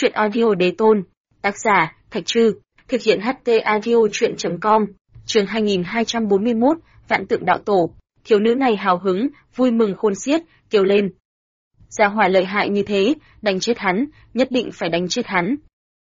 Chuyện audio đế tôn. Tác giả, Thạch Trư. Thực hiện HT audio chuyện.com. Chương 2241, Vạn Tượng Đạo Tổ. Thiếu nữ này hào hứng, vui mừng khôn xiết, kêu lên. Gia hỏa lợi hại như thế, đánh chết hắn, nhất định phải đánh chết hắn.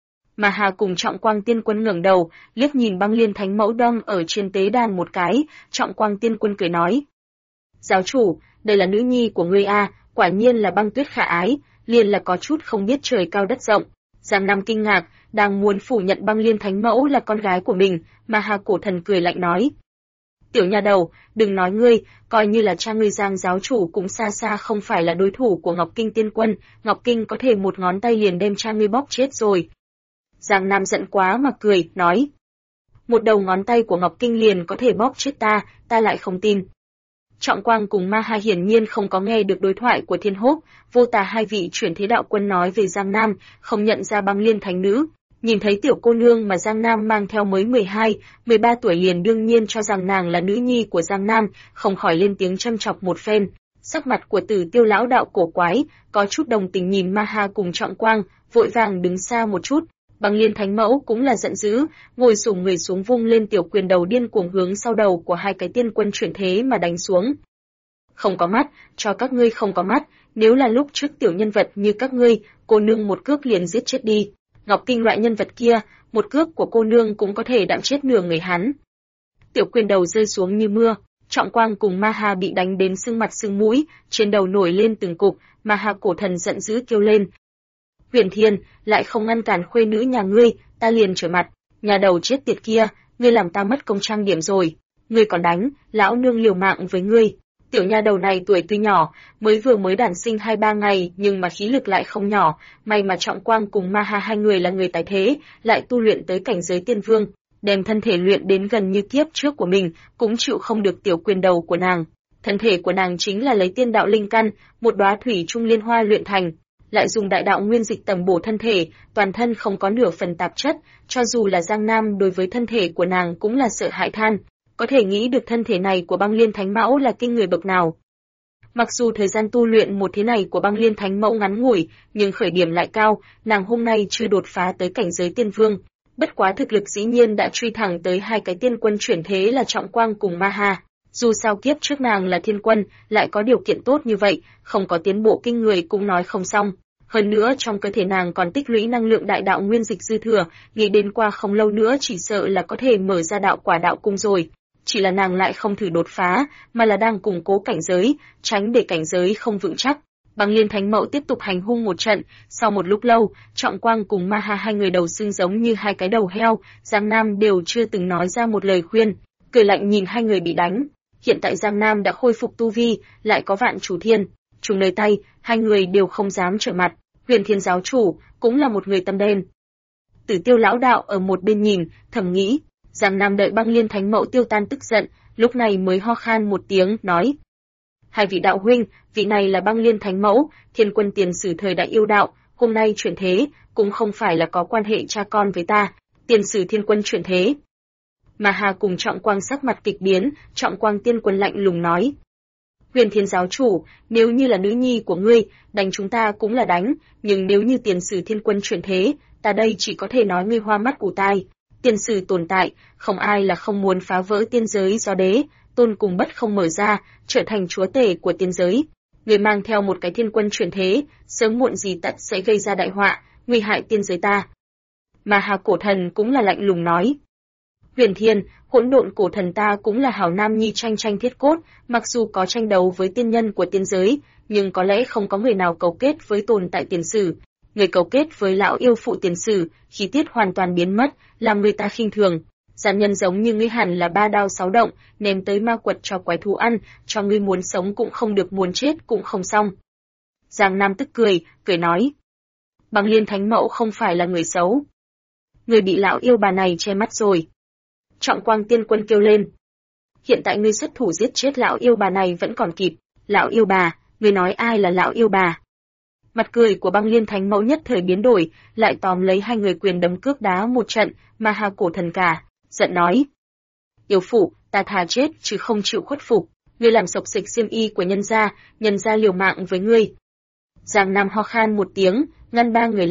Mà Hà cùng Trọng Quang Tiên Quân ngẩng đầu, liếc nhìn Băng Liên Thánh Mẫu đang ở trên tế đàn một cái, Trọng Quang Tiên Quân cười nói. Giáo chủ, đây là nữ nhi của ngươi a, quả nhiên là băng tuyết khả ái, liền là có chút không biết trời cao đất rộng. Giang Nam kinh ngạc, đang muốn phủ nhận Băng Liên Thánh Mẫu là con gái của mình, mà Hà Cổ Thần cười lạnh nói. Tiểu nha đầu, đừng nói ngươi, coi như là cha ngươi Giang giáo chủ cũng xa xa không phải là đối thủ của Ngọc Kinh Tiên Quân, Ngọc Kinh có thể một ngón tay liền đem cha ngươi bóp chết rồi. Giang Nam giận quá mà cười, nói. Một đầu ngón tay của Ngọc Kinh liền có thể bóp chết ta lại không tin. Trọng Quang cùng Ma Ha hiển nhiên không có nghe được đối thoại của Thiên Húc, Vô Tà hai vị chuyển thế đạo quân nói về Giang Nam, không nhận ra Băng Liên Thánh Nữ. Nhìn thấy tiểu cô nương mà Giang Nam mang theo mới 12, 13 tuổi liền đương nhiên cho rằng nàng là nữ nhi của Giang Nam, không khỏi lên tiếng châm chọc một phen. Sắc mặt của Tử Tiêu lão đạo cổ quái, có chút đồng tình nhìn Ma Ha cùng Trọng Quang, vội vàng đứng xa một chút. Băng Liên Thánh Mẫu cũng là giận dữ, ngồi xổm người xuống vung lên tiểu quyền đầu điên cuồng hướng sau đầu của hai cái tiên quân chuyển thế mà đánh xuống. Không có mắt, cho các ngươi không có mắt, nếu là lúc trước tiểu nhân vật như các ngươi, cô nương một cước liền giết chết đi. Ngọc Kinh loại nhân vật kia, một cước của cô nương cũng có thể đạm chết nửa người hắn. Tiểu quyền đầu rơi xuống như mưa, Trọng Quang cùng Ma Ha bị đánh đến sưng mặt sưng mũi, trên đầu nổi lên từng cục, Ma Ha Cổ Thần giận dữ kêu lên. Huyền Thiên, lại không ngăn cản khuê nữ nhà ngươi, ta liền trở mặt, nhà đầu chết tiệt kia, ngươi làm ta mất công trang điểm rồi, ngươi còn đánh, lão nương liều mạng với ngươi. Tiểu nha đầu này tuổi tuy nhỏ, mới đản sinh 2-3 ngày nhưng mà khí lực lại không nhỏ, may mà Trọng Quang cùng Ma Ha hai người là người tài thế, lại tu luyện tới cảnh giới tiên vương, đem thân thể luyện đến gần như kiếp trước của mình, cũng chịu không được tiểu quyền đầu của nàng. Thân thể của nàng chính là lấy tiên đạo linh căn, một đóa thủy trung liên hoa luyện thành, lại dùng đại đạo nguyên dịch tầm bổ thân thể, toàn thân không có nửa phần tạp chất, cho dù là Giang Nam đối với thân thể của nàng cũng là sợ hãi than. Có thể nghĩ được thân thể này của Băng Liên Thánh Mẫu là kinh người bậc nào. Mặc dù thời gian tu luyện một thế này của Băng Liên Thánh Mẫu ngắn ngủi, nhưng khởi điểm lại cao, nàng hôm nay chưa đột phá tới cảnh giới tiên vương. Bất quá thực lực dĩ nhiên đã truy thẳng tới hai cái tiên quân chuyển thế là Trọng Quang cùng Ma Ha. Dù sao kiếp trước nàng là thiên quân, lại có điều kiện tốt như vậy, không có tiến bộ kinh người cũng nói không xong. Hơn nữa trong cơ thể nàng còn tích lũy năng lượng đại đạo nguyên dịch dư thừa, nghĩ đến qua không lâu nữa chỉ sợ là có thể mở ra đạo quả đạo cung rồi. Chỉ là nàng lại không thử đột phá, mà là đang củng cố cảnh giới, tránh để cảnh giới không vững chắc. Băng Liên Thánh Mẫu tiếp tục hành hung một trận, sau một lúc lâu, Trọng Quang cùng Ma Ha hai người đầu xương giống như hai cái đầu heo, Giang Nam đều chưa từng nói ra một lời khuyên, cười lạnh nhìn hai người bị đánh. Hiện tại Giang Nam đã khôi phục tu vi, lại có Vạn Chủ Thiên, trùng nơi tay, hai người đều không dám trở mặt. Huyền Thiên giáo chủ cũng là một người tâm đen. Tử Tiêu lão đạo ở một bên nhìn, thầm nghĩ. Giang Nam đợi Băng Liên Thánh Mẫu tiêu tan tức giận, lúc này mới ho khan một tiếng, nói. Hai vị đạo huynh, vị này là Băng Liên Thánh Mẫu, thiên quân tiền sử thời đại yêu đạo, hôm nay chuyển thế, cũng không phải là có quan hệ cha con với ta, tiền sử thiên quân chuyển thế. Mà Hà cùng Trọng Quang sắc mặt kịch biến, Trọng Quang tiên quân lạnh lùng nói. Huyền Thiên giáo chủ, nếu như là nữ nhi của ngươi, đánh chúng ta cũng là đánh, nhưng nếu như tiền sử thiên quân chuyển thế, ta đây chỉ có thể nói ngươi hoa mắt ù tai. Tiên sử tồn tại, không ai là không muốn phá vỡ tiên giới do đế, tôn cùng bất không mở ra, trở thành chúa tể của tiên giới. Người mang theo một cái thiên quân chuyển thế, sớm muộn gì tất sẽ gây ra đại họa, nguy hại tiên giới ta. Mà Hà Cổ Thần cũng là lạnh lùng nói. Huyền Thiên, hỗn độn cổ thần ta cũng là hảo nam nhi tranh thiết cốt, mặc dù có tranh đấu với tiên nhân của tiên giới, nhưng có lẽ không có người nào cấu kết với tồn tại tiền sử. Người cấu kết với lão yêu phụ tiền sử, khí tiết hoàn toàn biến mất, làm người ta khinh thường. Giàn nhân giống như ngươi hẳn là 3 đao 6 động, ném tới ma quật cho quái thú ăn, cho ngươi muốn sống cũng không được, muốn chết cũng không xong. Giang Nam tức cười nói. Băng Liên Thánh Mẫu không phải là người xấu. Người bị lão yêu bà này che mắt rồi. Trọng Quang tiên quân kêu lên. Hiện tại ngươi xuất thủ giết chết lão yêu bà này vẫn còn kịp. Lão yêu bà, ngươi nói ai là lão yêu bà? Mặt cười của Băng Liên Thánh Mẫu nhất thời biến đổi, lại tóm lấy hai người quyền đấm cước đá một trận, mà Hà Cổ Thần cả, giận nói. Yêu phụ, ta thà chết chứ không chịu khuất phục, ngươi làm sộc sịch xiêm y của nhân gia liều mạng với ngươi. Giang Nam ho khan một tiếng, ngăn ba người lại,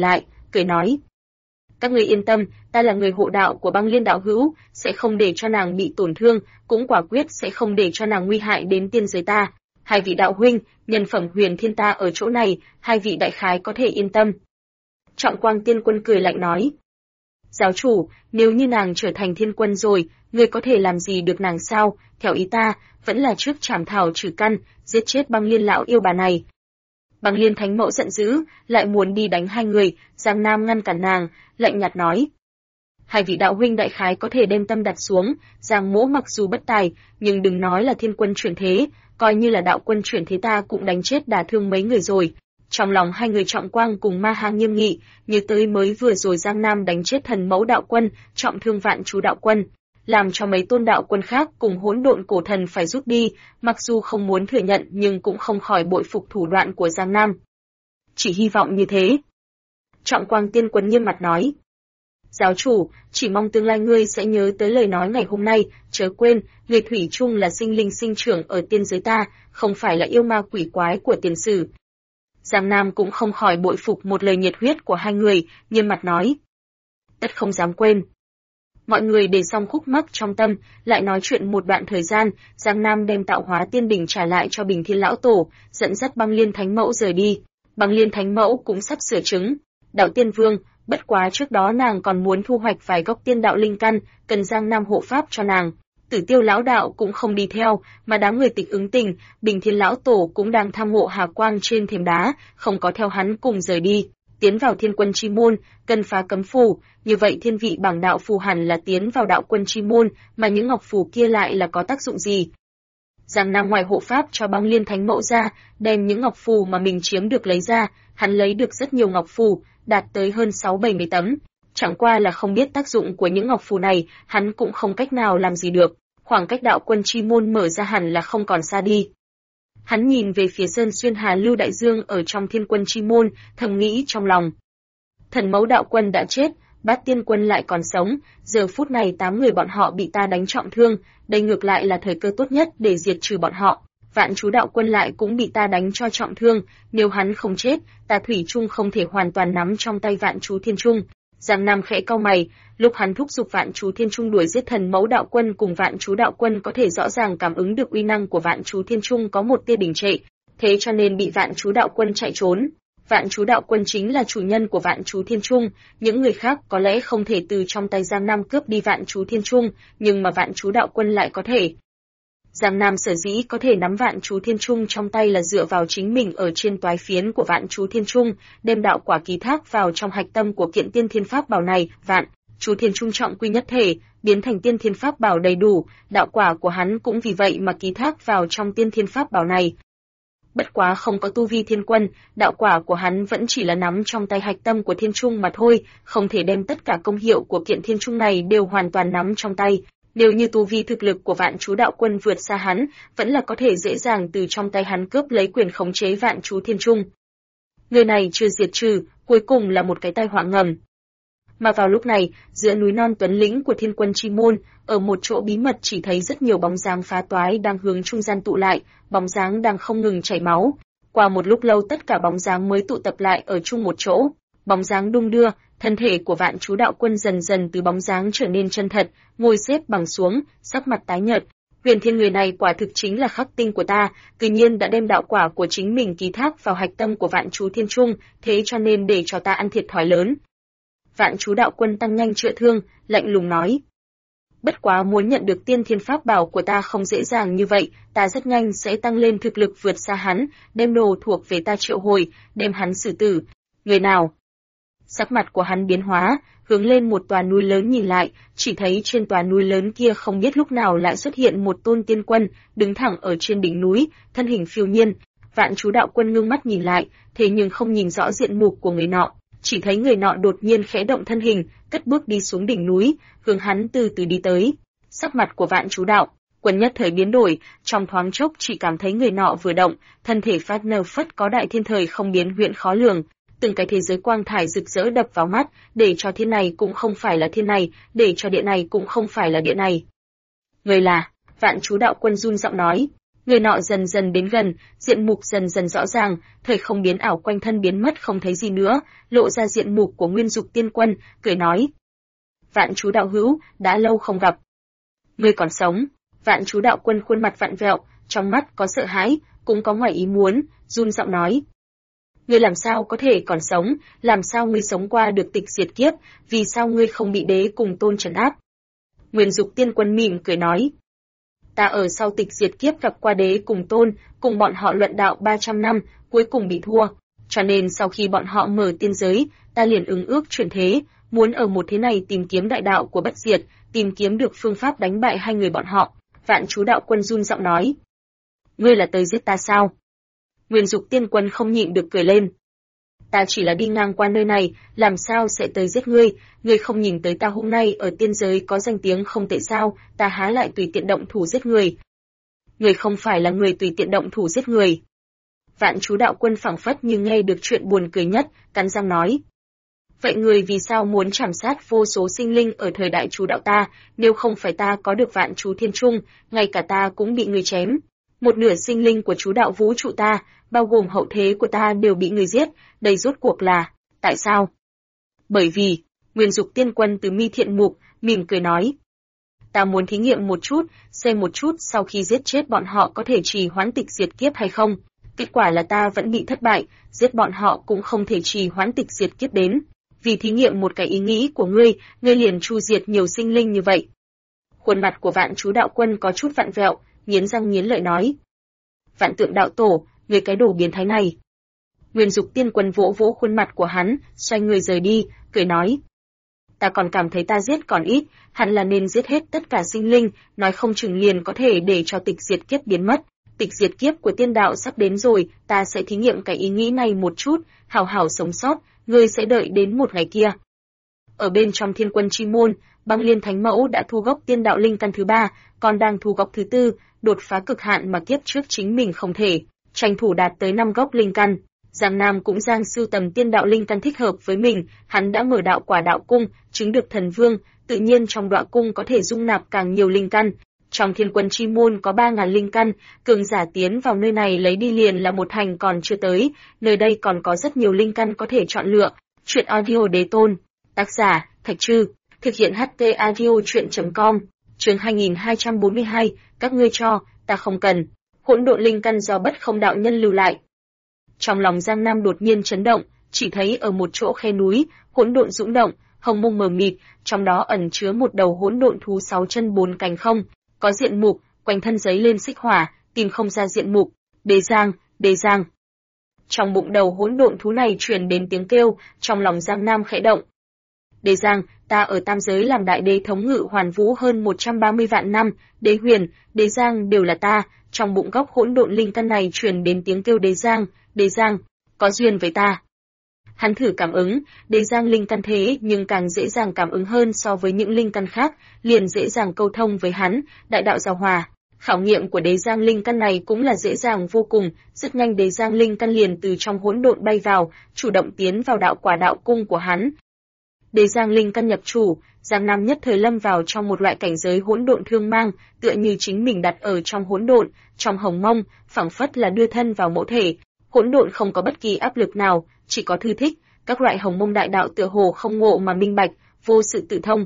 cười nói: các ngươi yên tâm, ta là người hộ đạo của Băng Liên đạo hữu, sẽ không để cho nàng bị tổn thương, cũng quả quyết sẽ không để cho nàng nguy hại đến tiên giới ta. Hai vị đạo huynh, nhân phẩm Huyền Thiên ta ở chỗ này, hai vị đại khái có thể yên tâm. Trọng Quang Tiên Quân cười lạnh nói: giáo chủ, nếu như nàng trở thành thiên quân rồi, ngươi có thể làm gì được nàng sao? Theo ý ta, vẫn là trước trảm thảo trừ căn, giết chết Băng Liên lão yêu bà này. Băng Liên Thánh Mẫu giận dữ, lại muốn đi đánh hai người, Giang Nam ngăn cản nàng, lạnh nhạt nói: hai vị đạo huynh đại khái có thể đem tâm đặt xuống, Giang Mỗ mặc dù bất tài, nhưng đừng nói là thiên quân chuyển thế, coi như là đạo quân chuyển thế ta cũng đánh chết đả thương mấy người rồi. Trong lòng hai người Trọng Quang cùng Ma Ha nghiêm nghị, như tới mới vừa rồi Giang Nam đánh chết Thần Mẫu đạo quân, trọng thương Vạn Chú đạo quân, làm cho mấy tôn đạo quân khác cùng Hỗn Độn cổ thần phải rút đi, mặc dù không muốn thừa nhận nhưng cũng không khỏi bội phục thủ đoạn của Giang Nam. Chỉ hy vọng như thế. Trọng Quang Tiên Quân nghiêm mặt nói: giáo chủ, chỉ mong tương lai ngươi sẽ nhớ tới lời nói ngày hôm nay, chớ quên, người thủy chung là sinh linh sinh trưởng ở tiên giới ta, không phải là yêu ma quỷ quái của tiền sử. Giang Nam cũng không khỏi bội phục một lời nhiệt huyết của hai người, nghiêm mặt nói: tất không dám quên. Mọi người để xong khúc mắc trong tâm, lại nói chuyện một đoạn thời gian, Giang Nam đem tạo hóa tiên đỉnh trả lại cho Bình Thiên lão tổ, dẫn dắt Băng Liên Thánh Mẫu rời đi. Băng Liên Thánh Mẫu cũng sắp sửa trứng. Đạo Tiên Vương, bất quá trước đó nàng còn muốn thu hoạch vài gốc tiên đạo linh căn, cần Giang Nam hộ pháp cho nàng. Tử Tiêu lão đạo cũng không đi theo, mà đám người Tịch Ứng Tình, Bình Thiên lão tổ cũng đang tham ngộ hà quang trên thềm đá, không có theo hắn cùng rời đi. Tiến vào Thiên Quân Chi môn, cần phá cấm phù, như vậy thiên vị bảng đạo phù hẳn là tiến vào đạo quân chi môn, mà những ngọc phù kia lại là có tác dụng gì? Giang Nam ngoài hộ pháp cho Băng Liên Thánh Mẫu ra, đem những ngọc phù mà mình chiếm được lấy ra, hắn lấy được rất nhiều ngọc phù, đạt tới hơn 6-70 tấm. Chẳng qua là không biết tác dụng của những ngọc phù này, hắn cũng không cách nào làm gì được. Khoảng cách đạo quân chi môn mở ra hẳn là không còn xa đi. Hắn nhìn về phía Sơn Xuyên Hà Lưu Đại Dương ở trong Thiên Quân chi môn, thầm nghĩ trong lòng: Thần Mẫu đạo quân đã chết, Bát Tiên quân lại còn sống, giờ phút này 8 người bọn họ bị ta đánh trọng thương, đây ngược lại là thời cơ tốt nhất để diệt trừ bọn họ. Vạn Chú đạo quân lại cũng bị ta đánh cho trọng thương, nếu hắn không chết, ta thủy chung không thể hoàn toàn nắm trong tay Vạn Chú Thiên Trung. Giang Nam khẽ cau mày, lúc hắn thúc giục Vạn Chú Thiên Trung đuổi giết Thần Mẫu đạo quân cùng Vạn Chú đạo quân có thể rõ ràng cảm ứng được uy năng của Vạn Chú Thiên Trung có một tia đình trệ, thế cho nên bị Vạn Chú đạo quân chạy trốn. Vạn Chú đạo quân chính là chủ nhân của Vạn Chú Thiên Trung, những người khác có lẽ không thể từ trong tay Giang Nam cướp đi Vạn Chú Thiên Trung, nhưng mà Vạn Chú đạo quân lại có thể. Giang Nam sở dĩ có thể nắm Vạn Chú Thiên Trung trong tay là dựa vào chính mình ở trên toái phiến của Vạn Chú Thiên Trung, đem đạo quả ký thác vào trong hạch tâm của kiện tiên thiên pháp bảo này, Vạn Chú Thiên Trung trọng quy nhất thể, biến thành tiên thiên pháp bảo đầy đủ, đạo quả của hắn cũng vì vậy mà ký thác vào trong tiên thiên pháp bảo này. Bất quá không có tu vi thiên quân, đạo quả của hắn vẫn chỉ là nắm trong tay hạch tâm của thiên trung mà thôi, không thể đem tất cả công hiệu của kiện thiên trung này đều hoàn toàn nắm trong tay. Nếu như tu vi thực lực của Vạn Chú đạo quân vượt xa hắn, vẫn là có thể dễ dàng từ trong tay hắn cướp lấy quyền khống chế Vạn Chú Thiên Trung. Người này chưa diệt trừ, cuối cùng là một cái tai họa ngầm. Mà vào lúc này, giữa núi non tuấn lĩnh của Thiên Quân Chi môn, ở một chỗ bí mật chỉ thấy rất nhiều bóng dáng phá toái đang hướng trung gian tụ lại, bóng dáng đang không ngừng chảy máu. Qua một lúc lâu tất cả bóng dáng mới tụ tập lại ở chung một chỗ, bóng dáng đung đưa, thân thể của Vạn Chú đạo quân dần dần từ bóng dáng trở nên chân thật, ngồi xếp bằng xuống, sắc mặt tái nhợt. Huyền Thiên người này quả thực chính là khắc tinh của ta, tự nhiên đã đem đạo quả của chính mình ký thác vào hạch tâm của Vạn Chú Thiên Trung, thế cho nên để cho ta ăn thiệt thòi lớn. Vạn Chú đạo quân tăng nhanh chữa thương, lạnh lùng nói: bất quá muốn nhận được tiên thiên pháp bảo của ta không dễ dàng như vậy, ta rất nhanh sẽ tăng lên thực lực vượt xa hắn, đem đồ thuộc về ta triệu hồi, đem hắn xử tử. Người nào? Sắc mặt của hắn biến hóa, hướng lên một tòa núi lớn nhìn lại, chỉ thấy trên tòa núi lớn kia không biết lúc nào lại xuất hiện một tôn tiên quân, đứng thẳng ở trên đỉnh núi, thân hình phiêu nhiên. Vạn Chú đạo quân ngưng mắt nhìn lại, thế nhưng không nhìn rõ diện mục của người nọ. Chỉ thấy người nọ đột nhiên khẽ động thân hình, cất bước đi xuống đỉnh núi, hướng hắn từ từ đi tới. Sắc mặt của Vạn Chú đạo quân nhất thời biến đổi, trong thoáng chốc chỉ cảm thấy người nọ vừa động, thân thể phát nở phất có đại thiên thời không biến huyện khó lường, từng cái thế giới quang thải rực rỡ đập vào mắt, để cho thiên này cũng không phải là thiên này, để cho địa này cũng không phải là địa này. Người là? Vạn Chú đạo quân run giọng nói. Người nọ dần dần đến gần, diện mục dần dần rõ ràng, thời không biến ảo quanh thân biến mất không thấy gì nữa, lộ ra diện mục của Nguyên Dục Tiên Quân, cười nói: Vạn Chú đạo hữu, đã lâu không gặp. Ngươi còn sống? Vạn Chú đạo quân khuôn mặt vặn vẹo, trong mắt có sợ hãi, cũng có ngoài ý muốn, run giọng nói: Ngươi làm sao có thể còn sống, làm sao ngươi sống qua được tịch diệt kiếp, vì sao ngươi không bị đế cùng tôn trấn áp? Nguyên Dục Tiên Quân mỉm cười nói: Ta ở sau tịch diệt kiếp gặp qua đế cùng tôn, cùng bọn họ luận đạo 300 năm, cuối cùng bị thua, cho nên sau khi bọn họ mở tiên giới, ta liền ứng ước chuyển thế, muốn ở một thế này tìm kiếm đại đạo của bất diệt, tìm kiếm được phương pháp đánh bại hai người bọn họ. Vạn Chú đạo quân run giọng nói: Ngươi là tới giết ta sao? Nguyên Dục Tiên Quân không nhịn được cười lên: Ta chỉ là đi ngang qua nơi này, làm sao sẽ tới giết ngươi, ngươi không nhìn tới ta hôm nay ở tiên giới có danh tiếng không tệ sao, ta há lại tùy tiện động thủ giết người. Ngươi không phải là người tùy tiện động thủ giết người. Vạn Chú đạo quân phảng phất như nghe được chuyện buồn cười nhất, cắn răng nói: Vậy người vì sao muốn trảm sát vô số sinh linh ở thời đại chú đạo ta, nếu không phải ta có được Vạn Chú Thiên Trung, ngay cả ta cũng bị người chém. Một nửa sinh linh của chú đạo vũ trụ ta, bao gồm hậu thế của ta đều bị người giết, đây rốt cuộc là, tại sao? Bởi vì, Nguyên Dục Tiên Quân từ mi thiện mục, mỉm cười nói: Ta muốn thí nghiệm một chút, xem một chút sau khi giết chết bọn họ có thể trì hoãn tịch diệt kiếp hay không. Kết quả là ta vẫn bị thất bại, giết bọn họ cũng không thể trì hoãn tịch diệt kiếp đến. Vì thí nghiệm một cái ý nghĩ của ngươi liền tru diệt nhiều sinh linh như vậy. Khuôn mặt của Vạn Chú đạo quân có chút vặn vẹo, nghiến răng nghiến lợi nói: Vạn Tượng đạo tổ, ngươi cái đồ biến thái này. Nguyên Dục Tiên Quân vỗ vỗ khuôn mặt của hắn, xoay người rời đi, cười nói: Ta còn cảm thấy ta giết còn ít, hẳn là nên giết hết tất cả sinh linh, nói không chừng liền có thể để cho tịch diệt kiếp biến mất. Tịch diệt kiếp của tiên đạo sắp đến rồi, ta sẽ thí nghiệm cái ý nghĩ này một chút, hảo hảo sống sót, ngươi sẽ đợi đến một ngày kia. Ở bên trong Thiên Quân Chi Môn, Băng Liên Thánh Mẫu đã thu gốc tiên đạo linh căn thứ 3, còn đang thu gốc thứ 4, đột phá cực hạn mà kiếp trước chính mình không thể, tranh thủ đạt tới 5 gốc linh căn. Giang Nam cũng đang sưu tầm tiên đạo linh căn thích hợp với mình, hắn đã mở đạo quả đạo cung, chứng được thần vương, tự nhiên trong đọa cung có thể dung nạp càng nhiều linh căn. Trong Thiên Quân Chi Môn có 3.000 linh căn, cường giả tiến vào nơi này lấy đi liền là một hành còn chưa tới, nơi đây còn có rất nhiều linh căn có thể chọn lựa. Truyện audio đế tôn, tác giả, Thạch Trư, thực hiện HT audio truyện.com, chương 2242, các ngươi cho, ta không cần. Hỗn độn linh căn do Bất Không đạo nhân lưu lại. Trong lòng Giang Nam đột nhiên chấn động, chỉ thấy ở một chỗ khe núi, hỗn độn dũng động, hồng mông mờ mịt, trong đó ẩn chứa một đầu hỗn độn thú 6 chân 4 cánh không, có diện mục, quanh thân giấy lên xích hỏa, tìm không ra diện mục. Đế Giang, Đế Giang. Trong bụng đầu hỗn độn thú này truyền đến tiếng kêu, trong lòng Giang Nam khẽ động. Đế Giang, ta ở tam giới làm đại đế thống ngự hoàn vũ hơn 130 vạn năm, Đế Huyền, Đế Giang đều là ta. Trong bụng góc hỗn độn linh căn này truyền đến tiếng kêu Đế Giang, có duyên với ta. Hắn thử cảm ứng, Đế Giang linh căn thế nhưng càng dễ dàng cảm ứng hơn so với những linh căn khác, liền dễ dàng câu thông với hắn, đại đạo giao hòa. Khảo nghiệm của Đế Giang linh căn này cũng là dễ dàng vô cùng, rất nhanh Đế Giang linh căn liền từ trong hỗn độn bay vào, chủ động tiến vào đạo quả đạo cung của hắn. Đế Giang linh căn nhập chủ, Giang Nam nhất thời lâm vào trong một loại cảnh giới hỗn độn thương mang, tựa như chính mình đặt ở trong hỗn độn, trong hồng mông, phảng phất là đưa thân vào mẫu thể. Hỗn độn không có bất kỳ áp lực nào, chỉ có thư thích, các loại hồng mông đại đạo tựa hồ không ngộ mà minh bạch, vô sự tự thông.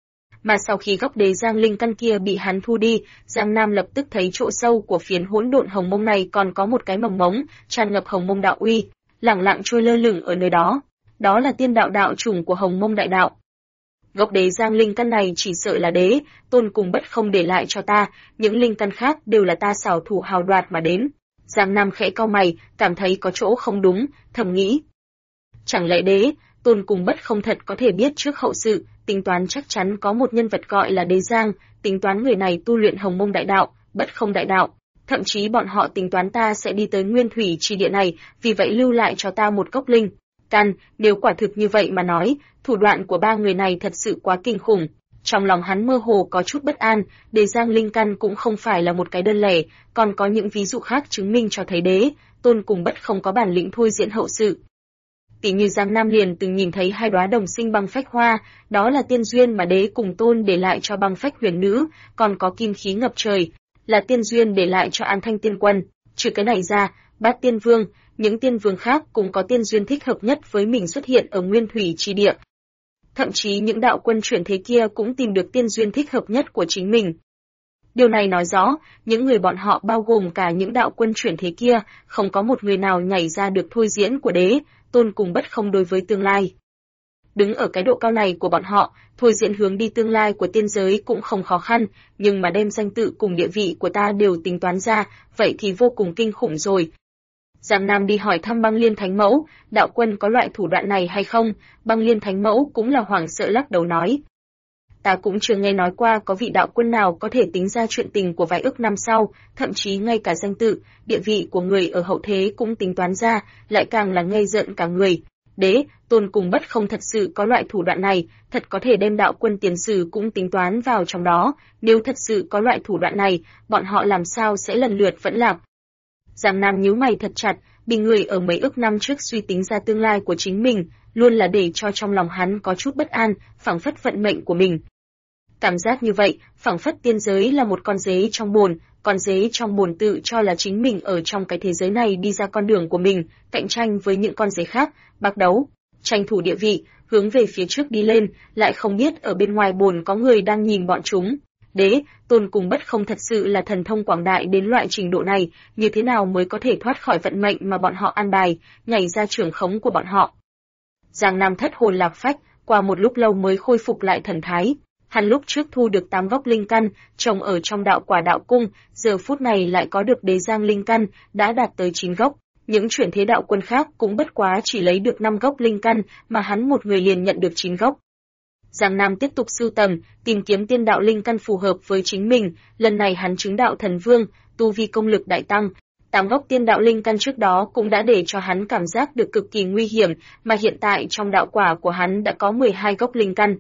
Mà sau khi gốc Đế Giang linh căn kia bị hắn thu đi, Giang Nam lập tức thấy chỗ sâu của phiến hỗn độn hồng mông này còn có một cái mầm mống, tràn ngập hồng mông đạo uy, lẳng lặng trôi lơ lửng ở nơi đó. Đó là tiên đạo đạo chủng của hồng mông đại đạo. Gốc Đế Giang linh căn này chỉ sợ là đế, tôn cùng Bất Không để lại cho ta, những linh căn khác đều là ta xảo thủ hào đoạt mà đến. Giang Nam khẽ cau mày, cảm thấy có chỗ không đúng, thầm nghĩ. Chẳng lẽ đế, tôn cùng Bất Không thật có thể biết trước hậu sự, tính toán chắc chắn có một nhân vật gọi là Đế Giang, tính toán người này tu luyện hồng mông đại đạo, Bất Không đại đạo. Thậm chí bọn họ tính toán ta sẽ đi tới nguyên thủy chi địa này, vì vậy lưu lại cho ta một cốc linh căn, nếu quả thực như vậy mà nói, thủ đoạn của ba người này thật sự quá kinh khủng. Trong lòng hắn mơ hồ có chút bất an, Đế Giang linh căn cũng không phải là một cái đơn lẻ, còn có những ví dụ khác chứng minh cho thấy đế, tôn cùng Bất Không có bản lĩnh thôi diễn hậu sự. Tỷ như Giang Nam liền từng nhìn thấy 2 đóa đồng sinh băng phách hoa, đó là tiên duyên mà đế cùng tôn để lại cho băng phách huyền nữ, còn có kim khí ngập trời. là tiên duyên để lại cho An Thanh tiên quân. Trừ cái này ra, Bát Tiên Vương, những tiên vương khác cũng có tiên duyên thích hợp nhất với mình xuất hiện ở Nguyên Thủy Chi Địa. Thậm chí những đạo quân chuyển thế kia cũng tìm được tiên duyên thích hợp nhất của chính mình. Điều này nói rõ, những người bọn họ bao gồm cả những đạo quân chuyển thế kia, không có một người nào nhảy ra được thôi diễn của Đế, Tôn cùng Bất Không đối với tương lai. Đứng ở cái độ cao này của bọn họ, thôi diễn hướng đi tương lai của tiên giới cũng không khó khăn, nhưng mà đem danh tự cùng địa vị của ta đều tính toán ra, vậy thì vô cùng kinh khủng rồi. Giang Nam đi hỏi thăm Băng Liên Thánh Mẫu, đạo quân có loại thủ đoạn này hay không? Băng Liên Thánh Mẫu cũng là hoảng sợ lắc đầu nói. Ta cũng chưa nghe nói qua có vị đạo quân nào có thể tính ra chuyện tình của vài ức năm sau, thậm chí ngay cả danh tự, địa vị của người ở hậu thế cũng tính toán ra, lại càng là ngây rợn cả người. Đế, Tôn cùng Bất Không thật sự có loại thủ đoạn này, thật có thể đem đạo quân tiền sử cũng tính toán vào trong đó, nếu thật sự có loại thủ đoạn này, bọn họ làm sao sẽ lần lượt vẫn lạc. Giang Nam nhíu mày thật chặt, bị người ở mấy ức năm trước suy tính ra tương lai của chính mình, luôn là để cho trong lòng hắn có chút bất an, phảng phất vận mệnh của mình. Cảm giác như vậy, phảng phất tiên giới là một con dế trong bồn, con dế trong bồn tự cho là chính mình ở trong cái thế giới này đi ra con đường của mình, cạnh tranh với những con dế khác, bạc đấu, tranh thủ địa vị, hướng về phía trước đi lên, lại không biết ở bên ngoài bồn có người đang nhìn bọn chúng. Đế, Tôn cùng Bất Không thật sự là thần thông quảng đại đến loại trình độ này, như thế nào mới có thể thoát khỏi vận mệnh mà bọn họ an bài, nhảy ra trưởng khống của bọn họ. Giang Nam thất hồn lạc phách, qua một lúc lâu mới khôi phục lại thần thái. Hắn lúc trước thu được 8 gốc linh căn, trồng ở trong đạo quả đạo cung, giờ phút này lại có được đế giang linh căn, đã đạt tới 9 gốc. Những chuyển thế đạo quân khác cũng bất quá chỉ lấy được 5 gốc linh căn, mà hắn một người liền nhận được 9 gốc. Giang Nam tiếp tục sưu tầm, tìm kiếm tiên đạo linh căn phù hợp với chính mình, lần này hắn chứng đạo thần vương, tu vi công lực đại tăng. 8 gốc tiên đạo linh căn trước đó cũng đã để cho hắn cảm giác được cực kỳ nguy hiểm, mà hiện tại trong đạo quả của hắn đã có 12 gốc linh căn.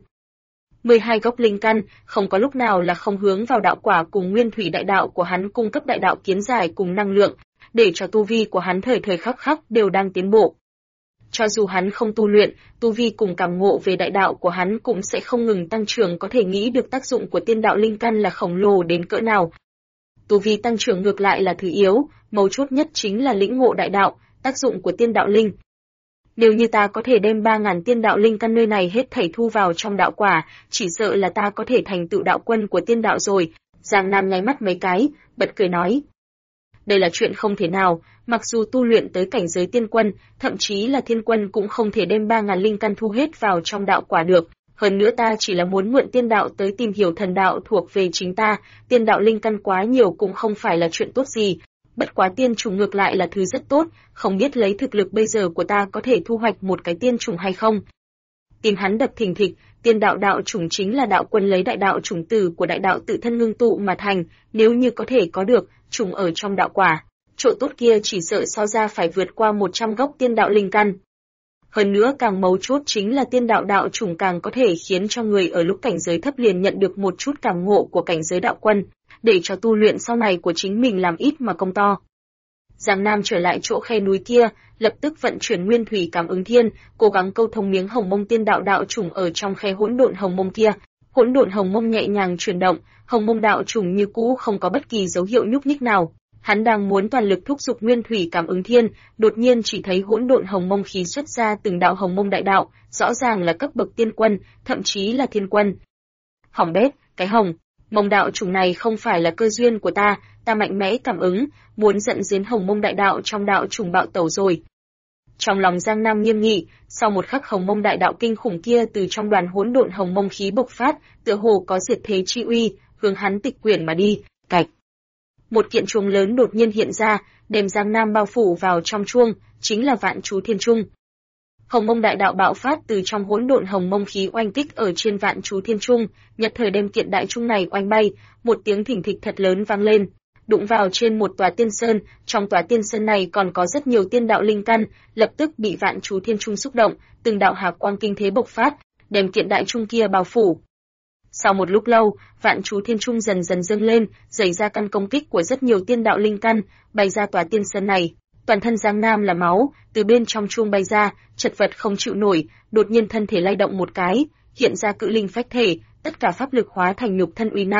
12 gốc linh căn, không có lúc nào là không hướng vào đạo quả cùng nguyên thủy đại đạo của hắn cung cấp đại đạo kiến giải cùng năng lượng, để cho tu vi của hắn thời thời khắc khắc đều đang tiến bộ. Cho dù hắn không tu luyện, tu vi cùng cảm ngộ về đại đạo của hắn cũng sẽ không ngừng tăng trưởng, có thể nghĩ được tác dụng của tiên đạo linh căn là khổng lồ đến cỡ nào. Tu vi tăng trưởng ngược lại là thứ yếu, mấu chốt nhất chính là lĩnh ngộ đại đạo, tác dụng của tiên đạo linh. Nếu như ta có thể đem 3.000 tiên đạo linh căn nơi này hết thảy thu vào trong đạo quả, chỉ sợ là ta có thể thành tựu đạo quân của tiên đạo rồi. Giang Nam nháy mắt mấy cái, bật cười nói. Đây là chuyện không thể nào, mặc dù tu luyện tới cảnh giới tiên quân, thậm chí là thiên quân cũng không thể đem 3.000 linh căn thu hết vào trong đạo quả được. Hơn nữa ta chỉ là muốn mượn tiên đạo tới tìm hiểu thần đạo thuộc về chính ta, tiên đạo linh căn quá nhiều cũng không phải là chuyện tốt gì. Bất quá tiên trùng ngược lại là thứ rất tốt, không biết lấy thực lực bây giờ của ta có thể thu hoạch một cái tiên trùng hay không. Tim hắn đập thình thịch, tiên đạo đạo trùng chính là đạo quân lấy đại đạo trùng tử của đại đạo tự thân ngưng tụ mà thành, nếu như có thể có được, trùng ở trong đạo quả, chỗ tốt kia chỉ sợ so ra phải vượt qua 100 gốc tiên đạo linh căn. Hơn nữa càng mấu chốt chính là tiên đạo đạo trùng càng có thể khiến cho người ở lúc cảnh giới thấp liền nhận được một chút cảm ngộ của cảnh giới đạo quân, để cho tu luyện sau này của chính mình làm ít mà công to. Giang Nam trở lại chỗ khe núi kia, lập tức vận chuyển nguyên thủy cảm ứng thiên, cố gắng câu thông miếng hồng mông tiên đạo đạo trùng ở trong khe hỗn độn hồng mông kia. Hỗn độn hồng mông nhẹ nhàng chuyển động, hồng mông đạo trùng như cũ không có bất kỳ dấu hiệu nhúc nhích nào. Hắn đang muốn toàn lực thúc giục nguyên thủy cảm ứng thiên, đột nhiên chỉ thấy hỗn độn hồng mông khí xuất ra từng đạo hồng mông đại đạo, rõ ràng là cấp bậc tiên quân, thậm chí là thiên quân. Hỏng bét, cái hồng mông đạo trùng này không phải là cơ duyên của ta, ta mạnh mẽ cảm ứng, muốn giận giến hồng mông đại đạo trong đạo trùng bạo tẩu rồi. Trong lòng Giang Nam nghiêm nghị, sau một khắc hồng mông đại đạo kinh khủng kia từ trong đoàn hỗn độn hồng mông khí bộc phát, tựa hồ có diệt thế chi uy, hướng hắn tịch quyển mà đi. Cạch. Một kiện chuông lớn đột nhiên hiện ra, đem Giang Nam bao phủ vào trong chuông, chính là Vạn Chú Thiên Trung. Hồng mông đại đạo bạo phát từ trong hỗn độn hồng mông khí oanh kích ở trên Vạn Chú Thiên Trung, nhật thời đem kiện đại trung này oanh bay, một tiếng thình thịch thật lớn vang lên, đụng vào trên một tòa tiên sơn, trong tòa tiên sơn này còn có rất nhiều tiên đạo linh căn, lập tức bị Vạn Chú Thiên Trung xúc động, từng đạo hào quang kinh thế bộc phát, đem kiện đại trung kia bao phủ. Sau một lúc lâu, Vạn Chú Thiên Trung dần dần dâng lên, dày ra căn công kích của rất nhiều tiên đạo linh căn, bay ra tòa tiên sơn này. Toàn thân Giang Nam là máu, từ bên trong chuông bay ra, chật vật không chịu nổi, đột nhiên thân thể lay động một cái, hiện ra cự linh phách thể, tất cả pháp lực hóa thành nhục thân uy năng,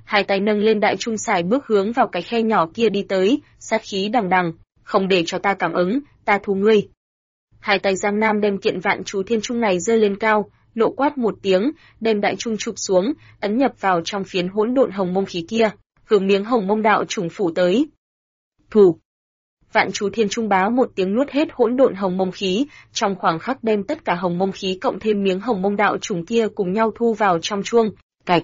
hai tay nâng lên đại trung sải bước hướng vào cái khe nhỏ kia đi tới, sát khí đằng đằng, không để cho ta cảm ứng, ta thu ngươi. Hai tay Giang Nam đem kiện Vạn Chú Thiên Trung này giơ lên cao, nộ quát một tiếng, đem đại trung chụp xuống, ấn nhập vào trong phiến hỗn độn hồng mông khí kia, hướng miếng hồng mông đạo trùng phủ tới. Thủ. Vạn Chú Thiên Trung bá một tiếng nuốt hết hỗn độn hồng mông khí, trong khoảng khắc đem tất cả hồng mông khí cộng thêm miếng hồng mông đạo trùng kia cùng nhau thu vào trong chuông. Cạch.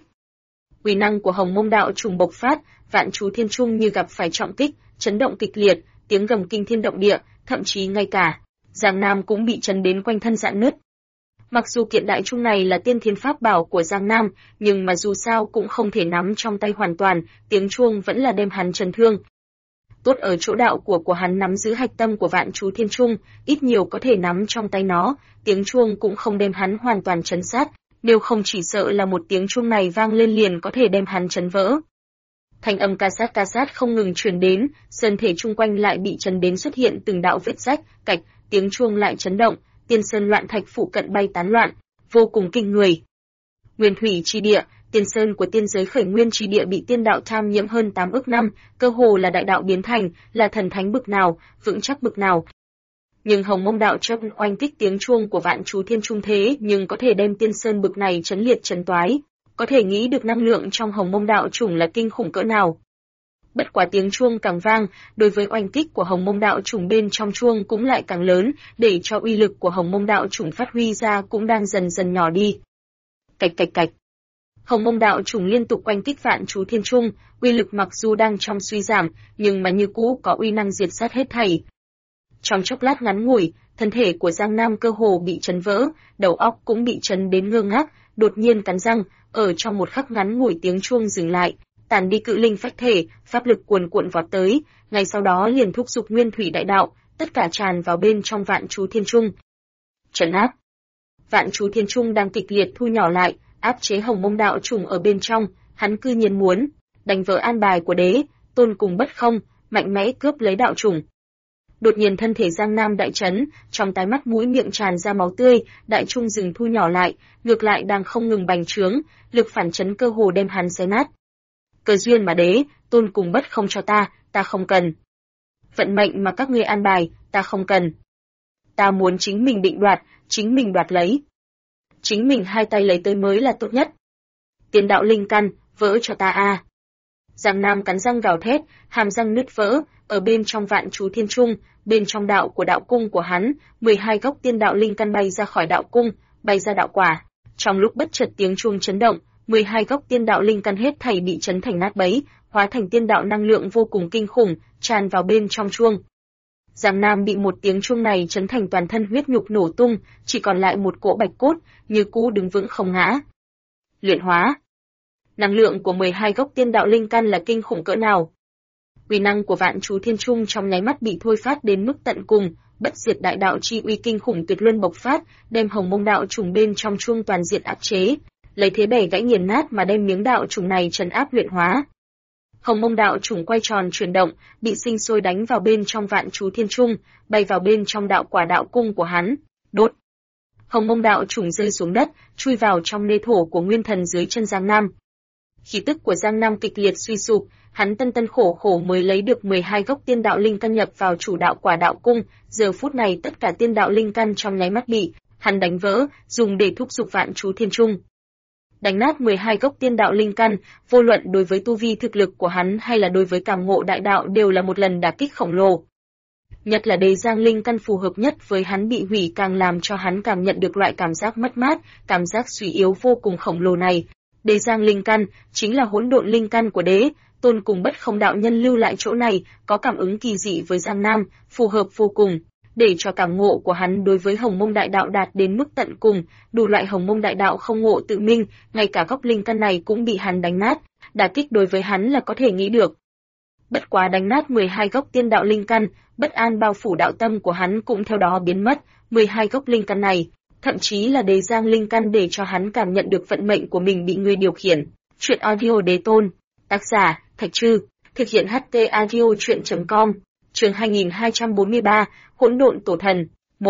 Uy năng của hồng mông đạo trùng bộc phát, Vạn Chú Thiên Trung như gặp phải trọng kích, chấn động kịch liệt, tiếng gầm kinh thiên động địa, thậm chí ngay cả Giang Nam cũng bị chấn đến quanh thân rạn nứt. Mặc dù kiện đại trung này là tiên thiên pháp bảo của Giang Nam, nhưng mà dù sao cũng không thể nắm trong tay hoàn toàn, tiếng chuông vẫn là đem hắn chấn thương. Tốt ở chỗ đạo của hắn nắm giữ hạch tâm của Vạn Chú Thiên Trung, ít nhiều có thể nắm trong tay nó, tiếng chuông cũng không đem hắn hoàn toàn chấn sát, nếu không chỉ sợ là một tiếng chuông này vang lên liền có thể đem hắn chấn vỡ. Thanh âm ca sát không ngừng truyền đến, sơn thể chung quanh lại bị chấn đến xuất hiện từng đạo vết rách, cạch, tiếng chuông lại chấn động, tiên sơn loạn thạch phụ cận bay tán loạn, vô cùng kinh người. Nguyên thủy chi địa, tiên sơn của tiên giới khởi nguyên chi địa bị tiên đạo tham nhiễm hơn 8 ức năm, cơ hồ là đại đạo biến thành, là thần thánh bực nào, vững chắc bực nào. Nhưng hồng mông đạo chấp oanh kích tiếng chuông của Vạn Chú Thiên Trung thế nhưng có thể đem tiên sơn bực này chấn liệt chấn toái, có thể nghĩ được năng lượng trong hồng mông đạo chủng là kinh khủng cỡ nào. Bất quá tiếng chuông càng vang, đối với oanh kích của hồng mông đạo chủng bên trong chuông cũng lại càng lớn, để cho uy lực của hồng mông đạo chủng phát huy ra cũng đang dần dần nhỏ đi. Cạch cạch cạch. Hồng mông đạo chủng liên tục oanh kích Vạn Chú Thiên Trung, uy lực mặc dù đang trong suy giảm, nhưng mà như cũ có uy năng diệt sát hết thảy. Trong chốc lát ngắn ngủi, thân thể của Giang Nam cơ hồ bị chấn vỡ, đầu óc cũng bị chấn đến ngơ ngác, đột nhiên cắn răng, ở trong một khắc ngắn ngủi tiếng chuông dừng lại, tàn đi cự linh phách thể, pháp lực cuồn cuộn vọt tới, ngay sau đó liền thúc giục nguyên thủy đại đạo, tất cả tràn vào bên trong Vạn Chú Thiên Trung. Trấn áp. Vạn Chú Thiên Trung đang kịch liệt thu nhỏ lại, áp chế hồng mông đạo trùng ở bên trong, hắn cư nhiên muốn đánh vỡ an bài của đế, tôn cùng bất không, mạnh mẽ cướp lấy đạo trùng. Đột nhiên thân thể Giang Nam đại chấn, trong tai mắt mũi miệng tràn ra máu tươi, đại trung dừng thu nhỏ lại, ngược lại đang không ngừng bành trướng, lực phản chấn cơ hồ đem hắn xé nát. Cơ duyên mà đế, tôn cùng bất không cho ta không cần. Vận mệnh mà các ngươi an bài, ta không cần. Ta muốn chính mình định đoạt, chính mình đoạt lấy. Chính mình hai tay lấy tới mới là tốt nhất. Tiên đạo linh căn, vỡ cho ta a. Giang Nam cắn răng gào thét, hàm răng nứt vỡ, ở bên trong Vạn Chú Thiên Trung, bên trong đạo của đạo cung của hắn, 12 gốc tiên đạo linh căn bay ra khỏi đạo cung, bay ra đạo quả. Trong lúc bất chợt tiếng chuông chấn động, 12 gốc tiên đạo linh căn hết thảy bị chấn thành nát bấy, hóa thành tiên đạo năng lượng vô cùng kinh khủng, tràn vào bên trong chuông. Giang Nam bị một tiếng chuông này chấn thành toàn thân huyết nhục nổ tung, chỉ còn lại một cỗ bạch cốt, như cũ đứng vững không ngã. Luyện hóa. Năng lượng của 12 gốc tiên đạo linh căn là kinh khủng cỡ nào? Uy năng của Vạn Chú Thiên Trung trong nháy mắt bị thôi phát đến mức tận cùng, bất diệt đại đạo chi uy kinh khủng tuyệt luân bộc phát, đem hồng mông đạo trùng bên trong chuông toàn diện áp chế, lấy thế bẻ gãy nghiền nát mà đem miếng đạo trùng này trấn áp luyện hóa. Hồng mông đạo trùng quay tròn chuyển động, bị sinh sôi đánh vào bên trong Vạn Chú Thiên Trung, bay vào bên trong đạo quả đạo cung của hắn. Đốt. Hồng mông đạo trùng rơi xuống đất, chui vào trong nê thổ của nguyên thần dưới chân Giang Nam. Khí tức của Giang Nam kịch liệt suy sụp, hắn tân khổ khổ mới lấy được 12 gốc tiên đạo linh căn nhập vào chủ đạo quả đạo cung, giờ phút này tất cả tiên đạo linh căn trong nháy mắt bị hắn đánh vỡ, dùng để thúc giục Vạn Chú Thiên Trung. Đánh nát 12 gốc tiên đạo linh căn, vô luận đối với tu vi thực lực của hắn hay là đối với cảm ngộ đại đạo đều là một lần đả kích khổng lồ. Nhất là đế giang linh căn phù hợp nhất với hắn bị hủy càng làm cho hắn cảm nhận được loại cảm giác mất mát, cảm giác suy yếu vô cùng khổng lồ này. Đế giang linh căn chính là hỗn độn linh căn của đế, tôn cùng bất không đạo nhân lưu lại chỗ này, có cảm ứng kỳ dị với Giang Nam, phù hợp vô cùng, để cho cảm ngộ của hắn đối với hồng mông đại đạo đạt đến mức tận cùng, đủ loại hồng mông đại đạo không ngộ tự minh, ngay cả gốc linh căn này cũng bị hắn đánh nát, đả kích đối với hắn là có thể nghĩ được. Bất quá đánh nát 12 gốc tiên đạo linh căn, bất an bao phủ đạo tâm của hắn cũng theo đó biến mất, 12 gốc linh căn này, thậm chí là đế giang linh căn để cho hắn cảm nhận được vận mệnh của mình bị người điều khiển. Truyện audio đế tôn, tác giả Thạch Trư, thực hiện HT audio truyện.com, chương 2243, hỗn độn tổ thần. 1.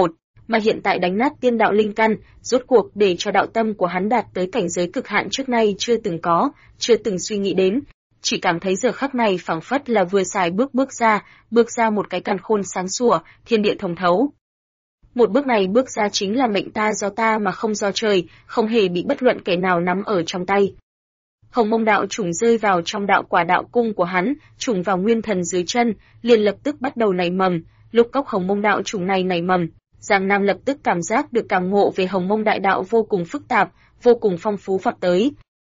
mà hiện tại đánh nát tiên đạo linh căn, rốt cuộc để cho đạo tâm của hắn đạt tới cảnh giới cực hạn trước nay chưa từng có, chưa từng suy nghĩ đến. Chỉ cảm thấy giờ khắc này phảng phất là vừa xài bước ra một cái càn khôn sáng sủa, thiên địa thông thấu. Một bước này bước ra chính là mệnh ta do ta mà không do trời, không hề bị bất luận kẻ nào nắm ở trong tay. Hồng Mông đạo trùng rơi vào trong đạo quả đạo cung của hắn, trùng vào nguyên thần dưới chân, liền lập tức bắt đầu nảy mầm. Lúc cốc Hồng Mông đạo trùng này nảy mầm, Giang Nam lập tức cảm giác được cảm ngộ về Hồng Mông đại đạo vô cùng phức tạp, vô cùng phong phú vọt tới.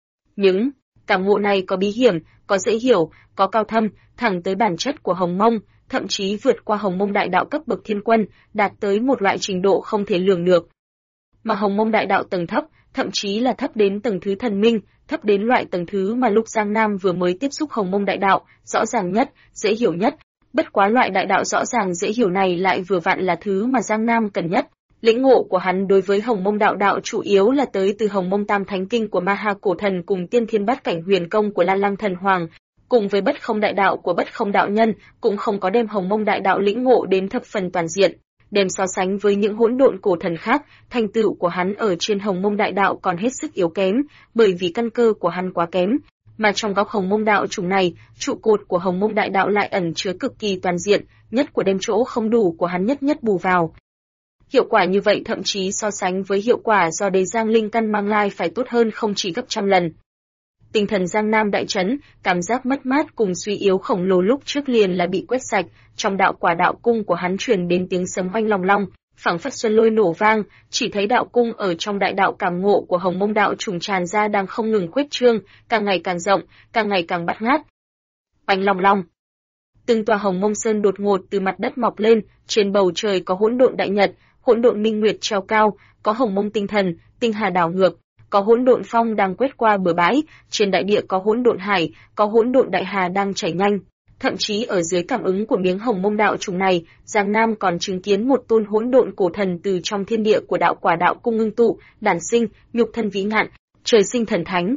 Những cảm ngộ này có bí hiểm, có dễ hiểu, có cao thâm, thẳng tới bản chất của Hồng Mông, thậm chí vượt qua Hồng Mông đại đạo cấp bậc thiên quân, đạt tới một loại trình độ không thể lường được. Mà Hồng Mông đại đạo tầng thấp, thậm chí là thấp đến tầng thứ thần minh, thấp đến loại tầng thứ mà lúc Giang Nam vừa mới tiếp xúc Hồng Mông đại đạo, rõ ràng nhất, dễ hiểu nhất. Bất quá loại đại đạo rõ ràng dễ hiểu này lại vừa vặn là thứ mà Giang Nam cần nhất. Lĩnh ngộ của hắn đối với Hồng Mông đạo đạo chủ yếu là tới từ Hồng Mông Tam Thánh Kinh của Ma Ha Cổ Thần cùng Tiên Thiên Bát Cảnh Huyền Công của Lan Lăng Thần Hoàng, cùng với Bất Không đại đạo của Bất Không đạo nhân, cũng không có đem Hồng Mông đại đạo lĩnh ngộ đến thập phần toàn diện. Đem so sánh với những hỗn độn cổ thần khác, thành tựu của hắn ở trên Hồng Mông đại đạo còn hết sức yếu kém, bởi vì căn cơ của hắn quá kém. Mà trong góc Hồng Mông đạo trùng này, trụ cột của Hồng Mông đại đạo lại ẩn chứa cực kỳ toàn diện, nhất của đem chỗ không đủ của hắn nhất bù vào. Hiệu quả như vậy thậm chí so sánh với hiệu quả do đế giang linh căn mang lại phải tốt hơn không chỉ gấp trăm lần. Tinh thần Giang Nam đại chấn, cảm giác mất mát cùng suy yếu khổng lồ lúc trước liền là bị quét sạch, trong đạo quả đạo cung của hắn truyền đến tiếng sấm oanh long long, phảng phất xuân lôi nổ vang, chỉ thấy đạo cung ở trong đại đạo cảm ngộ của Hồng Mông đạo trùng tràn ra đang không ngừng khuếch trương, càng ngày càng rộng, càng ngày càng bát ngát. Oanh long long. Từng tòa Hồng Mông sơn đột ngột từ mặt đất mọc lên, trên bầu trời có hỗn độn đại nhật, hỗn độn minh nguyệt treo cao, có Hồng Mông tinh thần, tinh hà đảo ngược, có hỗn độn phong đang quét qua bờ bãi, trên đại địa có hỗn độn hải, có hỗn độn đại hà đang chảy nhanh. Thậm chí ở dưới cảm ứng của miếng Hồng Mông đạo trùng này, Giang Nam còn chứng kiến một tôn hỗn độn cổ thần từ trong thiên địa của đạo quả đạo cung ngưng tụ, đản sinh, nhục thân vĩ ngạn, trời sinh thần thánh.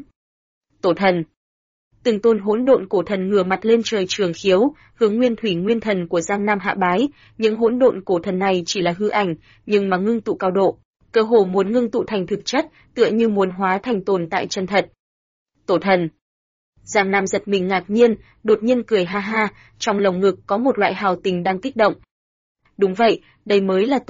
Tổ thần. Từng tôn hỗn độn cổ thần ngửa mặt lên trời trường khiếu, hướng Nguyên Thủy Nguyên Thần của Giang Nam hạ bái, những hỗn độn cổ thần này chỉ là hư ảnh, nhưng mà ngưng tụ cao độ, cơ hồ muốn ngưng tụ thành thực chất, tựa như muốn hóa thành tồn tại chân thật. Tổ thần. Giang Nam giật mình ngạc nhiên, đột nhiên cười ha ha, trong lồng ngực có một loại hào tình đang kích động. Đúng vậy, đây mới là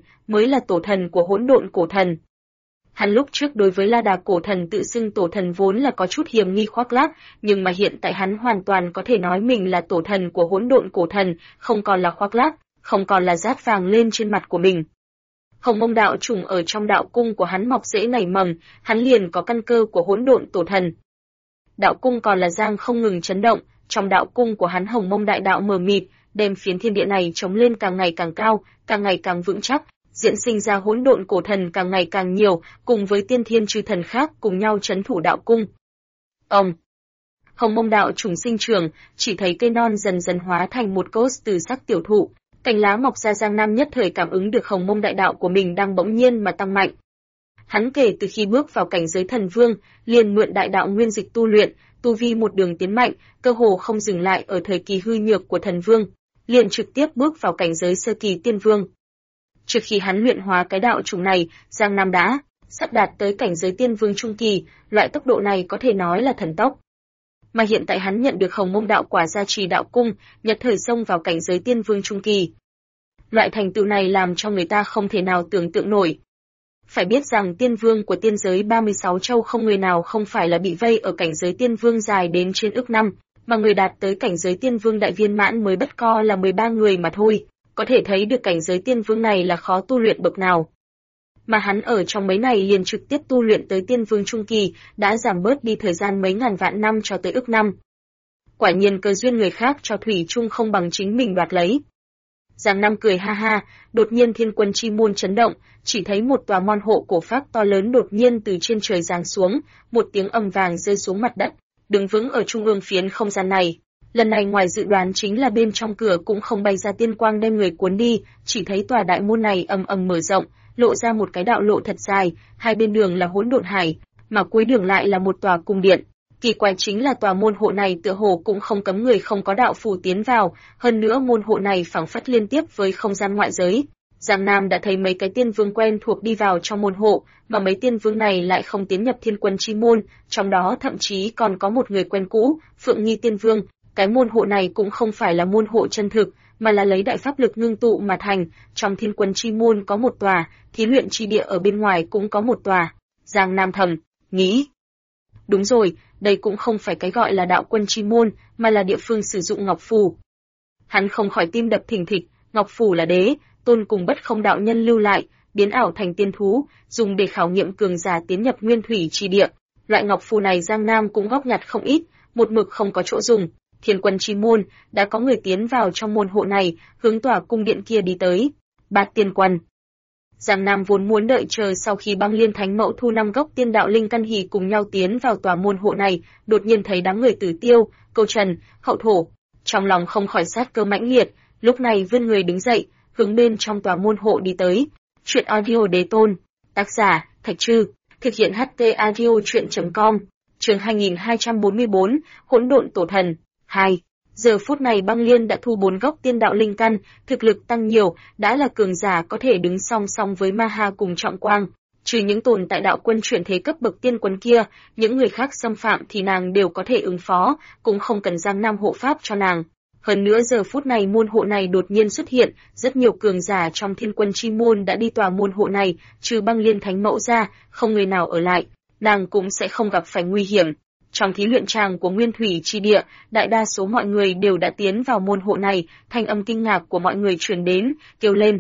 tổ thần của hỗn độn cổ thần. Hắn lúc trước đối với La Đà cổ thần tự xưng tổ thần vốn là có chút hiềm nghi khoác lác, nhưng mà hiện tại hắn hoàn toàn có thể nói mình là tổ thần của hỗn độn cổ thần, không còn là khoác lác, không còn là rát vàng lên trên mặt của mình. Hồng Mông đạo trùng ở trong đạo cung của hắn mọc rễ nảy mầm, hắn liền có căn cơ của hỗn độn tổ thần. Đạo cung còn là giang không ngừng chấn động, trong đạo cung của hắn Hồng Mông đại đạo mờ mịt, đem phiến thiên địa này chống lên càng ngày càng cao, càng ngày càng vững chắc, diễn sinh ra hỗn độn cổ thần càng ngày càng nhiều, cùng với tiên thiên chư thần khác cùng nhau trấn thủ đạo cung. Hồng Mông đạo trùng sinh trưởng, chỉ thấy cây non dần dần hóa thành một cốt từ sắc tiểu thụ, cành lá mọc ra. Giang Nam nhất thời cảm ứng được Hồng Mông đại đạo của mình đang bỗng nhiên mà tăng mạnh. Hắn kể từ khi bước vào cảnh giới thần vương, liền mượn đại đạo nguyên dịch tu luyện, tu vi một đường tiến mạnh, cơ hồ không dừng lại ở thời kỳ hư nhược của thần vương, liền trực tiếp bước vào cảnh giới sơ kỳ tiên vương. Trước khi hắn luyện hóa cái đạo trùng này, Giang Nam đã sắp đạt tới cảnh giới tiên vương trung kỳ, loại tốc độ này có thể nói là thần tốc. Mà hiện tại hắn nhận được Hồng Mông đạo quả gia trì đạo cung, nhật thời xông vào cảnh giới tiên vương trung kỳ. Loại thành tựu này làm cho người ta không thể nào tưởng tượng nổi. Phải biết rằng tiên vương của tiên giới 36 châu không người nào không phải là bị vây ở cảnh giới tiên vương dài đến trên ức năm, mà người đạt tới cảnh giới tiên vương đại viên mãn mới bất co là 13 người mà thôi, có thể thấy được cảnh giới tiên vương này là khó tu luyện bậc nào. Mà hắn ở trong mấy này liền trực tiếp tu luyện tới tiên vương trung kỳ, đã giảm bớt đi thời gian mấy ngàn vạn năm cho tới ức năm. Quả nhiên cơ duyên người khác cho thủy chung không bằng chính mình đoạt lấy. Giang Nam cười ha ha, đột nhiên thiên quân chi môn chấn động, chỉ thấy một tòa môn hộ cổ phác to lớn đột nhiên từ trên trời giáng xuống, một tiếng ầm vàng rơi xuống mặt đất, đứng vững ở trung ương phiến không gian này. Lần này ngoài dự đoán chính là bên trong cửa cũng không bay ra tiên quang đem người cuốn đi, chỉ thấy tòa đại môn này ầm ầm mở rộng, lộ ra một cái đạo lộ thật dài, hai bên đường là hỗn độn hải, mà cuối đường lại là một tòa cung điện. Kỳ quái chính là tòa môn hộ này tựa hồ cũng không cấm người không có đạo phù tiến vào, hơn nữa môn hộ này phảng phất liên tiếp với không gian ngoại giới, Giang Nam đã thấy mấy cái tiên vương quen thuộc đi vào trong môn hộ, mà mấy tiên vương này lại không tiến nhập Thiên Quân Chi môn, trong đó thậm chí còn có một người quen cũ, Phượng Nghi Tiên Vương. Cái môn hộ này cũng không phải là môn hộ chân thực, mà là lấy đại pháp lực ngưng tụ mà thành. Trong Thiên Quân Chi môn có một tòa, thí luyện chi địa ở bên ngoài cũng có một tòa. Giang Nam thầm nghĩ, đúng rồi, đây cũng không phải cái gọi là đạo quân chi môn, mà là địa phương sử dụng ngọc phù. Hắn không khỏi tim đập thình thịch, ngọc phù là Đế Tôn cùng Bất Không đạo nhân lưu lại, biến ảo thành tiên thú, dùng để khảo nghiệm cường giả tiến nhập nguyên thủy chi địa. Loại ngọc phù này Giang Nam cũng góp nhặt không ít, một mực không có chỗ dùng. Thiên Quân Chi môn, đã có người tiến vào trong môn hộ này, hướng tòa cung điện kia đi tới. Bát Tiên Quân. Giang Nam vốn muốn đợi chờ sau khi Băng Liên Thánh Mẫu thu 5 gốc tiên đạo linh căn hì cùng nhau tiến vào tòa môn hộ này, đột nhiên thấy đám người Tử Tiêu, Câu Trần, Hậu Thổ, trong lòng không khỏi sát cơ mãnh liệt, lúc này vươn người đứng dậy, hướng bên trong tòa môn hộ đi tới. Chuyện audio Đế Tôn, tác giả Thạch Trư, thực hiện HT audio truyện.com, chương 2244, Hỗn Độn Tổ Thần 2. Giờ phút này Băng Liên đã thu 4 gốc tiên đạo linh căn, thực lực tăng nhiều, đã là cường giả có thể đứng song song với Ma Ha cùng Trọng Quang. Trừ những tồn tại đạo quân chuyển thế cấp bậc tiên quân kia, những người khác xâm phạm thì nàng đều có thể ứng phó, cũng không cần Giang Nam hộ pháp cho nàng. Hơn nữa giờ phút này môn hộ này đột nhiên xuất hiện, rất nhiều cường giả trong Thiên Quân Chi môn đã đi tòa môn hộ này, trừ Băng Liên Thánh Mẫu ra, không người nào ở lại, nàng cũng sẽ không gặp phải nguy hiểm. Trong thí luyện tràng của Nguyên Thủy Chi địa, đại đa số mọi người đều đã tiến vào môn hộ này, thanh âm kinh ngạc của mọi người truyền đến, kêu lên.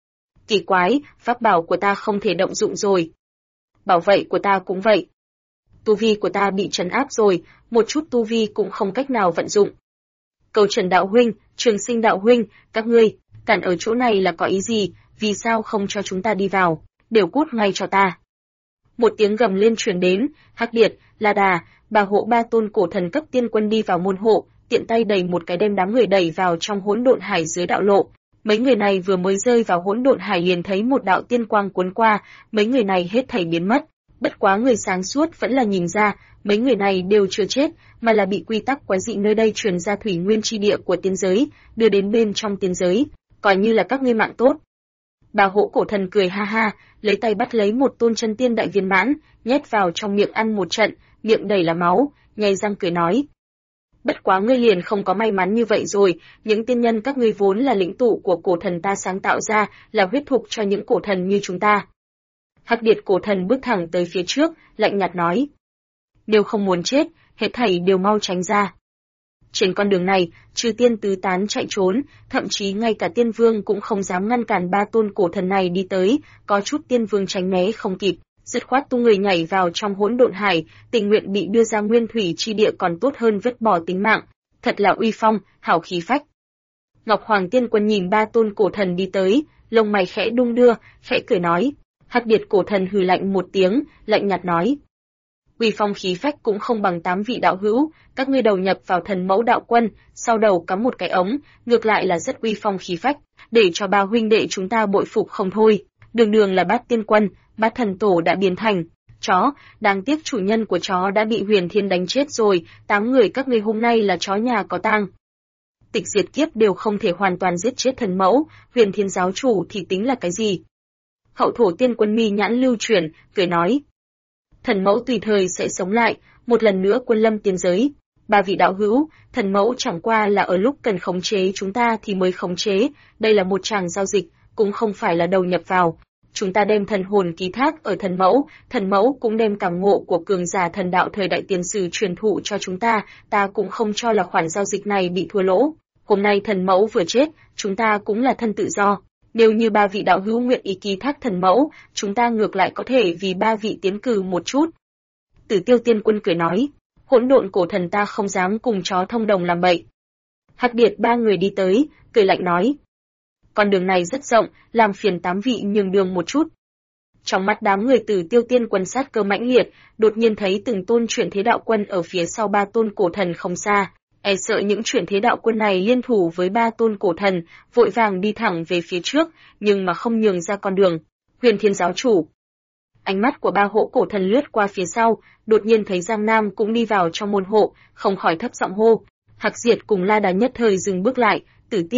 Kỳ quái, pháp bảo của ta không thể động dụng rồi. Bảo vệ của ta cũng vậy. Tu vi của ta bị trấn áp rồi, một chút tu vi cũng không cách nào vận dụng. Cầu Trần đạo huynh, Trường Sinh đạo huynh, các ngươi, cản ở chỗ này là có ý gì, vì sao không cho chúng ta đi vào, đều cút ngay cho ta. Một tiếng gầm lên truyền đến, Hắc Điệt, La Đà, Bà Hộ ba tôn cổ thần cấp tiên quân đi vào môn hộ, tiện tay đẩy một cái đem đám người đẩy vào trong hỗn độn hải dưới đạo lộ. Mấy người này vừa mới rơi vào hỗn độn hải liền thấy một đạo tiên quang cuốn qua, mấy người này hết thảy biến mất. Bất quá người sáng suốt vẫn là nhìn ra, mấy người này đều chưa chết, mà là bị quy tắc quái dị nơi đây truyền ra thủy nguyên chi địa của tiên giới, đưa đến bên trong tiên giới, coi như là các ngươi mạng tốt. Bà Hộ cổ thần cười ha ha, lấy tay bắt lấy một tôn chân tiên đại viên mãn, nhét vào trong miệng ăn một trận, miệng đầy là máu, nhai răng cười nói. Bất quá ngươi liền không có may mắn như vậy rồi, những tiên nhân các ngươi vốn là lĩnh tụ của cổ thần ta sáng tạo ra, là huyết thục cho những cổ thần như chúng ta. Hắc Điệt cổ thần bước thẳng tới phía trước, lạnh nhạt nói. Nếu không muốn chết, hết thảy đều mau tránh ra. Trên con đường này, trừ tiên tứ tán chạy trốn, thậm chí ngay cả tiên vương cũng không dám ngăn cản ba tôn cổ thần này đi tới, có chút tiên vương tránh né không kịp, dứt khoát tung người nhảy vào trong hỗn độn hải, tình nguyện bị đưa ra nguyên thủy chi địa còn tốt hơn vứt bỏ tính mạng, thật là uy phong, hào khí phách. Ngọc Hoàng Tiên Quân nhìn ba tôn cổ thần đi tới, lông mày khẽ đung đưa, khẽ cười nói. Hắc Điệt cổ thần hừ lạnh một tiếng, lạnh nhạt nói. Uy phong khí phách cũng không bằng 8 vị đạo hữu, các ngươi đầu nhập vào thần mẫu đạo quân, sau đầu cắm một cái ống, ngược lại là rất uy phong khí phách, để cho ba huynh đệ chúng ta bội phục không thôi. Đường đường là Bát Tiên Quân, Bát Thần Tổ đã biến thành chó, đáng tiếc chủ nhân của chó đã bị Huyền Thiên đánh chết rồi, 8 người các ngươi hôm nay là chó nhà có tang. Tịch diệt kiếp đều không thể hoàn toàn giết chết thần mẫu, Huyền Thiên giáo chủ thì tính là cái gì? Hậu Thổ Tiên Quân mi nhãn lưu chuyển, cười nói. Thần mẫu tùy thời sẽ sống lại, một lần nữa quân lâm tiên giới. Ba vị đạo hữu, thần mẫu chẳng qua là ở lúc cần khống chế chúng ta thì mới khống chế, đây là một tràng giao dịch, cũng không phải là đầu nhập vào. Chúng ta đem thần hồn ký thác ở thần mẫu cũng đem cảm ngộ của cường giả thần đạo thời đại tiền sử truyền thụ cho chúng ta cũng không cho là khoản giao dịch này bị thua lỗ. Hôm nay thần mẫu vừa chết, chúng ta cũng là thân tự do. Nếu như ba vị đạo hữu nguyện ý ký thác thần mẫu, chúng ta ngược lại có thể vì ba vị tiến cử một chút. Tử Tiêu Tiên Quân cười nói, hỗn độn cổ thần ta không dám cùng chó thông đồng làm bậy. Hắc Điệt ba người đi tới, cười lạnh nói. Con đường này rất rộng, làm phiền 8 vị nhường đường một chút. Trong mắt đám người Tử Tiêu Tiên Quân sát cơ mãnh liệt, đột nhiên thấy từng tôn chuyển thế đạo quân ở phía sau ba tôn cổ thần không xa. E sợ những chuyển thế đạo quân này liên thủ với ba tôn cổ thần, vội vàng đi thẳng về phía trước, nhưng mà không nhường ra con đường. Huyền Thiên giáo chủ. Ánh mắt của ba hộ cổ thần lướt qua phía sau, đột nhiên thấy Giang Nam cũng đi vào trong môn hộ, không khỏi thấp giọng hô. Hạc Diệt cùng La Đà nhất thời dừng bước lại, Tử Tiêu,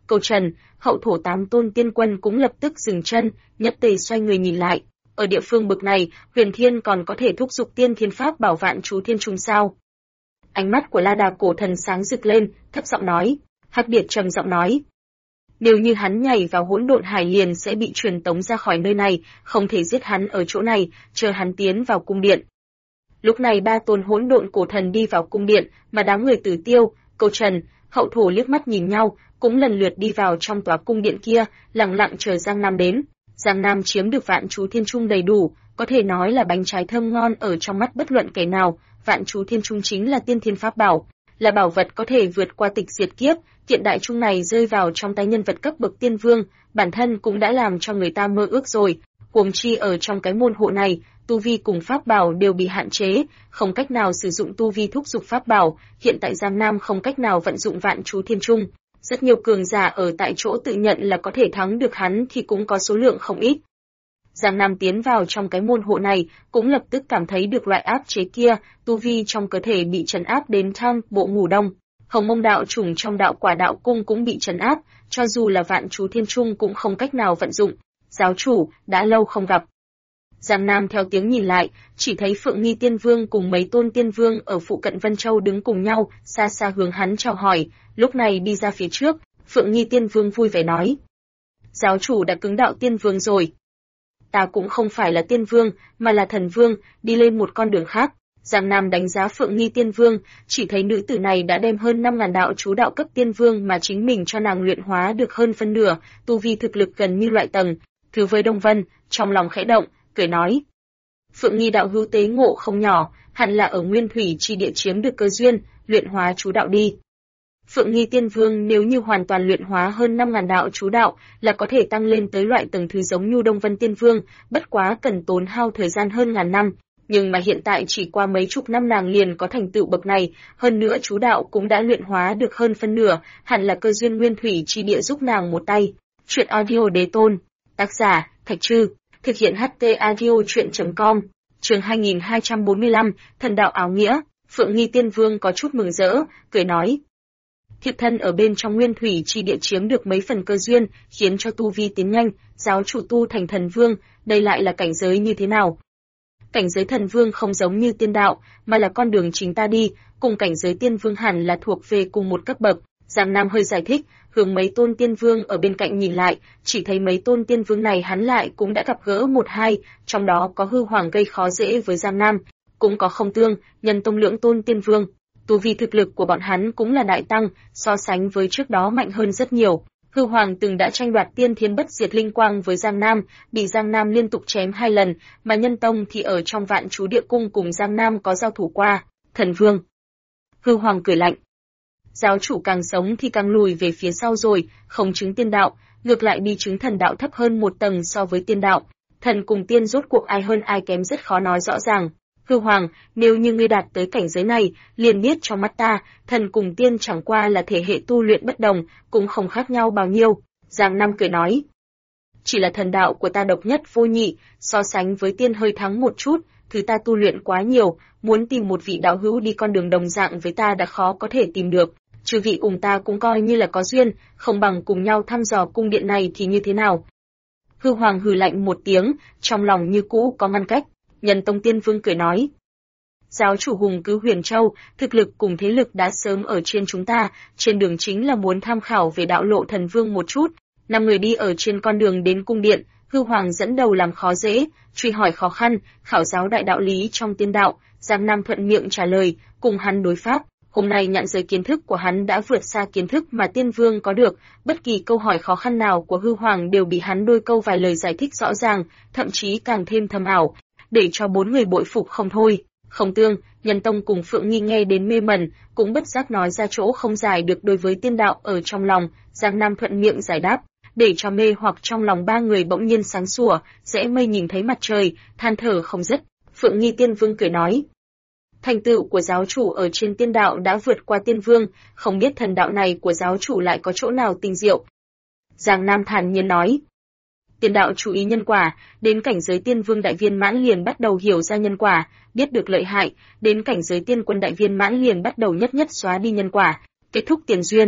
Câu Trần, Hậu Thổ 8 tôn tiên quân cũng lập tức dừng chân, nhất tề xoay người nhìn lại. Ở địa phương bực này, Huyền Thiên còn có thể thúc giục tiên thiên pháp bảo Vạn Chú Thiên Trung sao? Ánh mắt của La Đà cổ thần sáng rực lên, thấp giọng nói. Hắc Điệt trầm giọng nói. Nếu như hắn nhảy vào hỗn độn hải liền sẽ bị truyền tống ra khỏi nơi này, không thể giết hắn ở chỗ này, chờ hắn tiến vào cung điện. Lúc này 3 tôn hỗn độn cổ thần đi vào cung điện, mà đám người Tử Tiêu, Câu Trần, Hậu Thổ liếc mắt nhìn nhau, cũng lần lượt đi vào trong tòa cung điện kia, lặng lặng chờ Giang Nam đến. Giang Nam chiếm được Vạn Chú Thiên Trung đầy đủ, có thể nói là bánh trái thơm ngon ở trong mắt bất luận kẻ nào. Vạn Chú Thiên Trung chính là tiên thiên pháp bảo, là bảo vật có thể vượt qua tịch diệt kiếp. Kiện đại trung này rơi vào trong tay nhân vật cấp bậc tiên vương, bản thân cũng đã làm cho người ta mơ ước rồi. Huống chi ở trong cái môn hộ này, tu vi cùng pháp bảo đều bị hạn chế, không cách nào sử dụng tu vi thúc giục pháp bảo. Hiện tại Giang Nam không cách nào vận dụng Vạn Chú Thiên Trung. Rất nhiều cường giả ở tại chỗ tự nhận là có thể thắng được hắn thì cũng có số lượng không ít. Giang Nam tiến vào trong cái môn hộ này, cũng lập tức cảm thấy được loại áp chế kia, tu vi trong cơ thể bị trấn áp đến thang bộ ngủ đông. Hồng Mông đạo chủng trong đạo quả đạo cung cũng bị trấn áp, cho dù là Vạn Chú Thiên Trung cũng không cách nào vận dụng. Giáo chủ, đã lâu không gặp. Giang Nam theo tiếng nhìn lại, chỉ thấy Phượng Nghi Tiên Vương cùng mấy tôn tiên vương ở phụ cận Vân Châu đứng cùng nhau, xa xa hướng hắn chào hỏi, lúc này đi ra phía trước, Phượng Nghi Tiên Vương vui vẻ nói. Giáo chủ đã cứng đạo tiên vương rồi. Ta cũng không phải là tiên vương, mà là thần vương, đi lên một con đường khác. Giang Nam đánh giá Phượng Nghi Tiên Vương, chỉ thấy nữ tử này đã đem hơn 5.000 đạo chú đạo cấp tiên vương mà chính mình cho nàng luyện hóa được hơn phân nửa, tu vi thực lực gần như loại tầng. Thứ với Đông Vân, trong lòng khẽ động, cười nói. Phượng Nghi đạo hữu tế ngộ không nhỏ, hẳn là ở Nguyên Thủy chi địa chiếm được cơ duyên, luyện hóa chú đạo đi. Phượng Nghi Tiên Vương nếu như hoàn toàn luyện hóa hơn 5.000 đạo chú đạo là có thể tăng lên tới loại tầng thứ giống như Đông Vân Tiên Vương, bất quá cần tốn hao thời gian hơn ngàn năm. Nhưng mà hiện tại chỉ qua mấy chục năm nàng liền có thành tựu bậc này, hơn nữa chú đạo cũng đã luyện hóa được hơn phân nửa, hẳn là cơ duyên Nguyên Thủy chi địa giúp nàng một tay. Chuyện audio đế tôn, tác giả, Thạch Trư, thực hiện HT audio chuyện.com, chương 2245, thần đạo áo nghĩa. Phượng Nghi Tiên Vương có chút mừng rỡ, cười nói. Thiếp thân ở bên trong Nguyên Thủy chi địa chiếm được mấy phần cơ duyên, khiến cho tu vi tiến nhanh, giáo chủ tu thành thần vương, đây lại là cảnh giới như thế nào? Cảnh giới thần vương không giống như tiên đạo, mà là con đường chính ta đi, cùng cảnh giới tiên vương hẳn là thuộc về cùng một cấp bậc. Giang Nam hơi giải thích, hướng mấy tôn tiên vương ở bên cạnh nhìn lại, chỉ thấy mấy tôn tiên vương này hắn lại cũng đã gặp gỡ một hai, trong đó có Hư Hoàng gây khó dễ với Giang Nam, cũng có Không Tương, Nhân Tông lưỡng tôn tiên vương. Tu vi thực lực của bọn hắn cũng là đại tăng, so sánh với trước đó mạnh hơn rất nhiều. Hư Hoàng từng đã tranh đoạt tiên thiên bất diệt linh quang với Giang Nam, bị Giang Nam liên tục chém 2 lần, mà Nhân Tông thì ở trong Vạn Chú Địa Cung cùng Giang Nam có giao thủ qua. Thần Vương. Hư Hoàng cười lạnh. Giáo chủ càng sống thì càng lùi về phía sau rồi, không chứng tiên đạo, ngược lại đi chứng thần đạo thấp hơn một tầng so với tiên đạo. Thần cùng tiên rốt cuộc ai hơn ai kém rất khó nói rõ ràng. Hư Hoàng, nếu như ngươi đạt tới cảnh giới này, liền biết trong mắt ta, thần cùng tiên chẳng qua là thể hệ tu luyện bất đồng, cũng không khác nhau bao nhiêu. Giang Nam cười nói. Chỉ là thần đạo của ta độc nhất vô nhị, so sánh với tiên hơi thắng một chút, thứ ta tu luyện quá nhiều, muốn tìm một vị đạo hữu đi con đường đồng dạng với ta đã khó có thể tìm được. Chư vị cùng ta cũng coi như là có duyên, không bằng cùng nhau thăm dò cung điện này thì như thế nào? Hư Hoàng hừ lạnh một tiếng, trong lòng như cũ có ngăn cách. Nhân Tông Tiên Vương cười nói. Giáo chủ hùng cứ Huyền Châu, thực lực cùng thế lực đã sớm ở trên chúng ta, trên đường chính là muốn tham khảo về đạo lộ thần vương một chút. 5 người đi ở trên con đường đến cung điện, Hư Hoàng dẫn đầu làm khó dễ, truy hỏi khó khăn, khảo giáo đại đạo lý trong tiên đạo, Giang Nam thuận miệng trả lời, cùng hắn đối pháp. Hôm nay nhận giới kiến thức của hắn đã vượt xa kiến thức mà tiên vương có được, bất kỳ câu hỏi khó khăn nào của Hư Hoàng đều bị hắn đôi câu vài lời giải thích rõ ràng, thậm chí càng thêm thâm ảo, để cho 4 người bội phục không thôi. Không Tương, Nhân Tông cùng Phượng Nghi nghe đến mê mẩn, cũng bất giác nói ra chỗ không giải được đối với tiên đạo ở trong lòng. Giang Nam thuận miệng giải đáp, để cho mê hoặc trong lòng 3 người bỗng nhiên sáng sủa, dễ mây nhìn thấy mặt trời, than thở không dứt. Phượng Nghi Tiên Vương cười nói. Thành tựu của giáo chủ ở trên tiên đạo đã vượt qua tiên vương, không biết thần đạo này của giáo chủ lại có chỗ nào tinh diệu. Giang Nam thản nhiên nói. Tiên đạo chú ý nhân quả, đến cảnh giới tiên vương đại viên mãn liền bắt đầu hiểu ra nhân quả, biết được lợi hại, đến cảnh giới tiên quân đại viên mãn liền bắt đầu nhất nhất xóa đi nhân quả, kết thúc tiền duyên.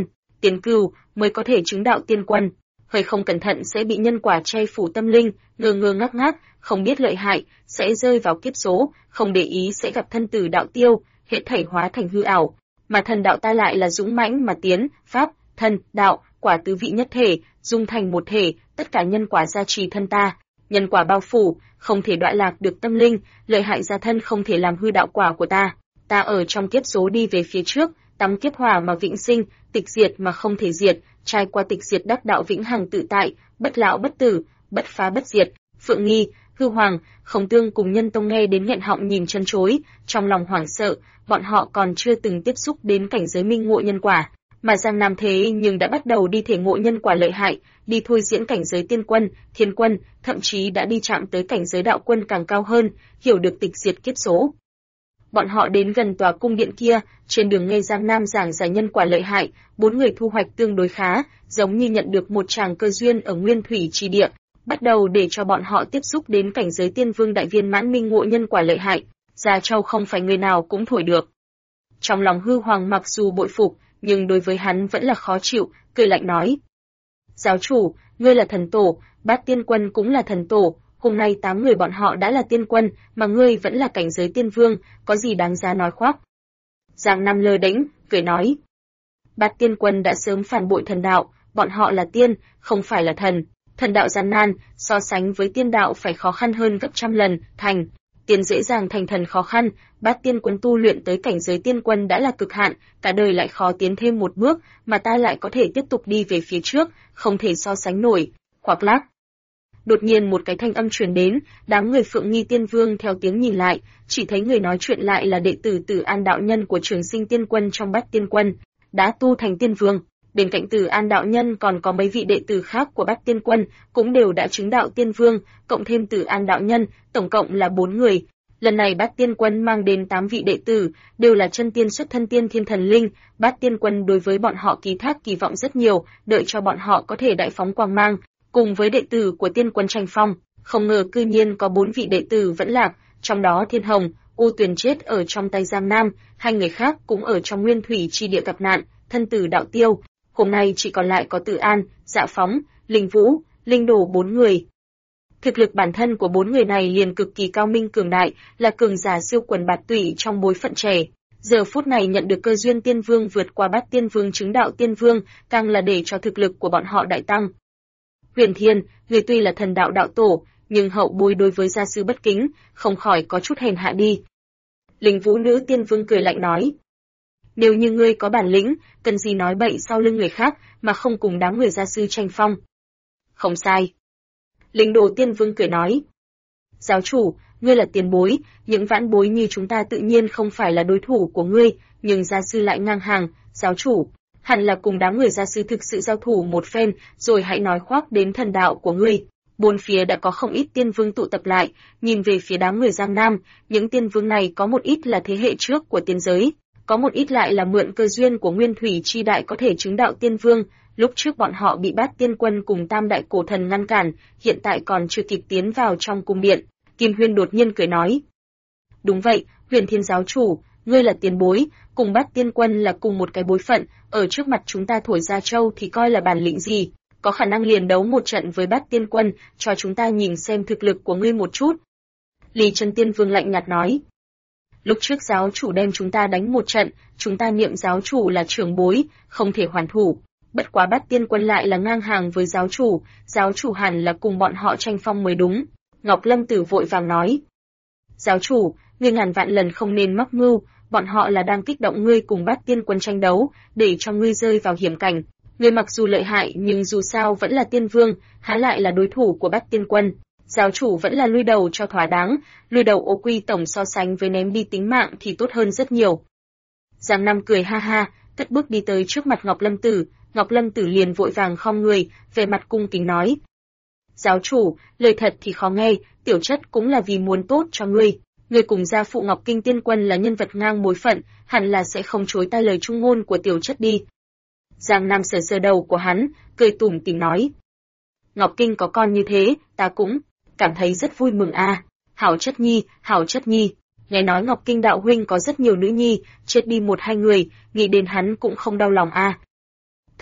tiến cửu mới có thể chứng đạo tiên quân. Hơi không cẩn thận sẽ bị nhân quả che phủ tâm linh, ngơ ngơ ngác ngác, không biết lợi hại, sẽ rơi vào kiếp số, không để ý sẽ gặp thân tử đạo tiêu, hết thảy hóa thành hư ảo. Mà thần đạo ta lại là dũng mãnh mà tiến, pháp, thân, đạo, quả tứ vị nhất thể, dung thành một thể, tất cả nhân quả gia trì thân ta, nhân quả bao phủ, không thể đoạn lạc được tâm linh, lợi hại gia thân không thể làm hư đạo quả của ta. Ta ở trong kiếp số đi về phía trước, tắm kiếp hỏa mà vĩnh sinh, tịch diệt mà không thể diệt, trải qua tịch diệt đắc đạo vĩnh hằng tự tại, bất lão bất tử, bất phá bất diệt. Phượng Nghi, Hư Hoàng, Khổng Tương cùng Nhân Tông nghe đến nghẹn họng nhìn chân chối, trong lòng hoảng sợ, bọn họ còn chưa từng tiếp xúc đến cảnh giới minh ngộ nhân quả, mà Giang Nam thế nhưng đã bắt đầu đi thể ngộ nhân quả lợi hại, đi thôi diễn cảnh giới tiên quân, thiên quân, thậm chí đã đi chạm tới cảnh giới đạo quân càng cao hơn, hiểu được tịch diệt kiếp số. Bọn họ đến gần tòa cung điện kia, trên đường nghe Giang Nam giảng giải nhân quả lợi hại, bốn người thu hoạch tương đối khá, giống như nhận được một tràng cơ duyên ở Nguyên Thủy Chi Địa, bắt đầu để cho bọn họ tiếp xúc đến cảnh giới tiên vương đại viên mãn minh ngộ nhân quả lợi hại. Gia Châu không phải người nào cũng thổi được. Trong lòng Hư Hoàng mặc dù bội phục, nhưng đối với hắn vẫn là khó chịu, cười lạnh nói: "Giáo chủ, ngươi là thần tổ, Bát Tiên Quân cũng là thần tổ, hôm nay 8 người bọn họ đã là tiên quân, mà ngươi vẫn là cảnh giới tiên vương, có gì đáng giá nói khoác?" Giang Nam lơ đễnh, cười nói: "Bát Tiên Quân đã sớm phản bội thần đạo, bọn họ là tiên, không phải là thần. Thần đạo gian nan, so sánh với tiên đạo phải khó khăn hơn gấp trăm lần, thành tiên dễ dàng thành thần khó khăn, Bát Tiên Quân tu luyện tới cảnh giới tiên quân đã là cực hạn, cả đời lại khó tiến thêm một bước, mà ta lại có thể tiếp tục đi về phía trước, không thể so sánh nổi." Khoác lác. Đột nhiên một cái thanh âm truyền đến, đám người Phượng Nghi Tiên Vương theo tiếng nhìn lại, chỉ thấy người nói chuyện lại là đệ tử Tử An đạo nhân của Trường Sinh Tiên Quân trong Bát Tiên Quân, đã tu thành tiên vương. Bên cạnh Tử An đạo nhân còn có mấy vị đệ tử khác của Bát Tiên Quân, cũng đều đã chứng đạo tiên vương, cộng thêm Tử An đạo nhân, tổng cộng là 4 người. Lần này Bát Tiên Quân mang đến 8 vị đệ tử, đều là chân tiên xuất thân tiên thiên thần linh, Bát Tiên Quân đối với bọn họ ký thác kỳ vọng rất nhiều, đợi cho bọn họ có thể đại phóng quang mang, cùng với đệ tử của Tiên Quân tranh phong. Không ngờ cư nhiên có 4 vị đệ tử vẫn lạc, trong đó Thiên Hồng, U Tuyền chết ở trong tay Giang Nam, 2 người khác cũng ở trong Nguyên Thủy Chi Địa gặp nạn, thân tử đạo tiêu. Hôm nay chỉ còn lại có Tử An, Dạ Phóng, Linh Vũ, Linh Đồ 4 người. Thực lực bản thân của 4 người này liền cực kỳ cao minh cường đại, là cường giả siêu quần bạt tụy trong bối phận trẻ. Giờ phút này nhận được cơ duyên tiên vương vượt qua Bát Tiên Vương chứng đạo tiên vương, càng là để cho thực lực của bọn họ đại tăng. Huyền Thiên, người tuy là thần đạo đạo tổ, nhưng hậu bối đối với gia sư bất kính, không khỏi có chút hèn hạ đi. Linh Vũ nữ tiên vương cười lạnh nói: "Nếu như ngươi có bản lĩnh, cần gì nói bậy sau lưng người khác, mà không cùng đám người gia sư tranh phong?" "Không sai." Linh Đồ tiên vương cười nói: "Giáo chủ, ngươi là tiền bối, những vãn bối như chúng ta tự nhiên không phải là đối thủ của ngươi, nhưng gia sư lại ngang hàng, giáo chủ, hẳn là cùng đám người gia sư thực sự giao thủ một phen, rồi hãy nói khoác đến thần đạo của ngươi." Bốn phía đã có không ít tiên vương tụ tập lại, nhìn về phía đám người Giang Nam, những tiên vương này có một ít là thế hệ trước của tiên giới, có một ít lại là mượn cơ duyên của Nguyên Thủy Chi Đại có thể chứng đạo tiên vương. Lúc trước bọn họ bị Bát Tiên Quân cùng Tam Đại Cổ Thần ngăn cản, hiện tại còn chưa kịp tiến vào trong cung điện. Kim Huyên đột nhiên cười nói: "Đúng vậy, Huyền Thiên giáo chủ, ngươi là tiền bối, cùng Bát Tiên Quân là cùng một cái bối phận, ở trước mặt chúng ta thổi Gia Châu thì coi là bản lĩnh gì, có khả năng liền đấu một trận với Bát Tiên Quân, cho chúng ta nhìn xem thực lực của ngươi một chút." Lý Chân Tiên Vương lạnh nhạt nói: "Lúc trước giáo chủ đem chúng ta đánh một trận, chúng ta niệm giáo chủ là trưởng bối, không thể hoàn thủ. Bất quá Bát Tiên Quân lại là ngang hàng với giáo chủ hẳn là cùng bọn họ tranh phong mới đúng." Ngọc Lâm Tử vội vàng nói: "Giáo chủ, ngươi ngàn vạn lần không nên mắc mưu, bọn họ là đang kích động ngươi cùng Bát Tiên Quân tranh đấu, để cho ngươi rơi vào hiểm cảnh. Ngươi mặc dù lợi hại nhưng dù sao vẫn là tiên vương, há lại là đối thủ của Bát Tiên Quân. Giáo chủ vẫn là lui đầu cho thỏa đáng, lui đầu ô quy tổng so sánh với ném đi tính mạng thì tốt hơn rất nhiều." Giang Nam cười ha ha, cất bước đi tới trước mặt Ngọc Lâm Tử, Ngọc Lâm Tử liền vội vàng khom người, về mặt cung kính nói: "Giáo chủ, lời thật thì khó nghe, tiểu chất cũng là vì muốn tốt cho ngươi. Ngươi cùng gia phụ Ngọc Kinh Tiên Quân là nhân vật ngang bối phận, hẳn là sẽ không chối tai lời trung ngôn của tiểu chất đi." Giang Nam sờ sờ đầu của hắn, cười tủm tỉm nói: "Ngọc Kinh có con như thế, ta cũng cảm thấy rất vui mừng a. Hảo chất nhi, hảo chất nhi. Nghe nói Ngọc Kinh đạo huynh có rất nhiều nữ nhi, chết đi 1-2 người, nghĩ đến hắn cũng không đau lòng a."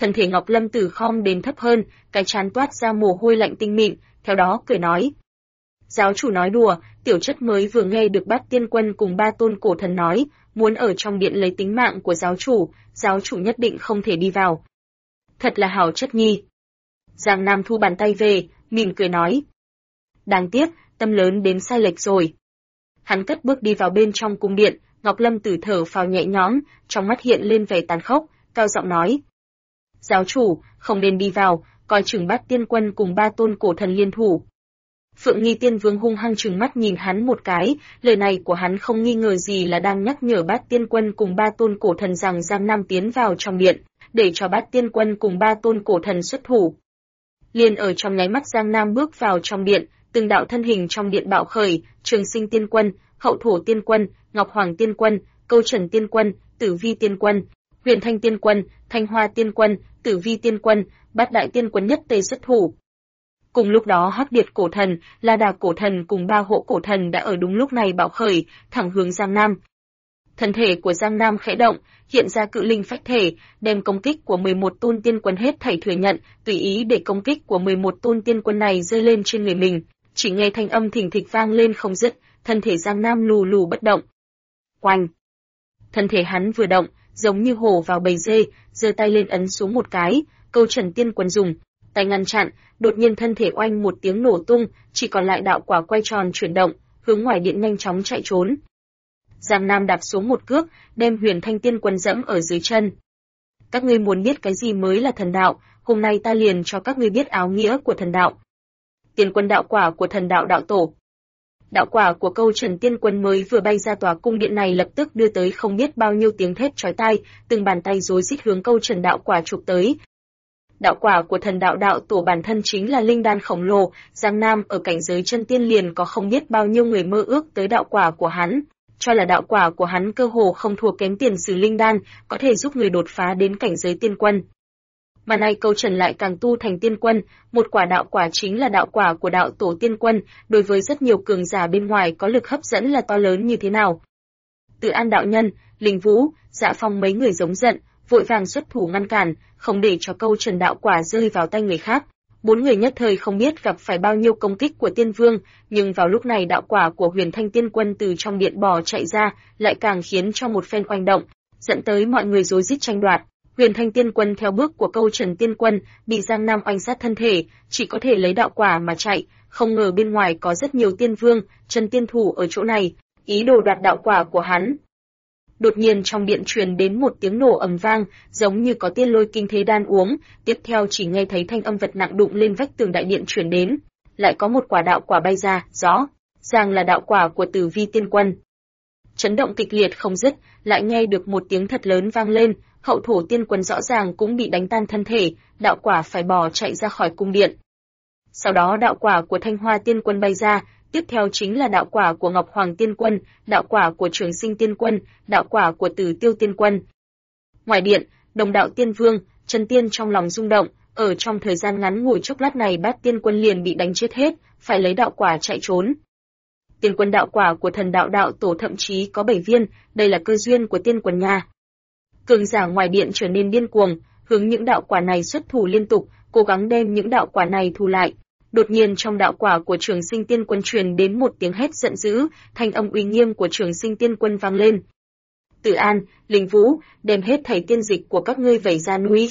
Thân thể Ngọc Lâm Tử khom đến thấp hơn, cái trán toát ra mồ hôi lạnh tinh mịn, theo đó cười nói. Giáo chủ nói đùa, tiểu chất mới vừa nghe được Bát Tiên Quân cùng 3 tôn cổ thần nói, muốn ở trong điện lấy tính mạng của giáo chủ nhất định không thể đi vào. Thật là hảo chất nhi. Giang Nam thu bàn tay về, mỉm cười nói. Đáng tiếc, tâm lớn đến sai lệch rồi. Hắn cất bước đi vào bên trong cung điện, Ngọc Lâm Tử thở phào nhẹ nhõm, trong mắt hiện lên vẻ tàn khốc, cao giọng nói. Giáo chủ, không nên đi vào, coi chừng Bát Tiên Quân cùng 3 tôn cổ thần liên thủ. Phượng Nghi Tiên Vương hung hăng trừng mắt nhìn hắn một cái, lời này của hắn không nghi ngờ gì là đang nhắc nhở Bát Tiên Quân cùng 3 tôn cổ thần rằng Giang Nam tiến vào trong điện, để cho Bát Tiên Quân cùng 3 tôn cổ thần xuất thủ. Liền ở trong nháy mắt Giang Nam bước vào trong điện, từng đạo thân hình trong điện bạo khởi, Trường Sinh Tiên Quân, Hậu Thổ Tiên Quân, Ngọc Hoàng Tiên Quân, Câu Trần Tiên Quân, Tử Vi Tiên Quân, Huyền Thanh Tiên Quân, Thanh Hoa Tiên Quân, Tử Vi Tiên Quân, Bát Đại Tiên Quân nhất tề xuất thủ. Cùng lúc đó Hắc Điệt cổ thần, La Đà cổ thần cùng 3 hộ cổ thần đã ở đúng lúc này bạo khởi, thẳng hướng Giang Nam. Thân thể của Giang Nam khẽ động, hiện ra cự linh phách thể, đem công kích của 11 tôn tiên quân hết thảy thừa nhận, tùy ý để công kích của 11 tôn tiên quân này rơi lên trên người mình. Chỉ nghe thanh âm thình thịch vang lên không dứt, thân thể Giang Nam lù lù bất động. Oanh! Thân thể hắn vừa động, giống như hổ vào bầy dê, giơ tay lên ấn xuống một cái, Câu Trần Tiên Quân dùng tay ngăn chặn, đột nhiên thân thể oanh một tiếng nổ tung, chỉ còn lại đạo quả quay tròn chuyển động, hướng ngoài điện nhanh chóng chạy trốn. Giang Nam đạp xuống một cước, đem Huyền Thanh Tiên Quân dẫm ở dưới chân. Các ngươi muốn biết cái gì mới là thần đạo, hôm nay ta liền cho các ngươi biết áo nghĩa của thần đạo. Tiên Quân đạo quả của thần đạo đạo tổ. Đạo quả của Câu Trần Tiên Quân mới vừa bay ra tòa cung điện này lập tức đưa tới không biết bao nhiêu tiếng thét chói tai, từng bàn tay rối rít hướng Câu Trần đạo quả chụp tới. Đạo quả của thần đạo đạo tổ bản thân chính là linh đan khổng lồ, Giang Nam ở cảnh giới chân tiên liền có không biết bao nhiêu người mơ ước tới đạo quả của hắn, cho là đạo quả của hắn cơ hồ không thua kém tiền sử linh đan, có thể giúp người đột phá đến cảnh giới tiên quân. Mà nay Câu Trần lại càng tu thành tiên quân, một quả đạo quả chính là đạo quả của đạo tổ tiên quân, đối với rất nhiều cường giả bên ngoài có lực hấp dẫn là to lớn như thế nào. Tự An đạo nhân, Linh Vũ, Dạ Phong mấy người giống giận, vội vàng xuất thủ ngăn cản, không để cho Câu Trần đạo quả rơi vào tay người khác. 4 người nhất thời không biết gặp phải bao nhiêu công kích của tiên vương, nhưng vào lúc này đạo quả của Huyền Thanh Tiên Quân từ trong điện bò chạy ra, lại càng khiến cho một phen oanh động, dẫn tới mọi người rối rít tranh đoạt. Huyền Thanh Tiên Quân theo bước của Câu Trần Tiên Quân, bị Giang Nam oanh sát thân thể, chỉ có thể lấy đạo quả mà chạy, không ngờ bên ngoài có rất nhiều tiên vương, chân tiên thủ ở chỗ này, ý đồ đoạt đạo quả của hắn. Đột nhiên trong điện truyền đến một tiếng nổ ầm vang, giống như có tiên lôi kinh thế đan uống, tiếp theo chỉ nghe thấy thanh âm vật nặng đụng lên vách tường đại điện truyền đến, lại có một quả đạo quả bay ra, rõ ràng là đạo quả của Tử Vi Tiên Quân. Chấn động kịch liệt không dứt, lại nghe được một tiếng thật lớn vang lên, Hậu Thổ Tiên Quân rõ ràng cũng bị đánh tan thân thể, đạo quả phải bỏ chạy ra khỏi cung điện. Sau đó đạo quả của Thanh Hoa Tiên Quân bay ra, tiếp theo chính là đạo quả của Ngọc Hoàng Tiên Quân, đạo quả của Trường Sinh Tiên Quân, đạo quả của Tử Tiêu Tiên Quân. Ngoài điện, Đồng đạo Tiên Vương, chân tiên trong lòng rung động, ở trong thời gian ngắn ngủi chốc lát này Bát Tiên Quân liền bị đánh chết hết, phải lấy đạo quả chạy trốn. Tiên Quân đạo quả của thần đạo đạo tổ thậm chí có 7 viên, đây là cơ duyên của tiên quân nha. Cường giả ngoài điện trở nên điên cuồng, hướng những đạo quả này xuất thủ liên tục, cố gắng đem những đạo quả này thu lại. Đột nhiên trong đạo quả của Trường Sinh Tiên Quân truyền đến một tiếng hét giận dữ, thanh âm uy nghiêm của Trường Sinh Tiên Quân vang lên. Tự An, Linh Vũ, đem hết thảy tiên dịch của các ngươi vẩy ra núi.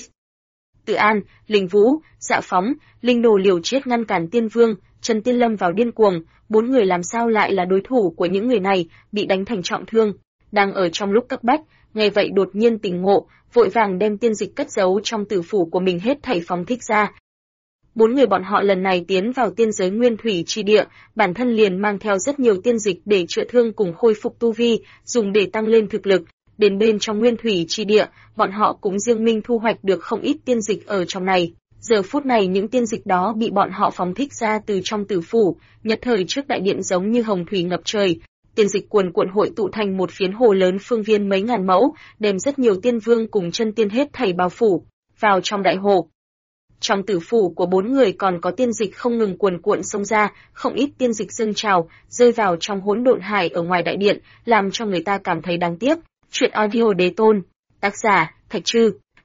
Tự An, Linh Vũ, Dạ Phóng, Linh Đồ liều chết ngăn cản Tiên Vương, Trần Tiên lâm vào điên cuồng, 4 người làm sao lại là đối thủ của những người này, bị đánh thành trọng thương, đang ở trong lúc cấp bách, nghe vậy đột nhiên tỉnh ngộ, vội vàng đem tiên dịch cất giấu trong tử phủ của mình hết thảy phóng thích ra. 4 người bọn họ lần này tiến vào tiên giới nguyên thủy chi địa, bản thân liền mang theo rất nhiều tiên dịch để chữa thương cùng khôi phục tu vi, dùng để tăng lên thực lực. Đến bên trong nguyên thủy chi địa, bọn họ cũng riêng mình thu hoạch được không ít tiên dịch ở trong này. Giờ phút này những tiên dịch đó bị bọn họ phóng thích ra từ trong tử phủ, nhất thời trước đại điện giống như hồng thủy ngập trời. Tiên dịch cuồn cuộn hội tụ thành một phiến hồ lớn phương viên mấy ngàn mẫu, đem rất nhiều tiên vương cùng chân tiên hết thảy bao phủ vào trong đại hồ. Trong tử phủ của 4 người còn có tiên dịch không ngừng cuồn cuộn xông ra, không ít tiên dịch dâng trào, rơi vào trong hỗn độn hải ở ngoài đại điện, làm cho người ta cảm thấy đáng tiếc. Chuyện audio Đế Tôn, tác giả Thạch Trư,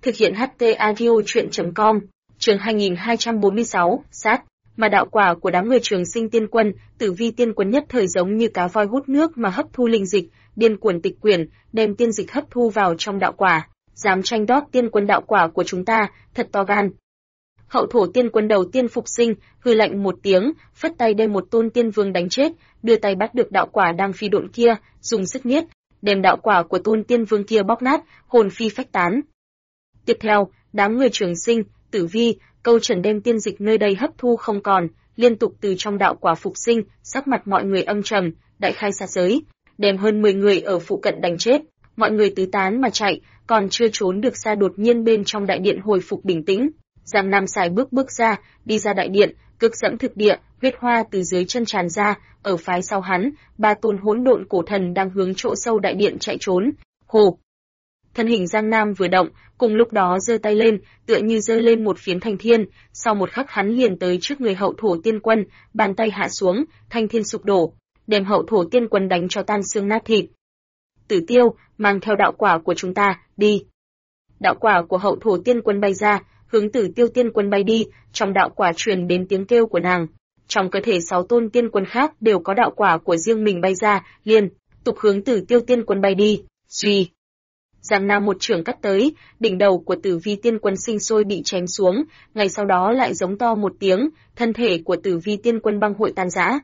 Thực hiện HT Audio truyện.com. Chương 2246, sát. Mà đạo quả của đám người Trường Sinh Tiên Quân, Tử Vi Tiên Quân nhất thời giống như cá voi hút nước mà hấp thu linh dịch, điên cuồng tịch quyển, đem tiên dịch hấp thu vào trong đạo quả. Dám tranh đoạt tiên quân đạo quả của chúng ta, thật to gan. Hậu thổ tiên quân đầu tiên phục sinh, hừ lạnh một tiếng, phất tay đem một tôn tiên vương đánh chết, đưa tay bắt được đạo quả đang phi độn kia, dùng sức niết, đem đạo quả của tôn tiên vương kia bóc nát, hồn phi phách tán. Tiếp theo, đám người Trường Sinh, Tử Vi, Câu Trần đem tiên dịch nơi đây hấp thu không còn, liên tục từ trong đạo quả phục sinh, sắc mặt mọi người âm trầm, đại khai sát giới, đem hơn 10 người ở phụ cận đánh chết, mọi người tứ tán mà chạy, còn chưa trốn được xa đột nhiên bên trong đại điện hồi phục bình tĩnh. Giang Nam xài bước ra, đi ra đại điện, cực dẫm thực địa, huyết hoa từ dưới chân tràn ra, ở phái sau hắn, 3 tôn hỗn độn cổ thần đang hướng chỗ sâu đại điện chạy trốn. Hồ! Thân hình Giang Nam vừa động, cùng lúc đó giơ tay lên, tựa như giơ lên một phiến thanh thiên, sau một khắc hắn liền tới trước người hậu thổ tiên quân, bàn tay hạ xuống, thanh thiên sụp đổ, đem hậu thổ tiên quân đánh cho tan xương nát thịt. Tử Tiêu, mang theo đạo quả của chúng ta, đi. Đạo quả của hậu thổ tiên quân bay ra, hướng Tử Tiêu tiên quân bay đi, trong đạo quả truyền đến tiếng kêu của nàng. Trong cơ thể 6 tôn tiên quân khác đều có đạo quả của riêng mình bay ra, liên tục hướng Tử Tiêu tiên quân bay đi. Suy. Giang Nam một trường cắt tới, đỉnh đầu của Tử Vi tiên quân sinh sôi bị chém xuống, ngay sau đó lại giống to một tiếng, thân thể của Tử Vi tiên quân băng hội tan rã.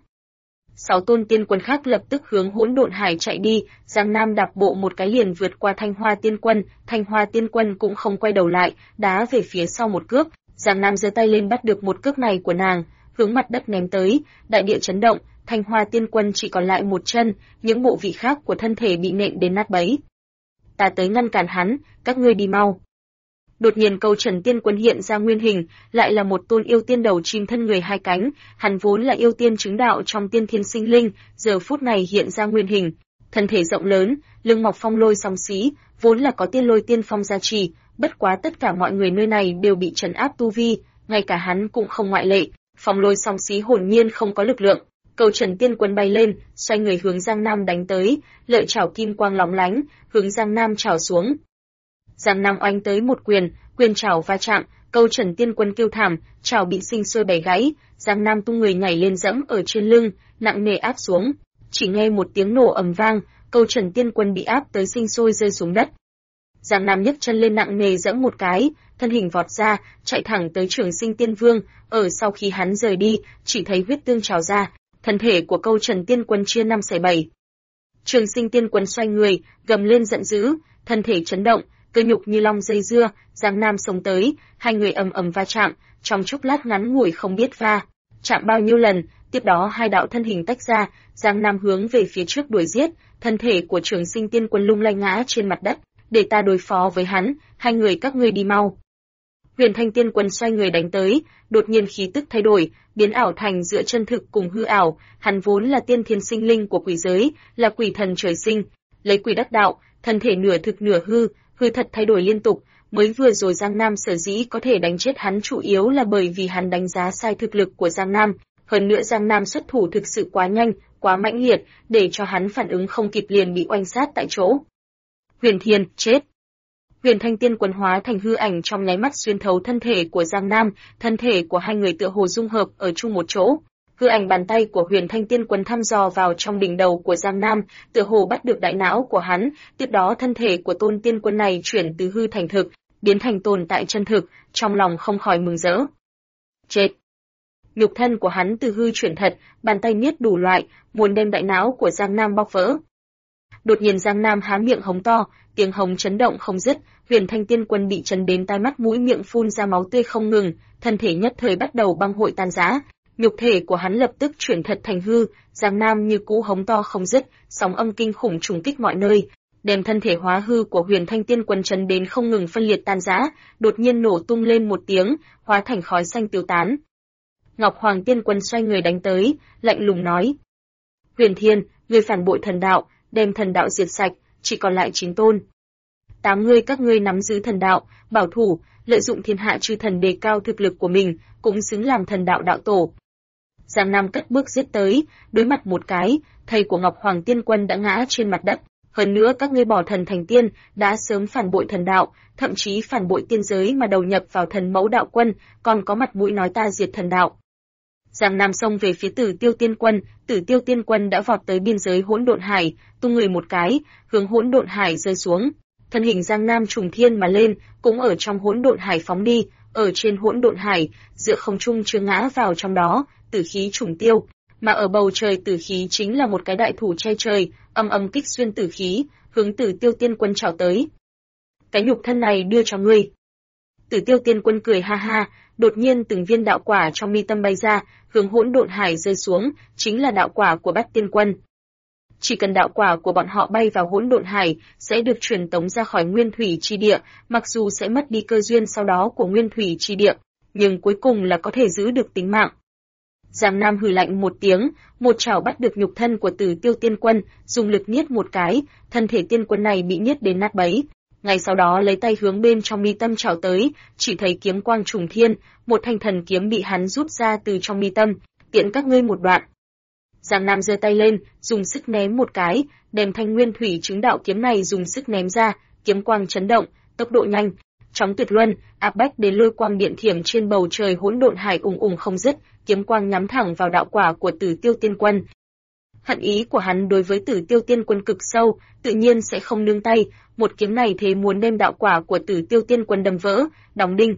6 tôn tiên quân khác lập tức hướng hỗn độn hải chạy đi, Giang Nam đạp bộ một cái liền vượt qua Thanh Hoa tiên quân, Thanh Hoa tiên quân cũng không quay đầu lại, đá về phía sau một cước, Giang Nam giơ tay lên bắt được một cước này của nàng, hướng mặt đất ném tới, đại địa chấn động, Thanh Hoa tiên quân chỉ còn lại một chân, những bộ vị khác của thân thể bị nện đến nát bấy. Ta tới ngăn cản hắn, các ngươi đi mau. Đột nhiên Câu Trần tiên quân hiện ra nguyên hình, lại là một tôn yêu tiên đầu chim thân người hai cánh, hắn vốn là yêu tiên chứng đạo trong tiên thiên sinh linh, giờ phút này hiện ra nguyên hình, thân thể rộng lớn, lưng mọc phong lôi song xí, vốn là có tiên lôi tiên phong gia trì, bất quá tất cả mọi người nơi này đều bị trấn áp tu vi, ngay cả hắn cũng không ngoại lệ, phong lôi song xí hồn nhiên không có lực lượng. Câu Trần tiên quân bay lên, xoay người hướng Giang Nam đánh tới, lợi chảo kim quang lóng lánh, hướng Giang Nam chảo xuống. Giang Nam oanh tới một quyền, quyền chảo va chạm, Câu Trần tiên quân kêu thảm, chảo bị sinh sôi bẻ gãy, Giang Nam tung người nhảy lên dẫm ở trên lưng, nặng nề áp xuống. Chỉ nghe một tiếng nổ ầm vang, Câu Trần tiên quân bị áp tới sinh sôi rơi xuống đất. Giang Nam nhấc chân lên nặng nề giẫm một cái, thân hình vọt ra, chạy thẳng tới Trường Sinh Tiên Vương, ở sau khi hắn rời đi, chỉ thấy huyết tương trào ra, thân thể của Câu Trần tiên quân chia 5 xẻ 7. Trường Sinh tiên quân xoay người, gầm lên giận dữ, thân thể chấn động, cơ nhục như long dây dưa, Giang Nam xông tới, hai người ầm ầm va chạm, trong chốc lát ngắn ngủi không biết va chạm bao nhiêu lần, tiếp đó hai đạo thân hình tách ra, Giang Nam hướng về phía trước đuổi giết, thân thể của Trường Sinh tiên quân lung lay ngã trên mặt đất, để ta đối phó với hắn, hai người các ngươi đi mau. Huyền Thanh tiên quân xoay người đánh tới, đột nhiên khí tức thay đổi, biến ảo thành giữa chân thực cùng hư ảo, hắn vốn là tiên thiên sinh linh của quỷ giới, là quỷ thần trời sinh, lấy quỷ đắc đạo, thân thể nửa thực nửa hư, hư thật thay đổi liên tục, mới vừa rồi Giang Nam sở dĩ có thể đánh chết hắn chủ yếu là bởi vì hắn đánh giá sai thực lực của Giang Nam, hơn nữa Giang Nam xuất thủ thực sự quá nhanh, quá mãnh liệt, để cho hắn phản ứng không kịp liền bị oanh sát tại chỗ. Huyền Thiên, chết. Huyền Thanh tiên quân hóa thành hư ảnh trong nháy mắt xuyên thấu thân thể của Giang Nam, thân thể của hai người tựa hồ dung hợp ở chung một chỗ. Hư ảnh bàn tay của Huyền Thanh tiên quân thăm dò vào trong đỉnh đầu của Giang Nam, tựa hồ bắt được đại não của hắn, tiếp đó thân thể của tôn tiên quân này chuyển từ hư thành thực, biến thành tồn tại chân thực, trong lòng không khỏi mừng rỡ. Chết. Nhục thân của hắn từ hư chuyển thật, bàn tay niết đủ loại, muốn đem đại não của Giang Nam bóc vỡ. Đột nhiên Giang Nam há miệng hống to, tiếng hống chấn động không dứt, Huyền Thanh tiên quân bị chấn đến tai mắt mũi miệng phun ra máu tươi không ngừng, thân thể nhất thời bắt đầu băng hội tan rã, nhục thể của hắn lập tức chuyển thật thành hư, Giang Nam như cũ hống to không dứt, sóng âm kinh khủng trùng kích mọi nơi, đem thân thể hóa hư của Huyền Thanh tiên quân chấn đến không ngừng phân liệt tan rã, đột nhiên nổ tung lên một tiếng, hóa thành khói xanh tiêu tán. Ngọc Hoàng tiên quân xoay người đánh tới, lạnh lùng nói: Huyền Thiên, ngươi phản bội thần đạo, đem thần đạo diệt sạch, chỉ còn lại 9 tôn. 8 người các ngươi nắm giữ thần đạo, bảo thủ, lợi dụng thiên hạ chư thần đề cao thực lực của mình, cũng xứng làm thần đạo đạo tổ. Giang Nam cất bước giết tới, đối mặt một cái, thầy của Ngọc Hoàng tiên quân đã ngã trên mặt đất, Hơn nữa các ngươi bỏ thần thành tiên, đã sớm phản bội thần đạo, thậm chí phản bội tiên giới mà đầu nhập vào thần mẫu đạo quân, còn có mặt mũi nói ta diệt thần đạo. Giang Nam xông về phía Tử Tiêu Tiên Quân, Tử Tiêu Tiên Quân đã vọt tới biên giới Hỗn Độn Hải, tung người một cái, hướng Hỗn Độn Hải rơi xuống. Thân hình Giang Nam trùng thiên mà lên, cũng ở trong Hỗn Độn Hải phóng đi, ở trên Hỗn Độn Hải, giữa không trung chưa ngã vào trong đó, tử khí trùng tiêu, mà ở bầu trời tử khí chính là một cái đại thủ che trời, âm âm kích xuyên tử khí, hướng Tử Tiêu Tiên Quân chào tới. Cái nhục thân này đưa cho ngươi. Tử Tiêu Tiên Quân cười ha ha, đột nhiên từng viên đạo quả trong mi tâm bay ra, hướng Hỗn Độn Hải rơi xuống, chính là đạo quả của Bát Tiên Quân. Chỉ cần đạo quả của bọn họ bay vào Hỗn Độn Hải, sẽ được truyền tống ra khỏi Nguyên Thủy Chi Địa, mặc dù sẽ mất đi cơ duyên sau đó của Nguyên Thủy Chi Địa, nhưng cuối cùng là có thể giữ được tính mạng. Giang Nam hừ lạnh một tiếng, một chảo bắt được nhục thân của Tử Tiêu Tiên Quân, dùng lực niết một cái, thân thể tiên quân này bị niết đến nát bấy. Ngay sau đó lấy tay hướng bên trong mi tâm chảo tới, chỉ thấy kiếm quang trùng thiên, một thanh thần kiếm bị hắn rút ra từ trong mi tâm, tiện các ngươi một đoạn. Giang Nam giơ tay lên, dùng sức ném một cái, đem thanh nguyên thủy chứng đạo kiếm này dùng sức ném ra, kiếm quang chấn động, tốc độ nhanh, chóng tuyệt luân, áp bách đến lôi quang điện thiểm trên bầu trời Hỗn Độn Hải ùng ùng không dứt, kiếm quang nhắm thẳng vào đạo quả của Tử Tiêu Tiên Quân. Hận ý của hắn đối với Tử Tiêu Tiên Quân cực sâu, tự nhiên sẽ không nương tay, một kiếm này thế muốn đem đạo quả của Tử Tiêu Tiên Quân đâm vỡ, đóng đinh.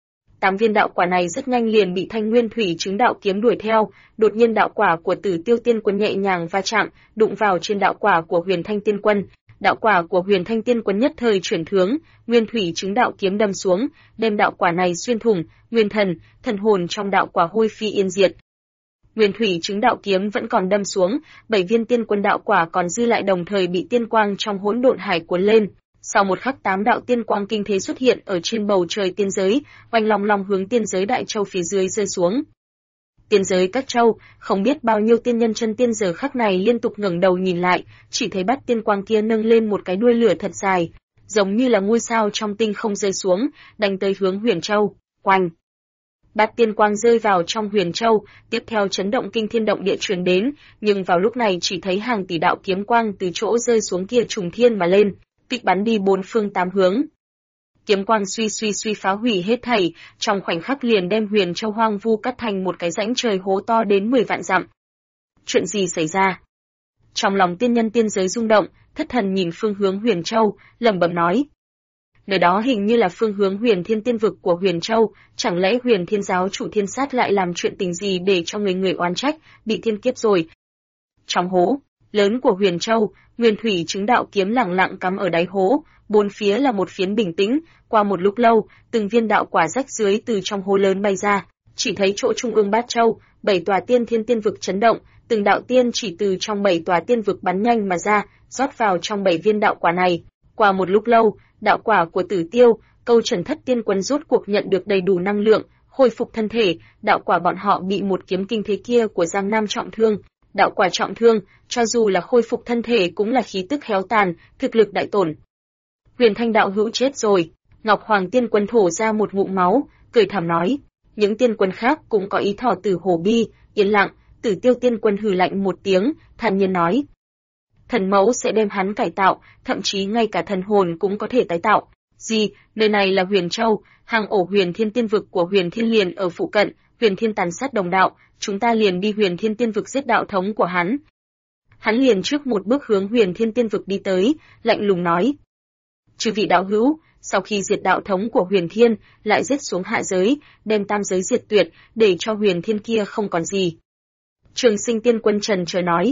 8 viên đạo quả này rất nhanh liền bị thanh nguyên thủy chứng đạo kiếm đuổi theo, đột nhiên đạo quả của Tử Tiêu Tiên Quân nhẹ nhàng va chạm, đụng vào trên đạo quả của Huyền Thanh Tiên Quân. Đạo quả của Huyền Thanh Tiên Quân nhất thời chuyển hướng, nguyên thủy chứng đạo kiếm đâm xuống, đem đạo quả này xuyên thủng, nguyên thần, thần hồn trong đạo quả hôi phi yên diệt. Nguyên thủy chứng đạo kiếm vẫn còn đâm xuống, 7 viên tiên quân đạo quả còn dư lại đồng thời bị tiên quang trong Hỗn Độn Hải cuốn lên. Sau một khắc 8 đạo tiên quang kinh thế xuất hiện ở trên bầu trời tiên giới, oanh long long hướng tiên giới Đại Châu phía dưới rơi xuống. Tiên giới các châu, không biết bao nhiêu tiên nhân chân tiên giờ khắc này liên tục ngẩng đầu nhìn lại, chỉ thấy Bát tiên quang kia nâng lên một cái đuôi lửa thật dài, giống như là ngôi sao trong tinh không rơi xuống, đánh tới hướng Huyền Châu. Oanh! Bát tiên quang rơi vào trong Huyền Châu, tiếp theo chấn động kinh thiên động địa truyền đến, nhưng vào lúc này chỉ thấy hàng tỷ đạo kiếm quang từ chỗ rơi xuống kia trùng thiên mà lên, kích bắn đi 4 phương 8 hướng. Kiếm quang suy phá hủy hết thảy, trong khoảnh khắc liền đem Huyền Châu hoang vu cắt thành một cái rãnh trời hố to đến 10 vạn dặm. Chuyện gì xảy ra? Trong lòng tiên nhân tiên giới rung động, thất thần nhìn phương hướng Huyền Châu, lẩm bẩm nói. Nơi đó hình như là phương hướng Huyền Thiên Tiên vực của Huyền Châu, chẳng lẽ Huyền Thiên giáo chủ Thiên Sát lại làm chuyện tình gì để cho người người oán trách, bị thiên kiếp rồi. Trong hố lớn của Huyền Châu, nguyên thủy chứng đạo kiếm lẳng lặng cắm ở đáy hố, bốn phía là một phiến bình tĩnh, qua một lúc lâu, từng viên đạo quả rách dưới từ trong hố lớn bay ra, chỉ thấy chỗ trung ương Bát Châu, 7 tòa tiên thiên tiên vực chấn động, từng đạo tiên chỉ từ trong 7 tòa tiên vực bắn nhanh mà ra, rót vào trong 7 viên đạo quả này. Qua một lúc lâu, đạo quả của Tử Tiêu, Câu Trần Thất Tiên Quân rốt cuộc nhận được đầy đủ năng lượng, khôi phục thân thể, đạo quả bọn họ bị một kiếm kinh thế kia của Giang Nam trọng thương. Đạo quả trọng thương, cho dù là khôi phục thân thể cũng là khí tức héo tàn, thực lực đại tổn. Huyền Thanh đạo hữu chết rồi. Ngọc Hoàng Tiên Quân thổ ra một ngụm máu, cười thảm nói. Những tiên quân khác cũng có ý thỏ tử hổ bi, yên lặng. Tử Tiêu Tiên Quân hừ lạnh một tiếng, thản nhiên nói. Thần mẫu sẽ đem hắn cải tạo, thậm chí ngay cả thần hồn cũng có thể tái tạo. Gì, nơi này là Huyền Châu, hang ổ Huyền Thiên Tiên vực của Huyền Thiên liền ở phụ cận, Huyền Thiên tàn sát đồng đạo, chúng ta liền đi Huyền Thiên Tiên vực giết đạo thống của hắn. Hắn liền trước một bước hướng Huyền Thiên Tiên vực đi tới, lạnh lùng nói. Chư vị đạo hữu, sau khi diệt đạo thống của Huyền Thiên, lại giết xuống hạ giới, đem tam giới diệt tuyệt, để cho Huyền Thiên kia không còn gì. Trường Sinh Tiên Quân trần chờ nói.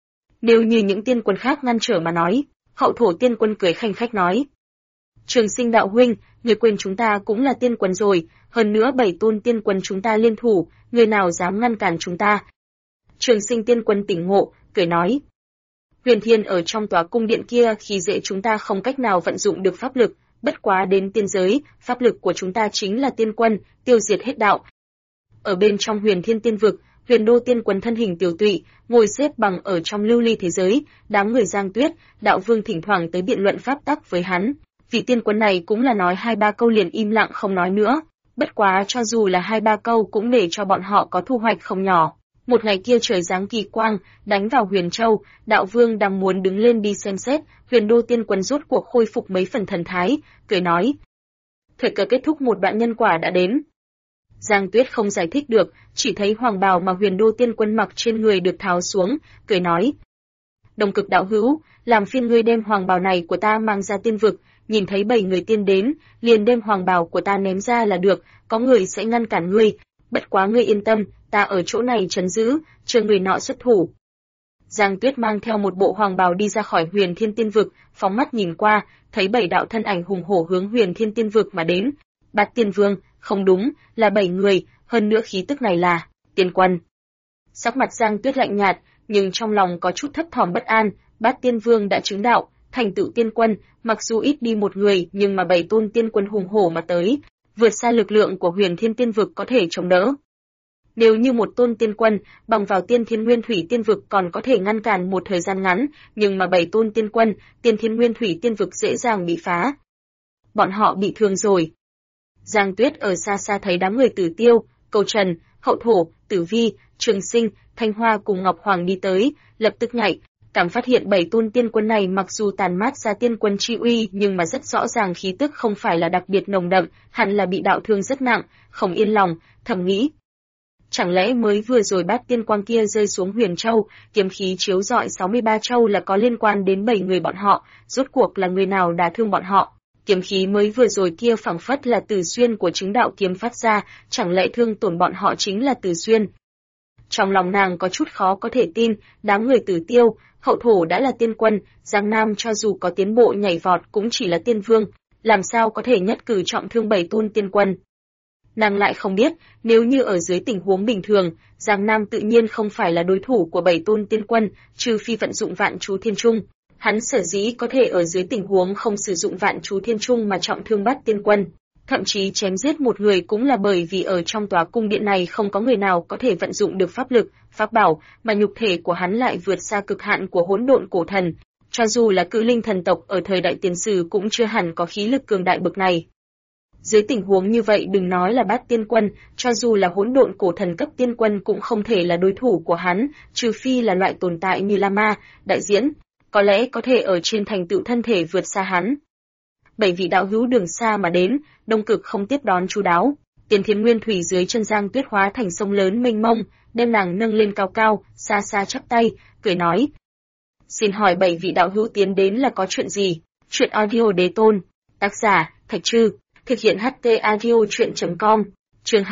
Nếu như những tiên quân khác ngăn trở mà nói, Hậu Thổ Tiên Quân cười khanh khách nói. Trường Sinh đạo huynh, người quên chúng ta cũng là tiên quân rồi, hơn nữa 7 tôn tiên quân chúng ta liên thủ, người nào dám ngăn cản chúng ta. Trường Sinh Tiên Quân tỉnh ngộ, cười nói. Huyền Thiên ở trong tòa cung điện kia khi dễ chúng ta không cách nào vận dụng được pháp lực, bất quá đến tiên giới, pháp lực của chúng ta chính là tiên quân, tiêu diệt hết đạo. Ở bên trong Huyền Thiên Tiên vực, Huyền Đô Tiên Quân thân hình tiểu tụy, ngồi xếp bằng ở trong lưu ly thế giới, đám người Giang Tuyết, đạo vương thỉnh thoảng tới biện luận pháp tắc với hắn. Vị tiên quân này cũng là nói 2-3 câu liền im lặng không nói nữa, bất quá cho dù là 2-3 câu cũng để cho bọn họ có thu hoạch không nhỏ. Một ngày kia trời giáng kỳ quang, đánh vào Huyền Châu, đạo vương đang muốn đứng lên đi xem xét, Huyền Đô Tiên Quân rốt cuộc khôi phục mấy phần thần thái, cười nói: thời cơ kết thúc, một đoạn nhân quả đã đến. Giang Tuyết không giải thích được, chỉ thấy hoàng bào mà Huyền Đô Tiên Quân mặc trên người được tháo xuống, cười nói: Đồng Cực đạo hữu, làm phiên ngươi đem hoàng bào này của ta mang ra tiên vực, nhìn thấy 7 người tiên đến, liền đem hoàng bào của ta ném ra là được, có người sẽ ngăn cản ngươi, bất quá ngươi yên tâm, ta ở chỗ này trấn giữ, chờ người nọ xuất thủ. Giang Tuyết mang theo một bộ hoàng bào đi ra khỏi Huyền Thiên Tiên vực, phóng mắt nhìn qua, thấy 7 đạo thân ảnh hùng hổ hướng Huyền Thiên Tiên vực mà đến. Bát Tiên Vương, không đúng, là 7 người, hơn nữa khí tức này là Tiên Quân. Sắc mặt Giang Tuyết lạnh nhạt, nhưng trong lòng có chút thấp thỏm bất an. Bát Tiên Vương đã chứng đạo, thành tựu Tiên Quân, mặc dù ít đi một người, nhưng mà 7 tôn Tiên Quân hùng hổ mà tới, vượt xa lực lượng của Huyền Thiên Tiên vực có thể chống đỡ. Nếu như một tôn tiên quân bằng vào Tiên Thiên Nguyên Thủy Tiên vực còn có thể ngăn cản một thời gian ngắn, nhưng mà 7 tôn tiên quân, Tiên Thiên Nguyên Thủy Tiên vực dễ dàng bị phá. Bọn họ bị thương rồi. Giang Tuyết ở xa xa thấy đám người Tử Tiêu, Cầu Trần, Hậu Thổ, Tử Vi, Trường Sinh, Thanh Hoa cùng Ngọc Hoàng đi tới, lập tức nhạy, cảm phát hiện 7 tôn tiên quân này mặc dù tàn mát ra tiên quân chi uy, nhưng mà rất rõ ràng khí tức không phải là đặc biệt nồng đậm, hẳn là bị đạo thương rất nặng, không yên lòng, thầm nghĩ: chẳng lẽ mới vừa rồi Bát Tiên Quang kia rơi xuống Huyền Châu, kiếm khí chiếu rọi 63 châu là có liên quan đến 7 người bọn họ, rốt cuộc là người nào đả thương bọn họ? Kiếm khí mới vừa rồi kia phảng phất là Từ Xuyên của chứng đạo kiếm phát ra, chẳng lẽ thương tổn bọn họ chính là Từ Xuyên? Trong lòng nàng có chút khó có thể tin, đám người Tử Tiêu, Hậu Thổ đã là tiên quân, Giang Nam cho dù có tiến bộ nhảy vọt cũng chỉ là tiên vương, làm sao có thể nhất cử trọng thương 7 tôn tiên quân? Nàng lại không biết, nếu như ở dưới tình huống bình thường, Giang Nam tự nhiên không phải là đối thủ của 7 tôn tiên quân, trừ phi vận dụng Vạn Chú Thiên Trung. Hắn sở dĩ có thể ở dưới tình huống không sử dụng Vạn Chú Thiên Trung mà trọng thương Bát Tiên Quân, thậm chí chém giết một người cũng là bởi vì ở trong tòa cung điện này không có người nào có thể vận dụng được pháp lực, pháp bảo, mà nhục thể của hắn lại vượt xa cực hạn của hỗn độn cổ thần. Cho dù là Cự Linh thần tộc ở thời đại tiền sử cũng chưa hẳn có khí lực cường đại bậc này. Dưới tình huống như vậy đừng nói là Bát Tiên Quân, cho dù là hỗn độn cổ thần cấp tiên quân cũng không thể là đối thủ của hắn, trừ phi là loại tồn tại như Lama, Đại Diễn, có lẽ có thể ở trên thành tựu thân thể vượt xa hắn. 7 vị đạo hữu đường xa mà đến, Đông Cực không tiếp đón chu đáo, Tiên Thiên Nguyên Thủy dưới chân Giang Tuyết hóa thành sông lớn mênh mông, đem nàng nâng lên cao cao, xa xa chắp tay, cười nói: xin hỏi 7 vị đạo hữu tiến đến là có chuyện gì? Chuyện audio đế tôn, tác giả Thạch Trư, thực hiện HT audio truyện.com, chương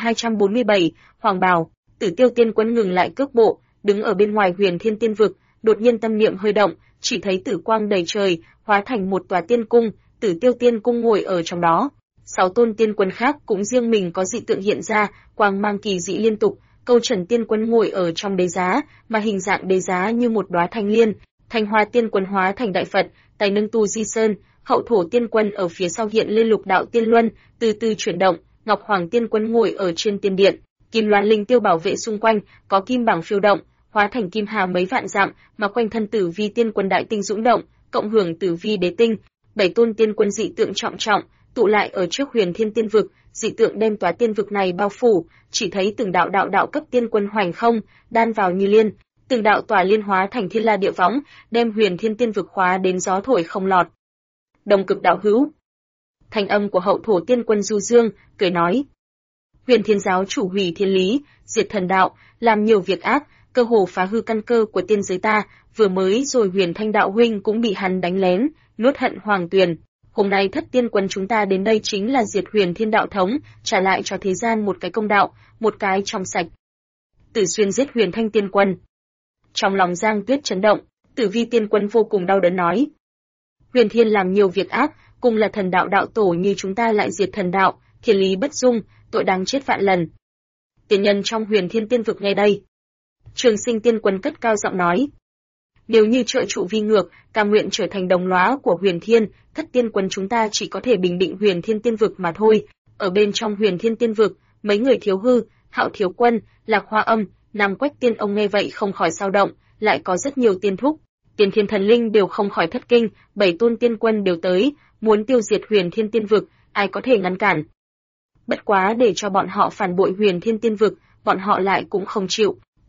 2247, Hoàng Bào. Tử Tiêu Tiên Quân ngừng lại cước bộ, đứng ở bên ngoài Huyền Thiên Tiên vực, đột nhiên tâm niệm hơi động, chỉ thấy tử quang đầy trời, hóa thành một tòa tiên cung, Tử Tiêu Tiên Cung ngồi ở trong đó. 6 tôn tiên quân khác cũng riêng mình có dị tượng hiện ra, quang mang kỳ dị liên tục. Câu Trần Tiên Quân ngồi ở trong đế giá, mà hình dạng đế giá như một đóa thanh liên. Thanh Hoa Tiên Quân hóa thành đại Phật, tay nâng tu di sơn. Hậu Thổ Tiên Quân ở phía sau hiện lên lục đạo tiên luân, từ từ chuyển động. Ngọc Hoàng Tiên Quân ngồi ở trên tiên điện, kim loan linh tiêu bảo vệ xung quanh, có kim bảng phiêu động, hóa thành kim hà mấy vạn dặm, mà quanh thân Tử Vi Tiên Quân đại tinh dũng động, cộng hưởng Tử Vi đế tinh. 7 tôn tiên quân dị tượng trọng trọng tụ lại ở trước Huyền Thiên Tiên vực, dị tượng đem tòa tiên vực này bao phủ, chỉ thấy từng đạo đạo cấp tiên quân hoành không, đan vào như liên, từng đạo tòa liên hóa thành thiên la địa võng, đem Huyền Thiên Tiên vực khóa đến gió thổi không lọt. Đồng Cực đạo hữu. Thanh âm của Hậu Thổ Tiên Quân du dương, cười nói: Huyền Thiên giáo chủ hủy thiên lý, diệt thần đạo, làm nhiều việc ác, cơ hồ phá hư căn cơ của tiên giới ta, vừa mới rồi Huyền Thanh đạo huynh cũng bị hắn đánh lén, nuốt hận hoàng tuyền. Hôm nay Thất Tiên Quân chúng ta đến đây chính là diệt Huyền Thiên đạo thống, trả lại cho thế gian một cái công đạo, một cái trong sạch. Tử Xuyên giết Huyền Thanh Tiên Quân. Trong lòng Giang Tuyết chấn động, Tử Vi Tiên Quân vô cùng đau đớn nói: Huyền Thiên làm nhiều việc ác, cùng là thần đạo đạo tổ như chúng ta lại diệt thần đạo, thiên lý bất dung, tội đáng chết vạn lần. Tiên nhân trong Huyền Thiên Tiên vực nghe đây. Trường Sinh Tiên Quân cất cao giọng nói: nếu như trợ trụ vi ngược, cam nguyện trở thành đồng lõa của Huyền Thiên, Thất Tiên Quân chúng ta chỉ có thể bình định Huyền Thiên Tiên vực mà thôi. Ở bên trong Huyền Thiên Tiên vực, mấy người Thiếu Hư, Hạo Thiếu Quân, Lạc Hoa Âm, Nam Quách Tiên ông nghe vậy không khỏi dao động, lại có rất nhiều tiên thúc, Tiên Thiên Thần Linh đều không khỏi thất kinh, 7 tôn tiên quân đều tới, muốn tiêu diệt Huyền Thiên Tiên vực, ai có thể ngăn cản? Bất quá để cho bọn họ phản bội Huyền Thiên Tiên vực, bọn họ lại cũng không chịu.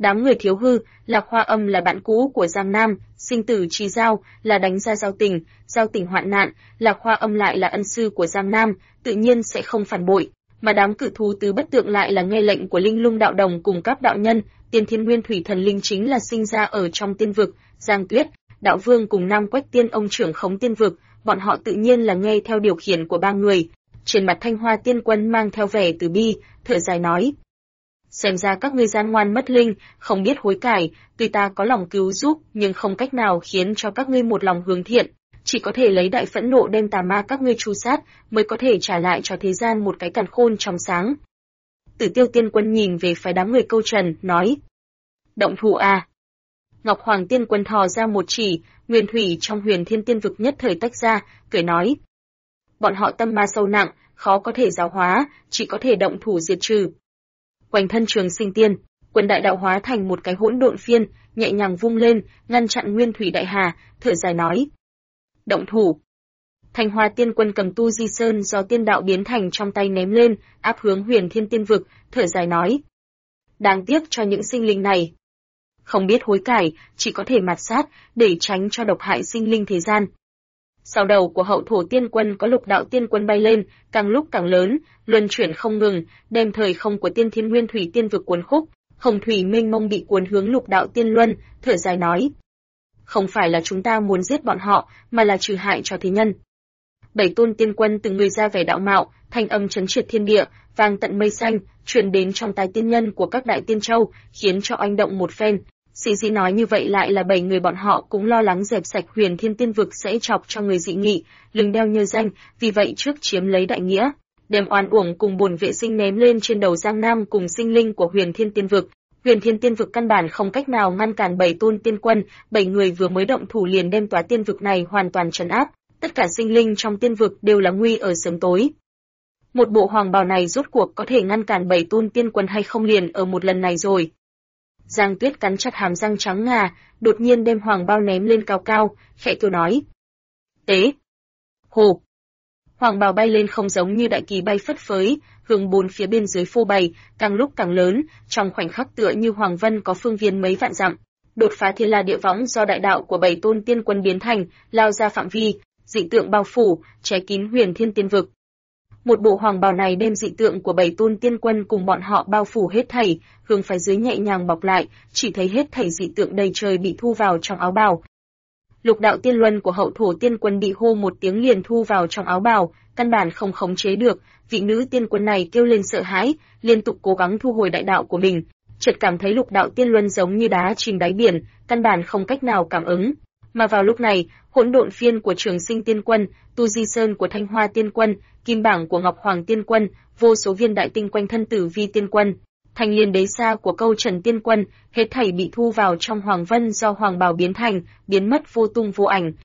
Đám người Thiếu Hư, Lạc Hoa Âm là bạn cũ của Giang Nam, sinh tử trí giao, là đánh ra giao tình hoạn nạn, Lạc Hoa Âm lại là ân sư của Giang Nam, tự nhiên sẽ không phản bội. Mà đám cự thú tứ bất tượng lại là nghe lệnh của Linh Lung đạo đồng cùng các đạo nhân, Tiên Thiên Nguyên Thủy Thần Linh chính là sinh ra ở trong tiên vực, Giang Tuyết, Đạo Vương cùng Nam Quách Tiên ông trưởng khống tiên vực, bọn họ tự nhiên là nghe theo điều khiển của ba người. Trên mặt Thanh Hoa Tiên Quân mang theo vẻ từ bi, thở dài nói: xem ra các ngươi gian ngoan mất linh, không biết hối cải, tuy ta có lòng cứu giúp, nhưng không cách nào khiến cho các ngươi một lòng hướng thiện, chỉ có thể lấy đại phẫn nộ đem tà ma các ngươi tru sát, mới có thể trả lại cho thế gian một cái càn khôn trong sáng. Tử Tiêu Tiên Quân nhìn về phía đám người Câu Trần, nói: động thủ à? Ngọc Hoàng Tiên Quân thò ra một chỉ, nguyên thủy trong Huyền Thiên Tiên vực nhất thời tách ra, cười nói: bọn họ tâm ma sâu nặng, khó có thể giáo hóa, chỉ có thể động thủ diệt trừ. Quanh thân Trường Sinh Tiên Quân đại đạo hóa thành một cái hỗn độn phiên, nhẹ nhàng vung lên, ngăn chặn Nguyên Thủy Đại Hà, thở dài nói: động thủ. Thanh Hoa Tiên Quân cầm Tu Di Sơn do tiên đạo biến thành trong tay ném lên, áp hướng Huyền Thiên Tiên vực, thở dài nói: đáng tiếc cho những sinh linh này, không biết hối cải, chỉ có thể mạt sát, để tránh cho độc hại sinh linh thế gian. Sau đầu của Hậu Thổ Tiên Quân có Lục Đạo Tiên Quân bay lên, càng lúc càng lớn, luân chuyển không ngừng, đem thời không của Tiên Thiên Nguyên Thủy Tiên vực cuốn khúc, hồng thủy mênh mông bị cuốn hướng Lục Đạo Tiên Luân, thở dài nói: không phải là chúng ta muốn giết bọn họ, mà là trừ hại cho thế nhân. Bảy tôn tiên quân từng người ra vẻ đạo mạo, thanh âm chấn triệt thiên địa, vang tận mây xanh, truyền đến trong tai tiên nhân của các đại tiên châu, khiến cho oanh động một phen. Sĩ dĩ nói như vậy lại là 7 người bọn họ cũng lo lắng dẹp sạch Huyền Thiên Tiên vực sẽ chọc cho người dị nghị, lưng đeo nhơ danh, vì vậy trước chiếm lấy đại nghĩa, đem oan uổng cùng bổn vệ sinh ném lên trên đầu Giang Nam cùng sinh linh của Huyền Thiên Tiên vực. Huyền Thiên Tiên vực căn bản không cách nào ngăn cản 7 tôn tiên quân, 7 người vừa mới động thủ liền đem tòa tiên vực này hoàn toàn trấn áp, tất cả sinh linh trong tiên vực đều là nguy ở sớm tối. Một bộ hoàng bào này rốt cuộc có thể ngăn cản 7 tôn tiên quân hay không liền ở một lần này rồi. Giang Tuyết cắn chặt hàm răng trắng ngà, đột nhiên đem hoàng bao ném lên cao cao, khẽ kêu nói: tế. Hồ. Hoàng bào bay lên không giống như đại kỳ bay phất phới, hướng bốn phía bên dưới phô bày, càng lúc càng lớn, trong khoảnh khắc tựa như hoàng vân có phương viên mấy vạn dặm. Đột phá thiên la địa võng do đại đạo của 7 tôn tiên quân biến thành, lao ra phạm vi, dị tượng bao phủ, che kín Huyền Thiên Tiên vực. Một bộ hoàng bào này đem dị tượng của 7 tôn tiên quân cùng bọn họ bao phủ hết thảy, hướng phía dưới nhẹ nhàng bọc lại, chỉ thấy hết thảy dị tượng đầy trời bị thu vào trong áo bào. Lục Đạo Tiên Luân của Hậu Thổ Tiên Quân bị hô một tiếng liền thu vào trong áo bào, căn bản không khống chế được, vị nữ tiên quân này kêu lên sợ hãi, liên tục cố gắng thu hồi đại đạo của mình, chợt cảm thấy Lục Đạo Tiên Luân giống như đá chìm đáy biển, căn bản không cách nào cảm ứng. Mà vào lúc này, hỗn độn phiên của Trường Sinh Tiên Quân, Tu Di Sơn của Thanh Hoa Tiên Quân, Kim Bảng của Ngọc Hoàng Tiên Quân, vô số viên đại tinh quanh thân Tử Vi Tiên Quân, Thanh Liên Đế Sa của Câu Trần Tiên Quân, hết thảy bị thu vào trong hoàng vân do hoàng bào biến thành, biến mất vô tung vô ảnh.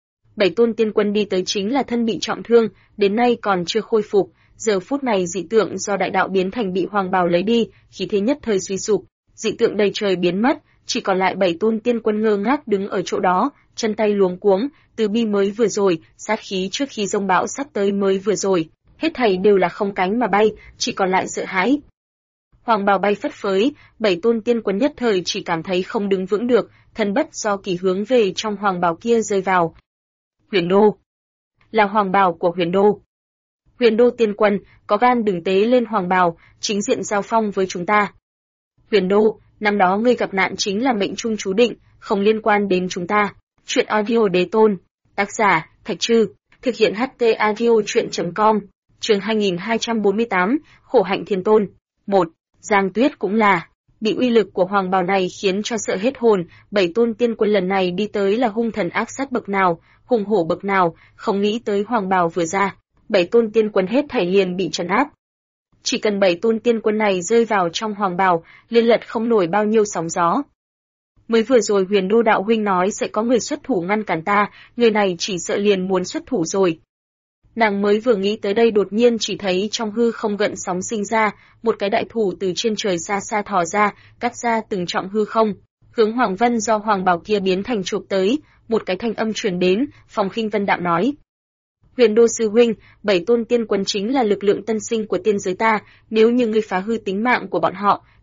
7 tôn tiên quân đi tới chính là thân bị trọng thương, đến nay còn chưa khôi phục, giờ phút này dị tượng do đại đạo biến thành bị hoàng bào lấy đi, khí thế nhất thời suy sụp, dị tượng đầy trời biến mất, chỉ còn lại 7 tôn tiên quân ngơ ngác đứng ở chỗ đó, chân tay luống cuống, từ bi mới vừa rồi, sát khí trước khi giông bão sắp tới mới vừa rồi, hết thảy đều là không cánh mà bay, chỉ còn lại sợ hãi. Hoàng bào bay phất phới, 7 tôn tiên quân nhất thời chỉ cảm thấy không đứng vững được, thân bất do kỳ hướng về trong hoàng bào kia rơi vào. Huyền Đô, là hoàng bào của Huyền Đô. Huyền Đô tiên quân, có gan đừng tế lên hoàng bào, chính diện giao phong với chúng ta. Huyền Đô, năm đó ngươi gặp nạn chính là mệnh trung chú định, không liên quan đến chúng ta. Chuyện audio đế tôn, tác giả Thạch Trư, thực hiện HT audio truyện.com, chương 2248, khổ hạnh thiên tôn. 1. Giang Tuyết cũng là, bị uy lực của hoàng bào này khiến cho sợ hết hồn, 7 tôn tiên quân lần này đi tới là hung thần ác sát bậc nào, hùng hổ bậc nào, không nghĩ tới hoàng bào vừa ra, 7 tôn tiên quân hết thảy liền bị trấn áp. Chỉ cần 7 tôn tiên quân này rơi vào trong hoàng bào, liên lật không nổi bao nhiêu sóng gió. Mới vừa rồi Huyền Đô đạo huynh nói sẽ có người xuất thủ ngăn cản ta, người này chỉ sợ liền muốn xuất thủ rồi. Nàng mới vừa nghĩ tới đây đột nhiên chỉ thấy trong hư không gợn sóng sinh ra, một cái đại thủ từ trên trời xa xa thò ra, cắt ra từng trọng hư không, hướng Hoàng Vân do hoàng bào kia biến thành chụp tới, một cái thanh âm truyền đến, Phòng Khinh Vân đạm nói: Huyền Đô sư huynh, 7 tôn tiên quân chính là lực lượng tân sinh của tiên giới ta, nếu như ngươi phá hư tính mạng của bọn họ,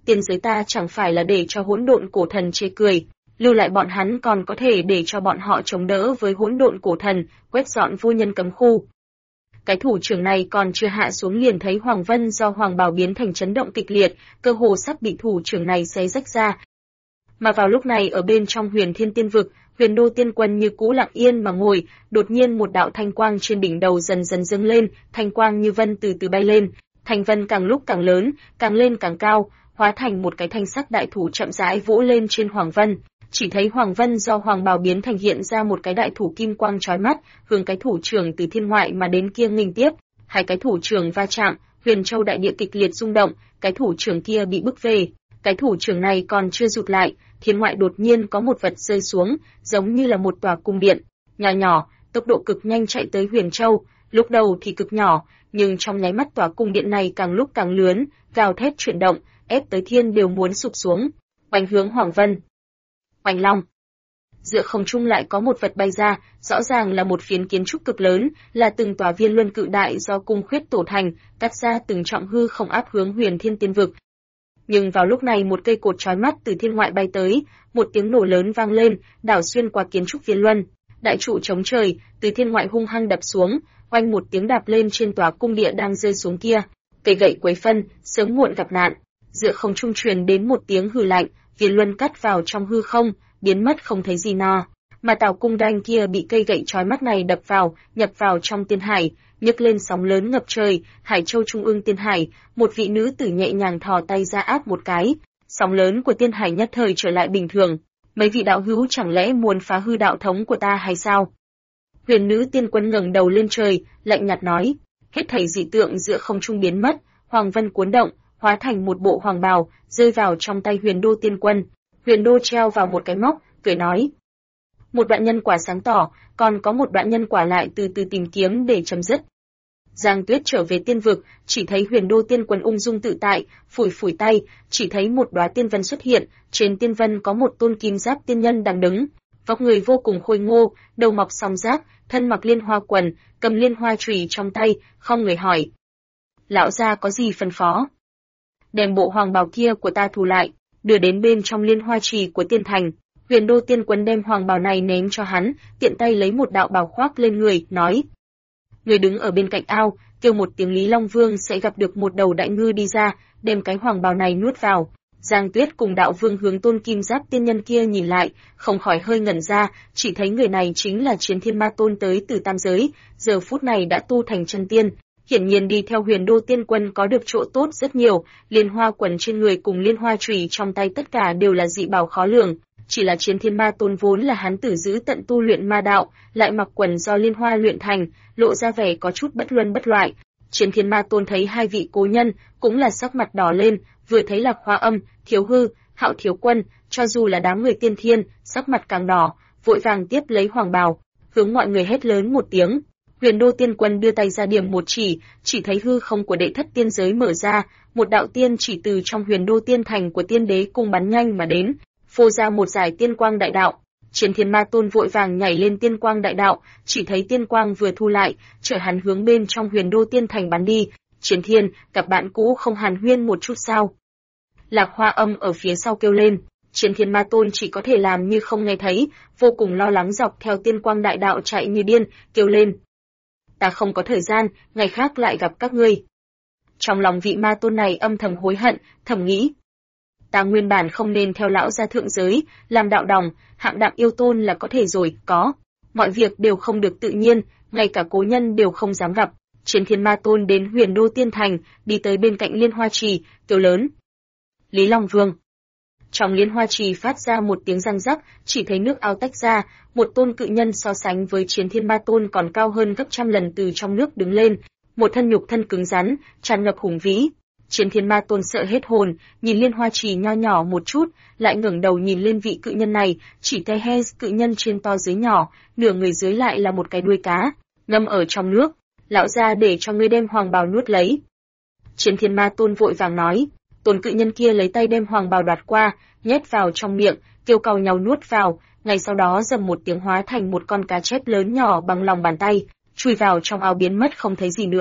tiên giới ta chẳng phải là để cho hỗn độn cổ thần chê cười, lưu lại bọn hắn còn có thể để cho bọn họ chống đỡ với hỗn độn cổ thần, quét dọn vô nhân cấm khu. Cái thủ trưởng này còn chưa hạ xuống liền thấy Hoàng Vân do Hoàng Bào biến thành chấn động kịch liệt, cơ hồ sắp bị thủ trưởng này xé rách ra. Mà vào lúc này ở bên trong Huyền Thiên Tiên Vực, Huyền Đô Tiên Quân như cũ lặng yên mà ngồi, đột nhiên một đạo thanh quang trên đỉnh đầu dần dần dâng lên, thanh quang như vân từ từ bay lên, thanh vân càng lúc càng lớn, càng lên càng cao, hóa thành một cái thanh sắc đại thủ chậm rãi vỗ lên trên Hoàng Vân. Chỉ thấy Hoàng Vân do Hoàng Bào biến thành hiện ra một cái đại thủ kim quang chói mắt, hướng cái thủ trưởng từ thiên ngoại mà đến kia nghênh tiếp. Hai cái thủ trưởng va chạm, Huyền Châu đại địa kịch liệt rung động, cái thủ trưởng kia bị bức về. Cái thủ trưởng này còn chưa rụt lại, thiên ngoại đột nhiên có một vật rơi xuống, giống như là một tòa cung điện, nhỏ nhỏ, tốc độ cực nhanh chạy tới Huyền Châu. Lúc đầu thì cực nhỏ, nhưng trong nháy mắt tòa cung điện này càng lúc càng lớn, gào thét chuyển động, ép tới thiên đều muốn sụp xuống. Oanh hướng Hoàng Vân. Oanh long. Giữa không trung lại có một vật bay ra, rõ ràng là một phiến kiến trúc cực lớn, là từng tòa viên luân cự đại do cung khuyết tổ thành, cắt ra từng trọng hư không áp hướng Huyền Thiên Tiên Vực. Nhưng vào lúc này một cây cột chói mắt từ thiên ngoại bay tới, một tiếng nổ lớn vang lên, đảo xuyên qua kiến trúc viên luân. Đại trụ chống trời, từ thiên ngoại hung hăng đập xuống, oanh một tiếng đạp lên trên tòa cung địa đang rơi xuống kia. Cây gậy quấy phân, sớm muộn gặp nạn. Giữa không trung truyền đến một tiếng hừ lạnh, viên luân cắt vào trong hư không, biến mất không thấy gì no. Mà tàu cung đanh kia bị cây gậy chói mắt này đập vào, nhập vào trong tiên hải, nhấc lên sóng lớn ngập trời. Hải Châu trung ương tiên hải, một vị nữ tử nhẹ nhàng thò tay ra áp một cái, sóng lớn của tiên hải nhất thời trở lại bình thường. Mấy vị đạo hữu chẳng lẽ muốn phá hư đạo thống của ta hay sao? Huyền nữ tiên quân ngẩng đầu lên trời, lạnh nhạt nói. Hết thảy dị tượng giữa không trung biến mất, Hoàng Vân cuốn động, hóa thành một bộ hoàng bào, rơi vào trong tay Huyền Đô tiên quân. Huyền Đô treo vào một cái móc, cười nói. Một đoạn nhân quả sáng tỏ, còn có một đoạn nhân quả lại từ từ tìm kiếm để chấm dứt. Giang Tuyết trở về tiên vực, chỉ thấy Huyền Đô tiên quân ung dung tự tại, phủi phủi tay, chỉ thấy một đóa tiên vân xuất hiện, trên tiên vân có một tôn kim giáp tiên nhân đang đứng, vóc người vô cùng khôi ngô, đầu mọc song giáp, thân mặc liên hoa quần, cầm liên hoa chùy trong tay, không người hỏi: "Lão gia có gì phân phó?" "Đem bộ hoàng bào kia của ta thu lại, đưa đến bên trong liên hoa trì của tiên thành." Huyền Đô tiên quân đem hoàng bào này ném cho hắn, tiện tay lấy một đạo bào khoác lên người, nói: "Người đứng ở bên cạnh ao, kêu một tiếng Lý Long Vương sẽ gặp được một đầu đại ngư đi ra, đem cái hoàng bào này nuốt vào." Giang Tuyết cùng đạo vương hướng tôn kim giáp tiên nhân kia nhìn lại, không khỏi hơi ngẩn ra, chỉ thấy người này chính là Chiến Thiên Ma Tôn tới từ tam giới, giờ phút này đã tu thành chân tiên. Hiển nhiên đi theo Huyền Đô tiên quân có được chỗ tốt rất nhiều, liên hoa quần trên người cùng liên hoa chùy trong tay tất cả đều là dị bảo khó lường. Chỉ là Chiến Thiên Ma Tôn vốn là hắn tử giữ tận tu luyện ma đạo, lại mặc quần do liên hoa luyện thành, lộ ra vẻ có chút bất luân bất loại. Chiến Thiên Ma Tôn thấy hai vị cố nhân, cũng là sắc mặt đỏ lên, vừa thấy Lạc Hoa Âm, Thiếu Hư, Hạo Thiếu Quân, cho dù là đám người tiên thiên, sắc mặt càng đỏ, vội vàng tiếp lấy hoàng bào, hướng mọi người hét lớn một tiếng. Huyền Đô tiên quân đưa tay ra điểm một chỉ thấy hư không của đệ thất tiên giới mở ra, một đạo tiên chỉ từ trong Huyền Đô tiên thành của tiên đế cung bắn nhanh mà đến, phô ra một dải tiên quang đại đạo. Chiến Thiên Ma Tôn vội vàng nhảy lên tiên quang đại đạo, chỉ thấy tiên quang vừa thu lại, chở hắn hướng bên trong Huyền Đô tiên thành bắn đi. Chiến Thiên, gặp bạn cũ không hàn huyên một chút sao? Lạc Hoa Âm ở phía sau kêu lên. Chiến Thiên Ma Tôn chỉ có thể làm như không nghe thấy, vô cùng lo lắng dọc theo tiên quang đại đạo chạy như điên, kêu lên: "Ta không có thời gian, ngày khác lại gặp các ngươi." Trong lòng vị ma tôn này âm thầm hối hận, thầm nghĩ: ta nguyên bản không nên theo lão gia thượng giới, làm đạo đồng, hạng đạm yêu tôn là có thể rồi, có. Mọi việc đều không được tự nhiên, ngay cả cố nhân đều không dám gặp. Chiến Thiên Ma Tôn đến Huyền Đô Tiên Thành, đi tới bên cạnh Liên Hoa Trì, kêu lớn: "Lý Long Vương!" Trong Liên Hoa Trì phát ra một tiếng răng rắc, chỉ thấy nước ao tách ra, một tôn cự nhân so sánh với Chiến Thiên Ma Tôn còn cao hơn gấp trăm lần từ trong nước đứng lên, một thân nhục thân cứng rắn, tràn ngập hùng vĩ. Chiến Thiên Ma Tôn sợ hết hồn, nhìn Liên Hoa Trì nho nhỏ một chút, lại ngẩng đầu nhìn lên vị cự nhân này, chỉ thấy he cự nhân trên to dưới nhỏ, nửa người dưới lại là một cái đuôi cá, ngâm ở trong nước. "Lão gia để cho ngươi đem hoàng bào nuốt lấy." Chiến Thiên Ma Tôn vội vàng nói. Tôn cự nhân kia lấy tay đem hoàng bào đoạt qua, nhét vào trong miệng, kêu cầu nhau nuốt vào, ngay sau đó dầm một tiếng hóa thành một con cá chép lớn nhỏ bằng lòng bàn tay, chui vào trong ao biến mất không thấy gì nữa.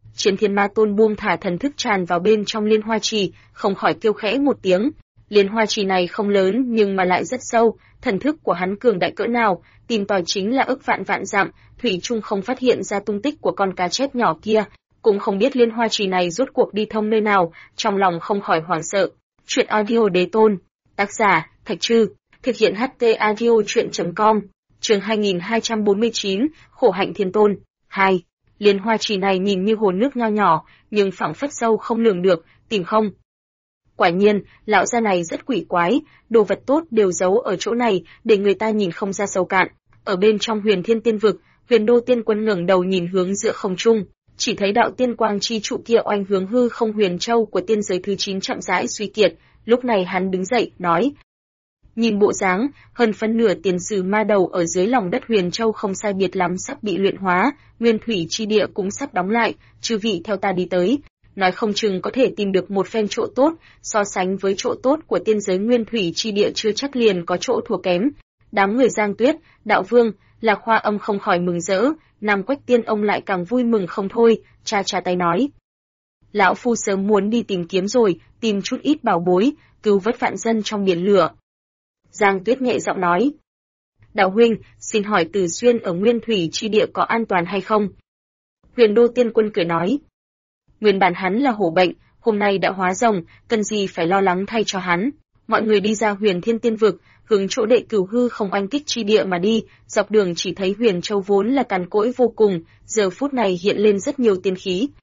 Chiến Thiên Ma Tôn buông thả thần thức tràn vào bên trong liên hoa trì, không khỏi kêu khẽ một tiếng. Liên hoa trì này không lớn nhưng mà lại rất sâu, thần thức của hắn cường đại cỡ nào, tìm tòi chính là ức vạn vạn dặm, thủy chung không phát hiện ra tung tích của con cá chép nhỏ kia, cũng không biết liên hoa trì này rốt cuộc đi thông nơi nào, trong lòng không khỏi hoảng sợ. Truyện audio Đế Tôn, tác giả Thạch Trư, thực hiện HT audio truyện.com, chương 2249, khổ hạnh thiên tôn. 2. Liên hoa trì này nhìn như hồ nước nho nhỏ, nhưng phẳng phất sâu không lường được, tìm không. Quả nhiên, lão gia này rất quỷ quái, đồ vật tốt đều giấu ở chỗ này, để người ta nhìn không ra sâu cạn. Ở bên trong Huyền Thiên Tiên Vực, Huyền Đô Tiên Quân ngẩng đầu nhìn hướng giữa không trung, chỉ thấy đạo tiên quang chi trụ kia oanh hướng hư không huyền châu của tiên giới thứ 9 chậm rãi suy kiệt. Lúc này hắn đứng dậy, nói: nhìn bộ dáng, hơn phân nửa tiền sử ma đầu ở dưới lòng đất huyền châu không sai biệt lắm sắp bị luyện hóa, nguyên thủy chi địa cũng sắp đóng lại, chư vị theo ta đi tới. Nói không chừng có thể tìm được một phen chỗ tốt, so sánh với chỗ tốt của tiên giới nguyên thủy chi địa chưa chắc liền có chỗ thua kém. Đám người Giang Tuyết, Đạo Vương, Lạc Hoa Âm không khỏi mừng rỡ, Nam Quách Tiên ông lại càng vui mừng không thôi, cha tay nói: lão phu sớm muốn đi tìm kiếm rồi, tìm chút ít bảo bối, cứu vớt vạn dân trong biển lửa. Giang Tuyết nhẹ giọng nói: Đạo huynh, xin hỏi Từ Xuyên ở nguyên thủy chi địa có an toàn hay không? Huyền Đô Tiên Quân cười nói: nguyên bản hắn là hổ bệnh, hôm nay đã hóa rồng, cần gì phải lo lắng thay cho hắn. Mọi người đi ra Huyền Thiên Tiên Vực, hướng chỗ Đệ Cửu Hư không oanh kích chi địa mà đi, dọc đường chỉ thấy Huyền Châu vốn là cằn cỗi vô cùng, giờ phút này hiện lên rất nhiều tiên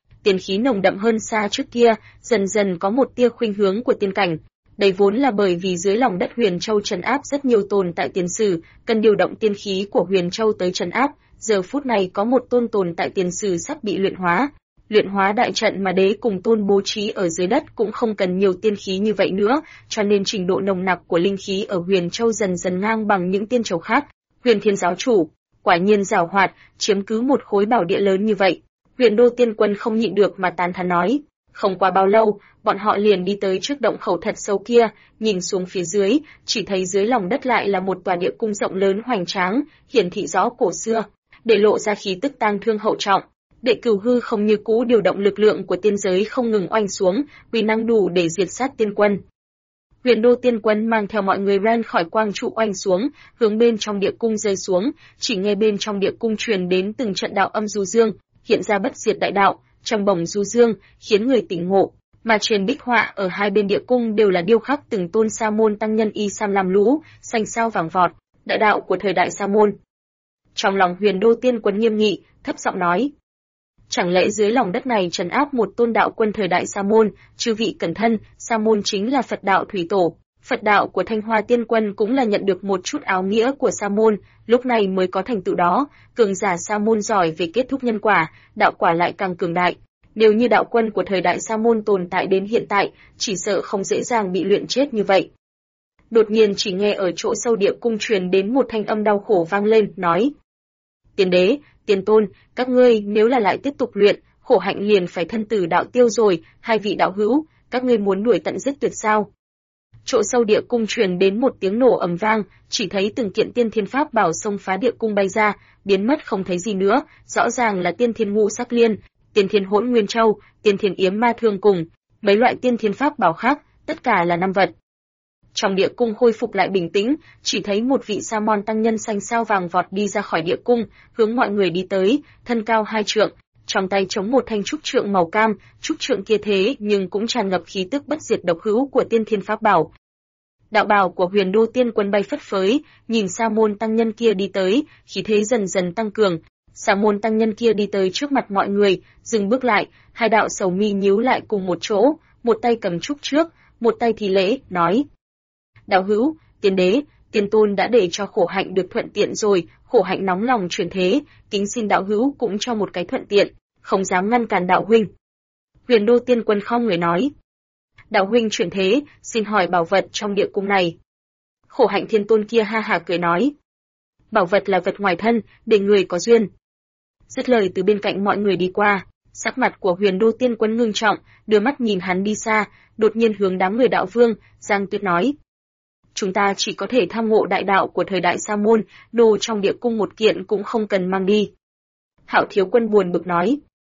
khí nồng đậm hơn xa trước kia, dần dần có một tia khuynh hướng của tiên cảnh. Đây vốn là bởi vì dưới lòng đất Huyền Châu trấn áp rất nhiều tồn tại tiền sử, cần điều động tiên khí của Huyền Châu tới trấn áp, giờ phút này có một tồn tại tiền sử sắp bị luyện hóa. Luyện hóa đại trận mà đế cùng tôn bố trí ở dưới đất cũng không cần nhiều tiên khí như vậy nữa, cho nên trình độ nồng nặc của linh khí ở Huyền Châu dần dần ngang bằng những tiên châu khác. Huyền Thiên giáo chủ, quả nhiên giàu hoạt, chiếm cứ một khối bảo địa lớn như vậy. Huyền Đô Tiên Quân không nhịn được mà tán thán nói. Không qua bao lâu, bọn họ liền đi tới trước động khẩu thật sâu kia, nhìn xuống phía dưới, chỉ thấy dưới lòng đất lại là một tòa địa cung rộng lớn hoành tráng, hiển thị rõ cổ xưa, để lộ ra khí tức tang thương hậu trọng. Đệ Cửu Hư không như cũ điều động lực lượng của tiên giới không ngừng oanh xuống, uy năng đủ để diệt sát tiên quân. Huyền Đô Tiên Quân mang theo mọi người ran khỏi quang trụ oanh xuống, hướng bên trong địa cung rơi xuống, chỉ nghe bên trong địa cung truyền đến từng trận đạo âm du dương, hiện ra bất diệt đại đạo, trong bổng du dương, khiến người tỉnh ngộ. Mà trên bích họa ở hai bên địa cung đều là điêu khắc từng tôn sa môn tăng nhân y sam lam lũ, xanh sao vàng vọt, đại đạo của thời đại sa môn. Trong lòng Huyền Đô Tiên Quân nghiêm nghị, thấp giọng nói: chẳng lẽ dưới lòng đất này trấn áp một tôn đạo quân thời đại Sa môn? Chư vị cẩn thân, Sa môn chính là Phật đạo thủy tổ. Phật đạo của Thanh Hoa Tiên Quân cũng là nhận được một chút áo nghĩa của Sa môn, lúc này mới có thành tựu đó. Cường giả Sa môn giỏi về kết thúc nhân quả, đạo quả lại càng cường đại. Nếu như đạo quân của thời đại Sa môn tồn tại đến hiện tại, chỉ sợ không dễ dàng bị luyện chết như vậy. Đột nhiên chỉ nghe ở chỗ sâu địa cung truyền đến một thanh âm đau khổ vang lên, nói: Tiên đế, Tiên tôn, các ngươi nếu là lại tiếp tục luyện, khổ hạnh liền phải thân tử đạo tiêu rồi. Hai vị đạo hữu, các ngươi muốn đuổi tận giết tuyệt sao? Chỗ sâu địa cung truyền đến một tiếng nổ ầm vang, chỉ thấy từng kiện tiên thiên pháp bảo xông phá địa cung bay ra, biến mất không thấy gì nữa, rõ ràng là tiên thiên ngũ sắc liên, tiên thiên hỗn nguyên châu, tiên thiên yếm ma thương cùng mấy loại tiên thiên pháp bảo khác, tất cả là năm vật. Trong địa cung khôi phục lại bình tĩnh, chỉ thấy một vị sa môn tăng nhân xanh sao vàng vọt đi ra khỏi địa cung, hướng mọi người đi tới, thân cao 2 trượng, trong tay chống một thanh trúc trượng màu cam, trúc trượng kia thế nhưng cũng tràn ngập khí tức bất diệt độc hữu của tiên thiên pháp bảo. Đạo bào của Huyền Đô Tiên Quân bay phất phới, nhìn sa môn tăng nhân kia đi tới, khí thế dần dần tăng cường. Sa môn tăng nhân kia đi tới trước mặt mọi người, dừng bước lại, hai đạo sầu mi nhíu lại cùng một chỗ, một tay cầm trúc trước, một tay thì lễ, nói: đạo hữu, tiên đế, tiên tôn đã để cho khổ hạnh được thuận tiện rồi, khổ hạnh nóng lòng chuyển thế, kính xin đạo hữu cũng cho một cái thuận tiện, không dám ngăn cản đạo huynh. Huyền Đô Tiên Quân khom người nói: đạo huynh chuyển thế, xin hỏi bảo vật trong địa cung này. Khổ hạnh thiên tôn kia ha hả cười nói: bảo vật là vật ngoài thân, để người có duyên. Dứt lời từ bên cạnh mọi người đi qua, sắc mặt của Huyền Đô Tiên Quân ngưng trọng, đưa mắt nhìn hắn đi xa, đột nhiên hướng đám người Đạo Vương, Giang Tuyết nói: chúng ta chỉ có thể tham ngộ đại đạo của thời đại Sa môn, đồ trong địa cung một kiện cũng không cần mang đi. Hạo Thiếu Quân buồn bực nói: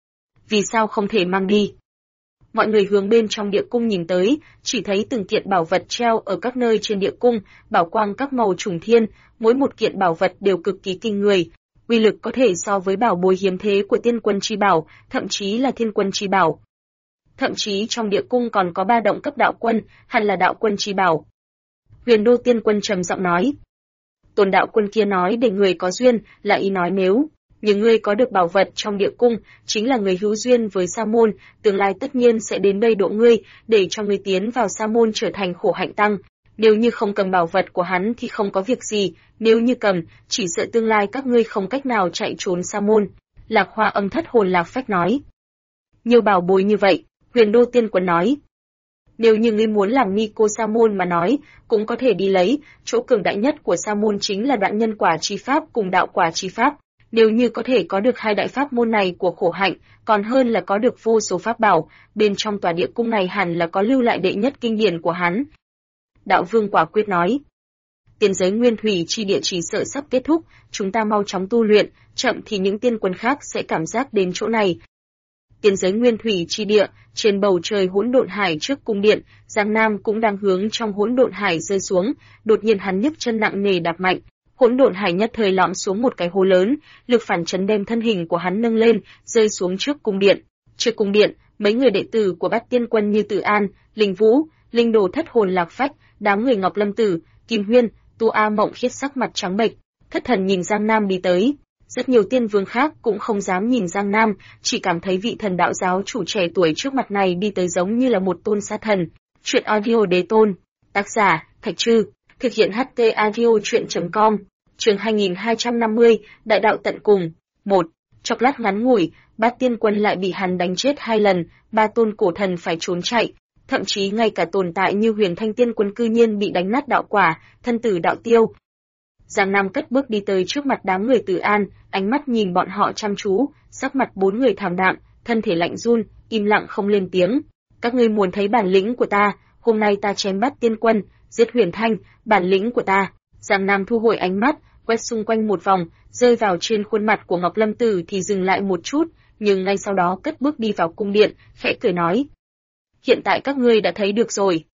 vì sao không thể mang đi? Mọi người hướng bên trong địa cung nhìn tới, chỉ thấy từng kiện bảo vật treo ở các nơi trên địa cung, bảo quang các màu trùng thiên, mỗi một kiện bảo vật đều cực kỳ kinh người, uy lực có thể so với bảo bối hiếm thế của tiên quân chi bảo, thậm chí là thiên quân chi bảo. Thậm chí trong địa cung còn có 3 động cấp đạo quân, hẳn là đạo quân chi bảo. Huyền Đô Tiên Quân trầm giọng nói. Tôn đạo quân kia nói để người có duyên, là ý nói nếu những ngươi có được bảo vật trong địa cung, chính là người hữu duyên với Sa môn, tương lai tất nhiên sẽ đến đây độ ngươi, để cho ngươi tiến vào Sa môn trở thành khổ hạnh tăng. Nếu như không cầm bảo vật của hắn thì không có việc gì, nếu như cầm, chỉ sợ tương lai các ngươi không cách nào chạy trốn Sa môn. Lạc Hoa Âm thất hồn lạc phách nói. Nhiều bảo bối như vậy, Huyền Đô Tiên Quân nói. Nếu như ngươi muốn làm ni cô Sa môn mà nói, cũng có thể đi lấy, chỗ cường đại nhất của Sa môn chính là đoạn nhân quả chi pháp cùng đạo quả chi pháp. Nếu như có thể có được 2 đại pháp môn này của khổ hạnh, còn hơn là có được vô số pháp bảo, bên trong tòa địa cung này hẳn là có lưu lại đệ nhất kinh điển của hắn. Đạo Vương quả quyết nói. Tiên giới nguyên thủy chi địa chỉ sợ sắp kết thúc, chúng ta mau chóng tu luyện, chậm thì những tiên quân khác sẽ cảm giác đến chỗ này. Tiên giới nguyên thủy chi địa, trên bầu trời hỗn độn hải trước cung điện, Giang Nam cũng đang hướng trong hỗn độn hải rơi xuống, đột nhiên hắn nhấc chân nặng nề đạp mạnh, hỗn độn hải nhất thời lõm xuống một cái hố lớn, lực phản chấn đem thân hình của hắn nâng lên, rơi xuống trước cung điện. Trước cung điện, mấy người đệ tử của Bát Tiên Quân như Tử An, Linh Vũ, Linh Đồ thất hồn lạc phách, đám người Ngọc Lâm Tử, Kim Huyên, Tu A Mộng Khiết sắc mặt trắng bệch, thất thần nhìn Giang Nam đi tới. Rất nhiều tiên vương khác cũng không dám nhìn Giang Nam, chỉ cảm thấy vị thần đạo giáo chủ trẻ tuổi trước mặt này đi tới giống như là một tôn sát thần. Chuyện audio đế tôn, tác giả, Thạch Trư, thực hiện HT audio chuyện.com, chương 2250, Đại đạo tận cùng. 1. Chốc lát ngắn ngủi, Bát Tiên Quân lại bị hắn đánh chết 2 lần, 3 tôn cổ thần phải trốn chạy, thậm chí ngay cả tồn tại như Huyền Thanh Tiên Quân cư nhiên bị đánh nát đạo quả, thân tử đạo tiêu. Giang Nam cất bước đi tới trước mặt đám người Tử An, ánh mắt nhìn bọn họ chăm chú, sắc mặt 4 người thảm đạm, thân thể lạnh run, im lặng không lên tiếng. Các ngươi muốn thấy bản lĩnh của ta, hôm nay ta chém Bát Tiên Quân, giết Huyền Thanh, bản lĩnh của ta. Giang Nam thu hồi ánh mắt, quét xung quanh một vòng, rơi vào trên khuôn mặt của Ngọc Lâm Tử thì dừng lại một chút, nhưng ngay sau đó cất bước đi vào cung điện, khẽ cười nói. Hiện tại các ngươi đã thấy được rồi.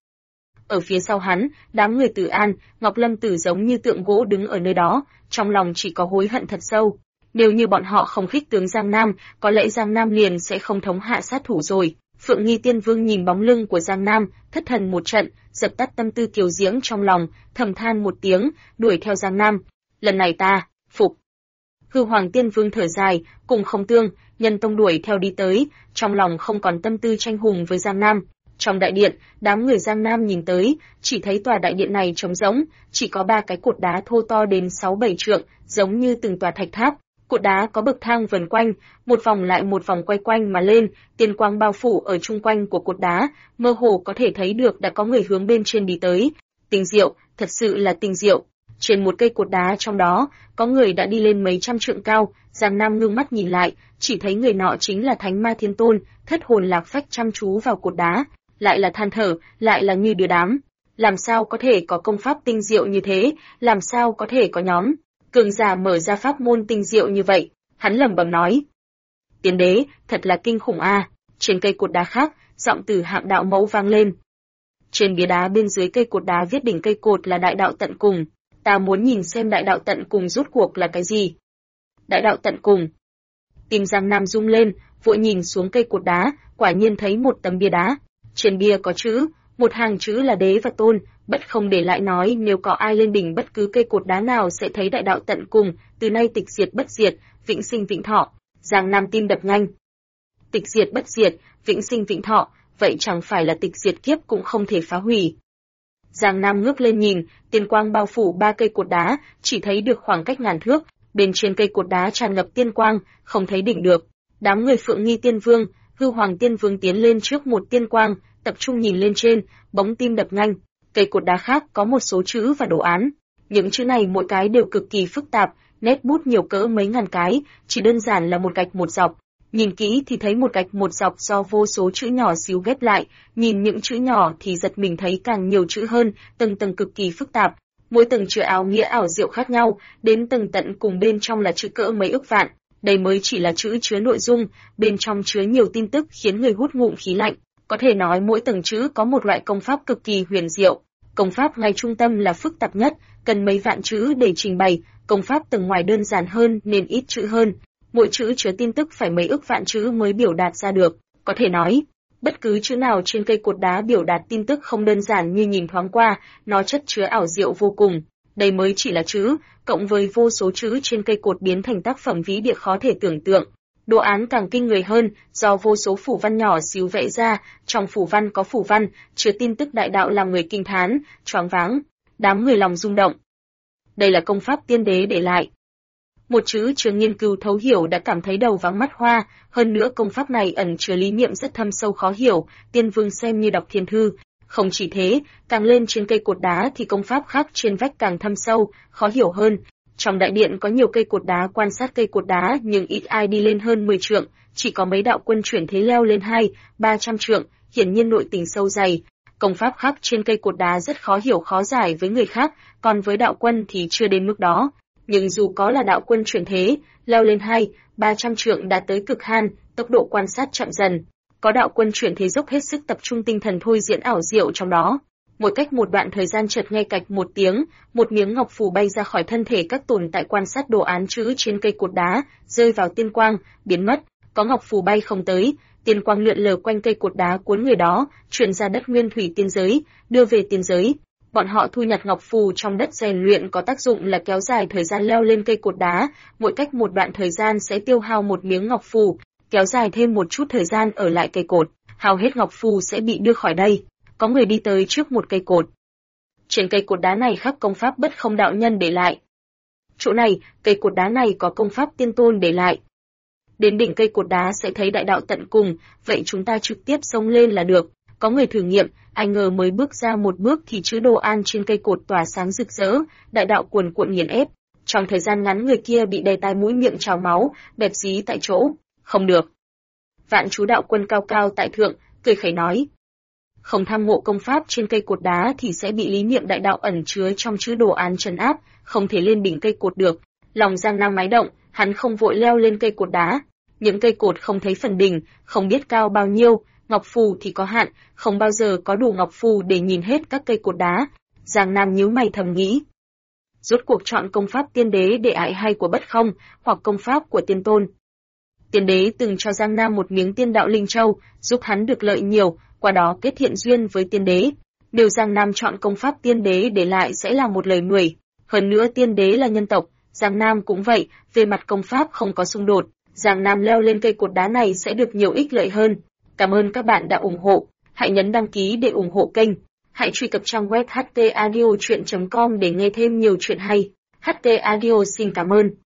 Ở phía sau hắn, đám người Tử An, Ngọc Lâm Tử giống như tượng gỗ đứng ở nơi đó, trong lòng chỉ có hối hận thật sâu. Nếu như bọn họ không khích tướng Giang Nam, có lẽ Giang Nam liền sẽ không thống hạ sát thủ rồi. Phượng Nghi Tiên Vương nhìn bóng lưng của Giang Nam, thất thần một trận, dập tắt tâm tư kiều diễm trong lòng, thầm than một tiếng, đuổi theo Giang Nam. Lần này ta, phục. Hư Hoàng Tiên Vương thở dài, cùng Không Tương, Nhân Tông đuổi theo đi tới, trong lòng không còn tâm tư tranh hùng với Giang Nam. Trong đại điện, đám người Giang Nam nhìn tới, chỉ thấy tòa đại điện này trống rỗng, chỉ có 3 cái cột đá thô to đến 6-7 trượng, giống như từng tòa thạch tháp. Cột đá có bậc thang vần quanh, một vòng lại một vòng quay quanh mà lên, tiên quang bao phủ ở chung quanh của cột đá, mơ hồ có thể thấy được đã có người hướng bên trên đi tới. Tinh diệu, thật sự là tinh diệu. Trên một cây cột đá trong đó, có người đã đi lên mấy trăm trượng cao, Giang Nam ngưng mắt nhìn lại, chỉ thấy người nọ chính là Thánh Ma Thiên Tôn, thất hồn lạc phách chăm chú vào cột đá, lại là than thở, lại là như đưa đám. Làm sao có thể có công pháp tinh diệu như thế, làm sao có thể có nhóm cường giả mở ra pháp môn tinh diệu như vậy, hắn lẩm bẩm nói. Tiên đế, thật là kinh khủng a. Trên cây cột đá khác, giọng từ Hạng đạo mẫu vang lên. Trên bia đá bên dưới cây cột đá viết đỉnh cây cột là đại đạo tận cùng, ta muốn nhìn xem đại đạo tận cùng rốt cuộc là cái gì. Đại đạo tận cùng. Tim Giang Nam rung lên, vội nhìn xuống cây cột đá, quả nhiên thấy một tấm bia đá. Trên bia có chữ, một hàng chữ là đế và tôn, bất không để lại nói nếu có ai lên đỉnh bất cứ cây cột đá nào sẽ thấy đại đạo tận cùng, từ nay tịch diệt bất diệt, vĩnh sinh vĩnh thọ. Giang Nam tim đập nhanh. Tịch diệt bất diệt, vĩnh sinh vĩnh thọ, vậy chẳng phải là tịch diệt kiếp cũng không thể phá hủy. Giang Nam ngước lên nhìn, tiên quang bao phủ 3 cây cột đá, chỉ thấy được khoảng cách ngàn thước, bên trên cây cột đá tràn ngập tiên quang, không thấy đỉnh được. Đám người Phượng Nghi Tiên Vương, Hư Hoàng Tiên Vương tiến lên trước một tiên quang, tập trung nhìn lên trên, bỗng tim đập nhanh. Cây cột đá khác có một số chữ và đồ án. Những chữ này mỗi cái đều cực kỳ phức tạp, nét bút nhiều cỡ mấy ngàn cái, chỉ đơn giản là một gạch một dọc. Nhìn kỹ thì thấy một gạch một dọc do vô số chữ nhỏ xíu ghép lại, nhìn những chữ nhỏ thì giật mình thấy càng nhiều chữ hơn, từng tầng cực kỳ phức tạp. Mỗi tầng chữ áo nghĩa ảo diệu khác nhau, đến tầng tận cùng bên trong là chữ cỡ mấy ức vạn. Đây mới chỉ là chữ chứa nội dung, bên trong chứa nhiều tin tức khiến người hút ngụm khí lạnh. Có thể nói mỗi tầng chữ có một loại công pháp cực kỳ huyền diệu. Công pháp ngay trung tâm là phức tạp nhất, cần mấy vạn chữ để trình bày, công pháp tầng ngoài đơn giản hơn nên ít chữ hơn. Mỗi chữ chứa tin tức phải mấy ức vạn chữ mới biểu đạt ra được. Có thể nói, bất cứ chữ nào trên cây cột đá biểu đạt tin tức không đơn giản như nhìn thoáng qua, nó chất chứa ảo diệu vô cùng. Đây mới chỉ là chữ, cộng với vô số chữ trên cây cột biến thành tác phẩm vĩ địa khó thể tưởng tượng. Đồ án càng kinh người hơn, do vô số phủ văn nhỏ xíu vẽ ra, trong phủ văn có phủ văn, chứa tin tức đại đạo làm người kinh thán, choáng váng, đám người lòng rung động. Đây là công pháp tiên đế để lại. Một chữ chứa nghiên cứu thấu hiểu đã cảm thấy đầu váng mắt hoa, hơn nữa công pháp này ẩn chứa lý niệm rất thâm sâu khó hiểu, Tiên Vương xem như đọc thiên thư. Không chỉ thế, càng lên trên cây cột đá thì công pháp khắc trên vách càng thâm sâu, khó hiểu hơn. Trong đại điện có nhiều cây cột đá, quan sát cây cột đá nhưng ít ai đi lên hơn 10 trượng, chỉ có mấy đạo quân chuyển thế leo lên 200-300 trượng, hiển nhiên nội tình sâu dày. Công pháp khắc trên cây cột đá rất khó hiểu khó giải với người khác, còn với đạo quân thì chưa đến mức đó. Nhưng dù có là đạo quân chuyển thế, leo lên 200-300 trượng đã tới cực hạn, tốc độ quan sát chậm dần. Có đạo quân chuyển thế dốc hết sức tập trung tinh thần thôi diễn ảo diệu trong đó. Mỗi cách một đoạn thời gian chợt nghe cạch một tiếng, một miếng ngọc phù bay ra khỏi thân thể các tồn tại quan sát đồ án chữ trên cây cột đá, rơi vào tiên quang, biến mất. Có ngọc phù bay không tới, tiên quang lượn lờ quanh cây cột đá cuốn người đó, chuyển ra đất nguyên thủy tiên giới, đưa về tiên giới. Bọn họ thu nhặt ngọc phù trong đất rèn luyện có tác dụng là kéo dài thời gian leo lên cây cột đá, mỗi cách một đoạn thời gian sẽ tiêu hao một miếng ngọc phù, kéo dài thêm một chút thời gian ở lại cây cột, hao hết ngọc phù sẽ bị đưa khỏi đây. Có người đi tới trước một cây cột. Trên cây cột đá này khắc công pháp Bất Không đạo nhân để lại. Chỗ này, cây cột đá này có công pháp Tiên Tôn để lại. Đến đỉnh cây cột đá sẽ thấy đại đạo tận cùng, vậy chúng ta trực tiếp xông lên là được. Có người thử nghiệm, ai ngờ mới bước ra một bước thì chữ đồ an trên cây cột tỏa sáng rực rỡ, đại đạo cuồn cuộn nghiền ép. Trong thời gian ngắn người kia bị đầy tai mũi miệng trào máu, bẹp dí tại chỗ. Không được. Vạn chú đạo quân cao cao tại thượng, cười khẩy nói. Không tham ngộ công pháp trên cây cột đá thì sẽ bị lý niệm đại đạo ẩn chứa trong chữ đồ án trấn áp, không thể lên đỉnh cây cột được. Lòng Giang Nam mái động, hắn không vội leo lên cây cột đá. Những cây cột không thấy phần đỉnh, không biết cao bao nhiêu, ngọc phù thì có hạn, không bao giờ có đủ ngọc phù để nhìn hết các cây cột đá. Giang Nam nhíu mày thầm nghĩ. Rốt cuộc chọn công pháp tiên đế để ải hay của Bất Không, hoặc công pháp của Tiên Tôn. Tiên đế từng cho Giang Nam một miếng tiên đạo linh châu, giúp hắn được lợi nhiều, qua đó kết thiện duyên với tiên đế. Nếu Giang Nam chọn công pháp tiên đế để lại sẽ là một lời mười. Hơn nữa tiên đế là nhân tộc, Giang Nam cũng vậy, về mặt công pháp không có xung đột. Giang Nam leo lên cây cột đá này sẽ được nhiều ích lợi hơn. Cảm ơn các bạn đã ủng hộ. Hãy nhấn đăng ký để ủng hộ kênh. Hãy truy cập trang web htaudio.com để nghe thêm nhiều chuyện hay. HT Audio xin cảm ơn.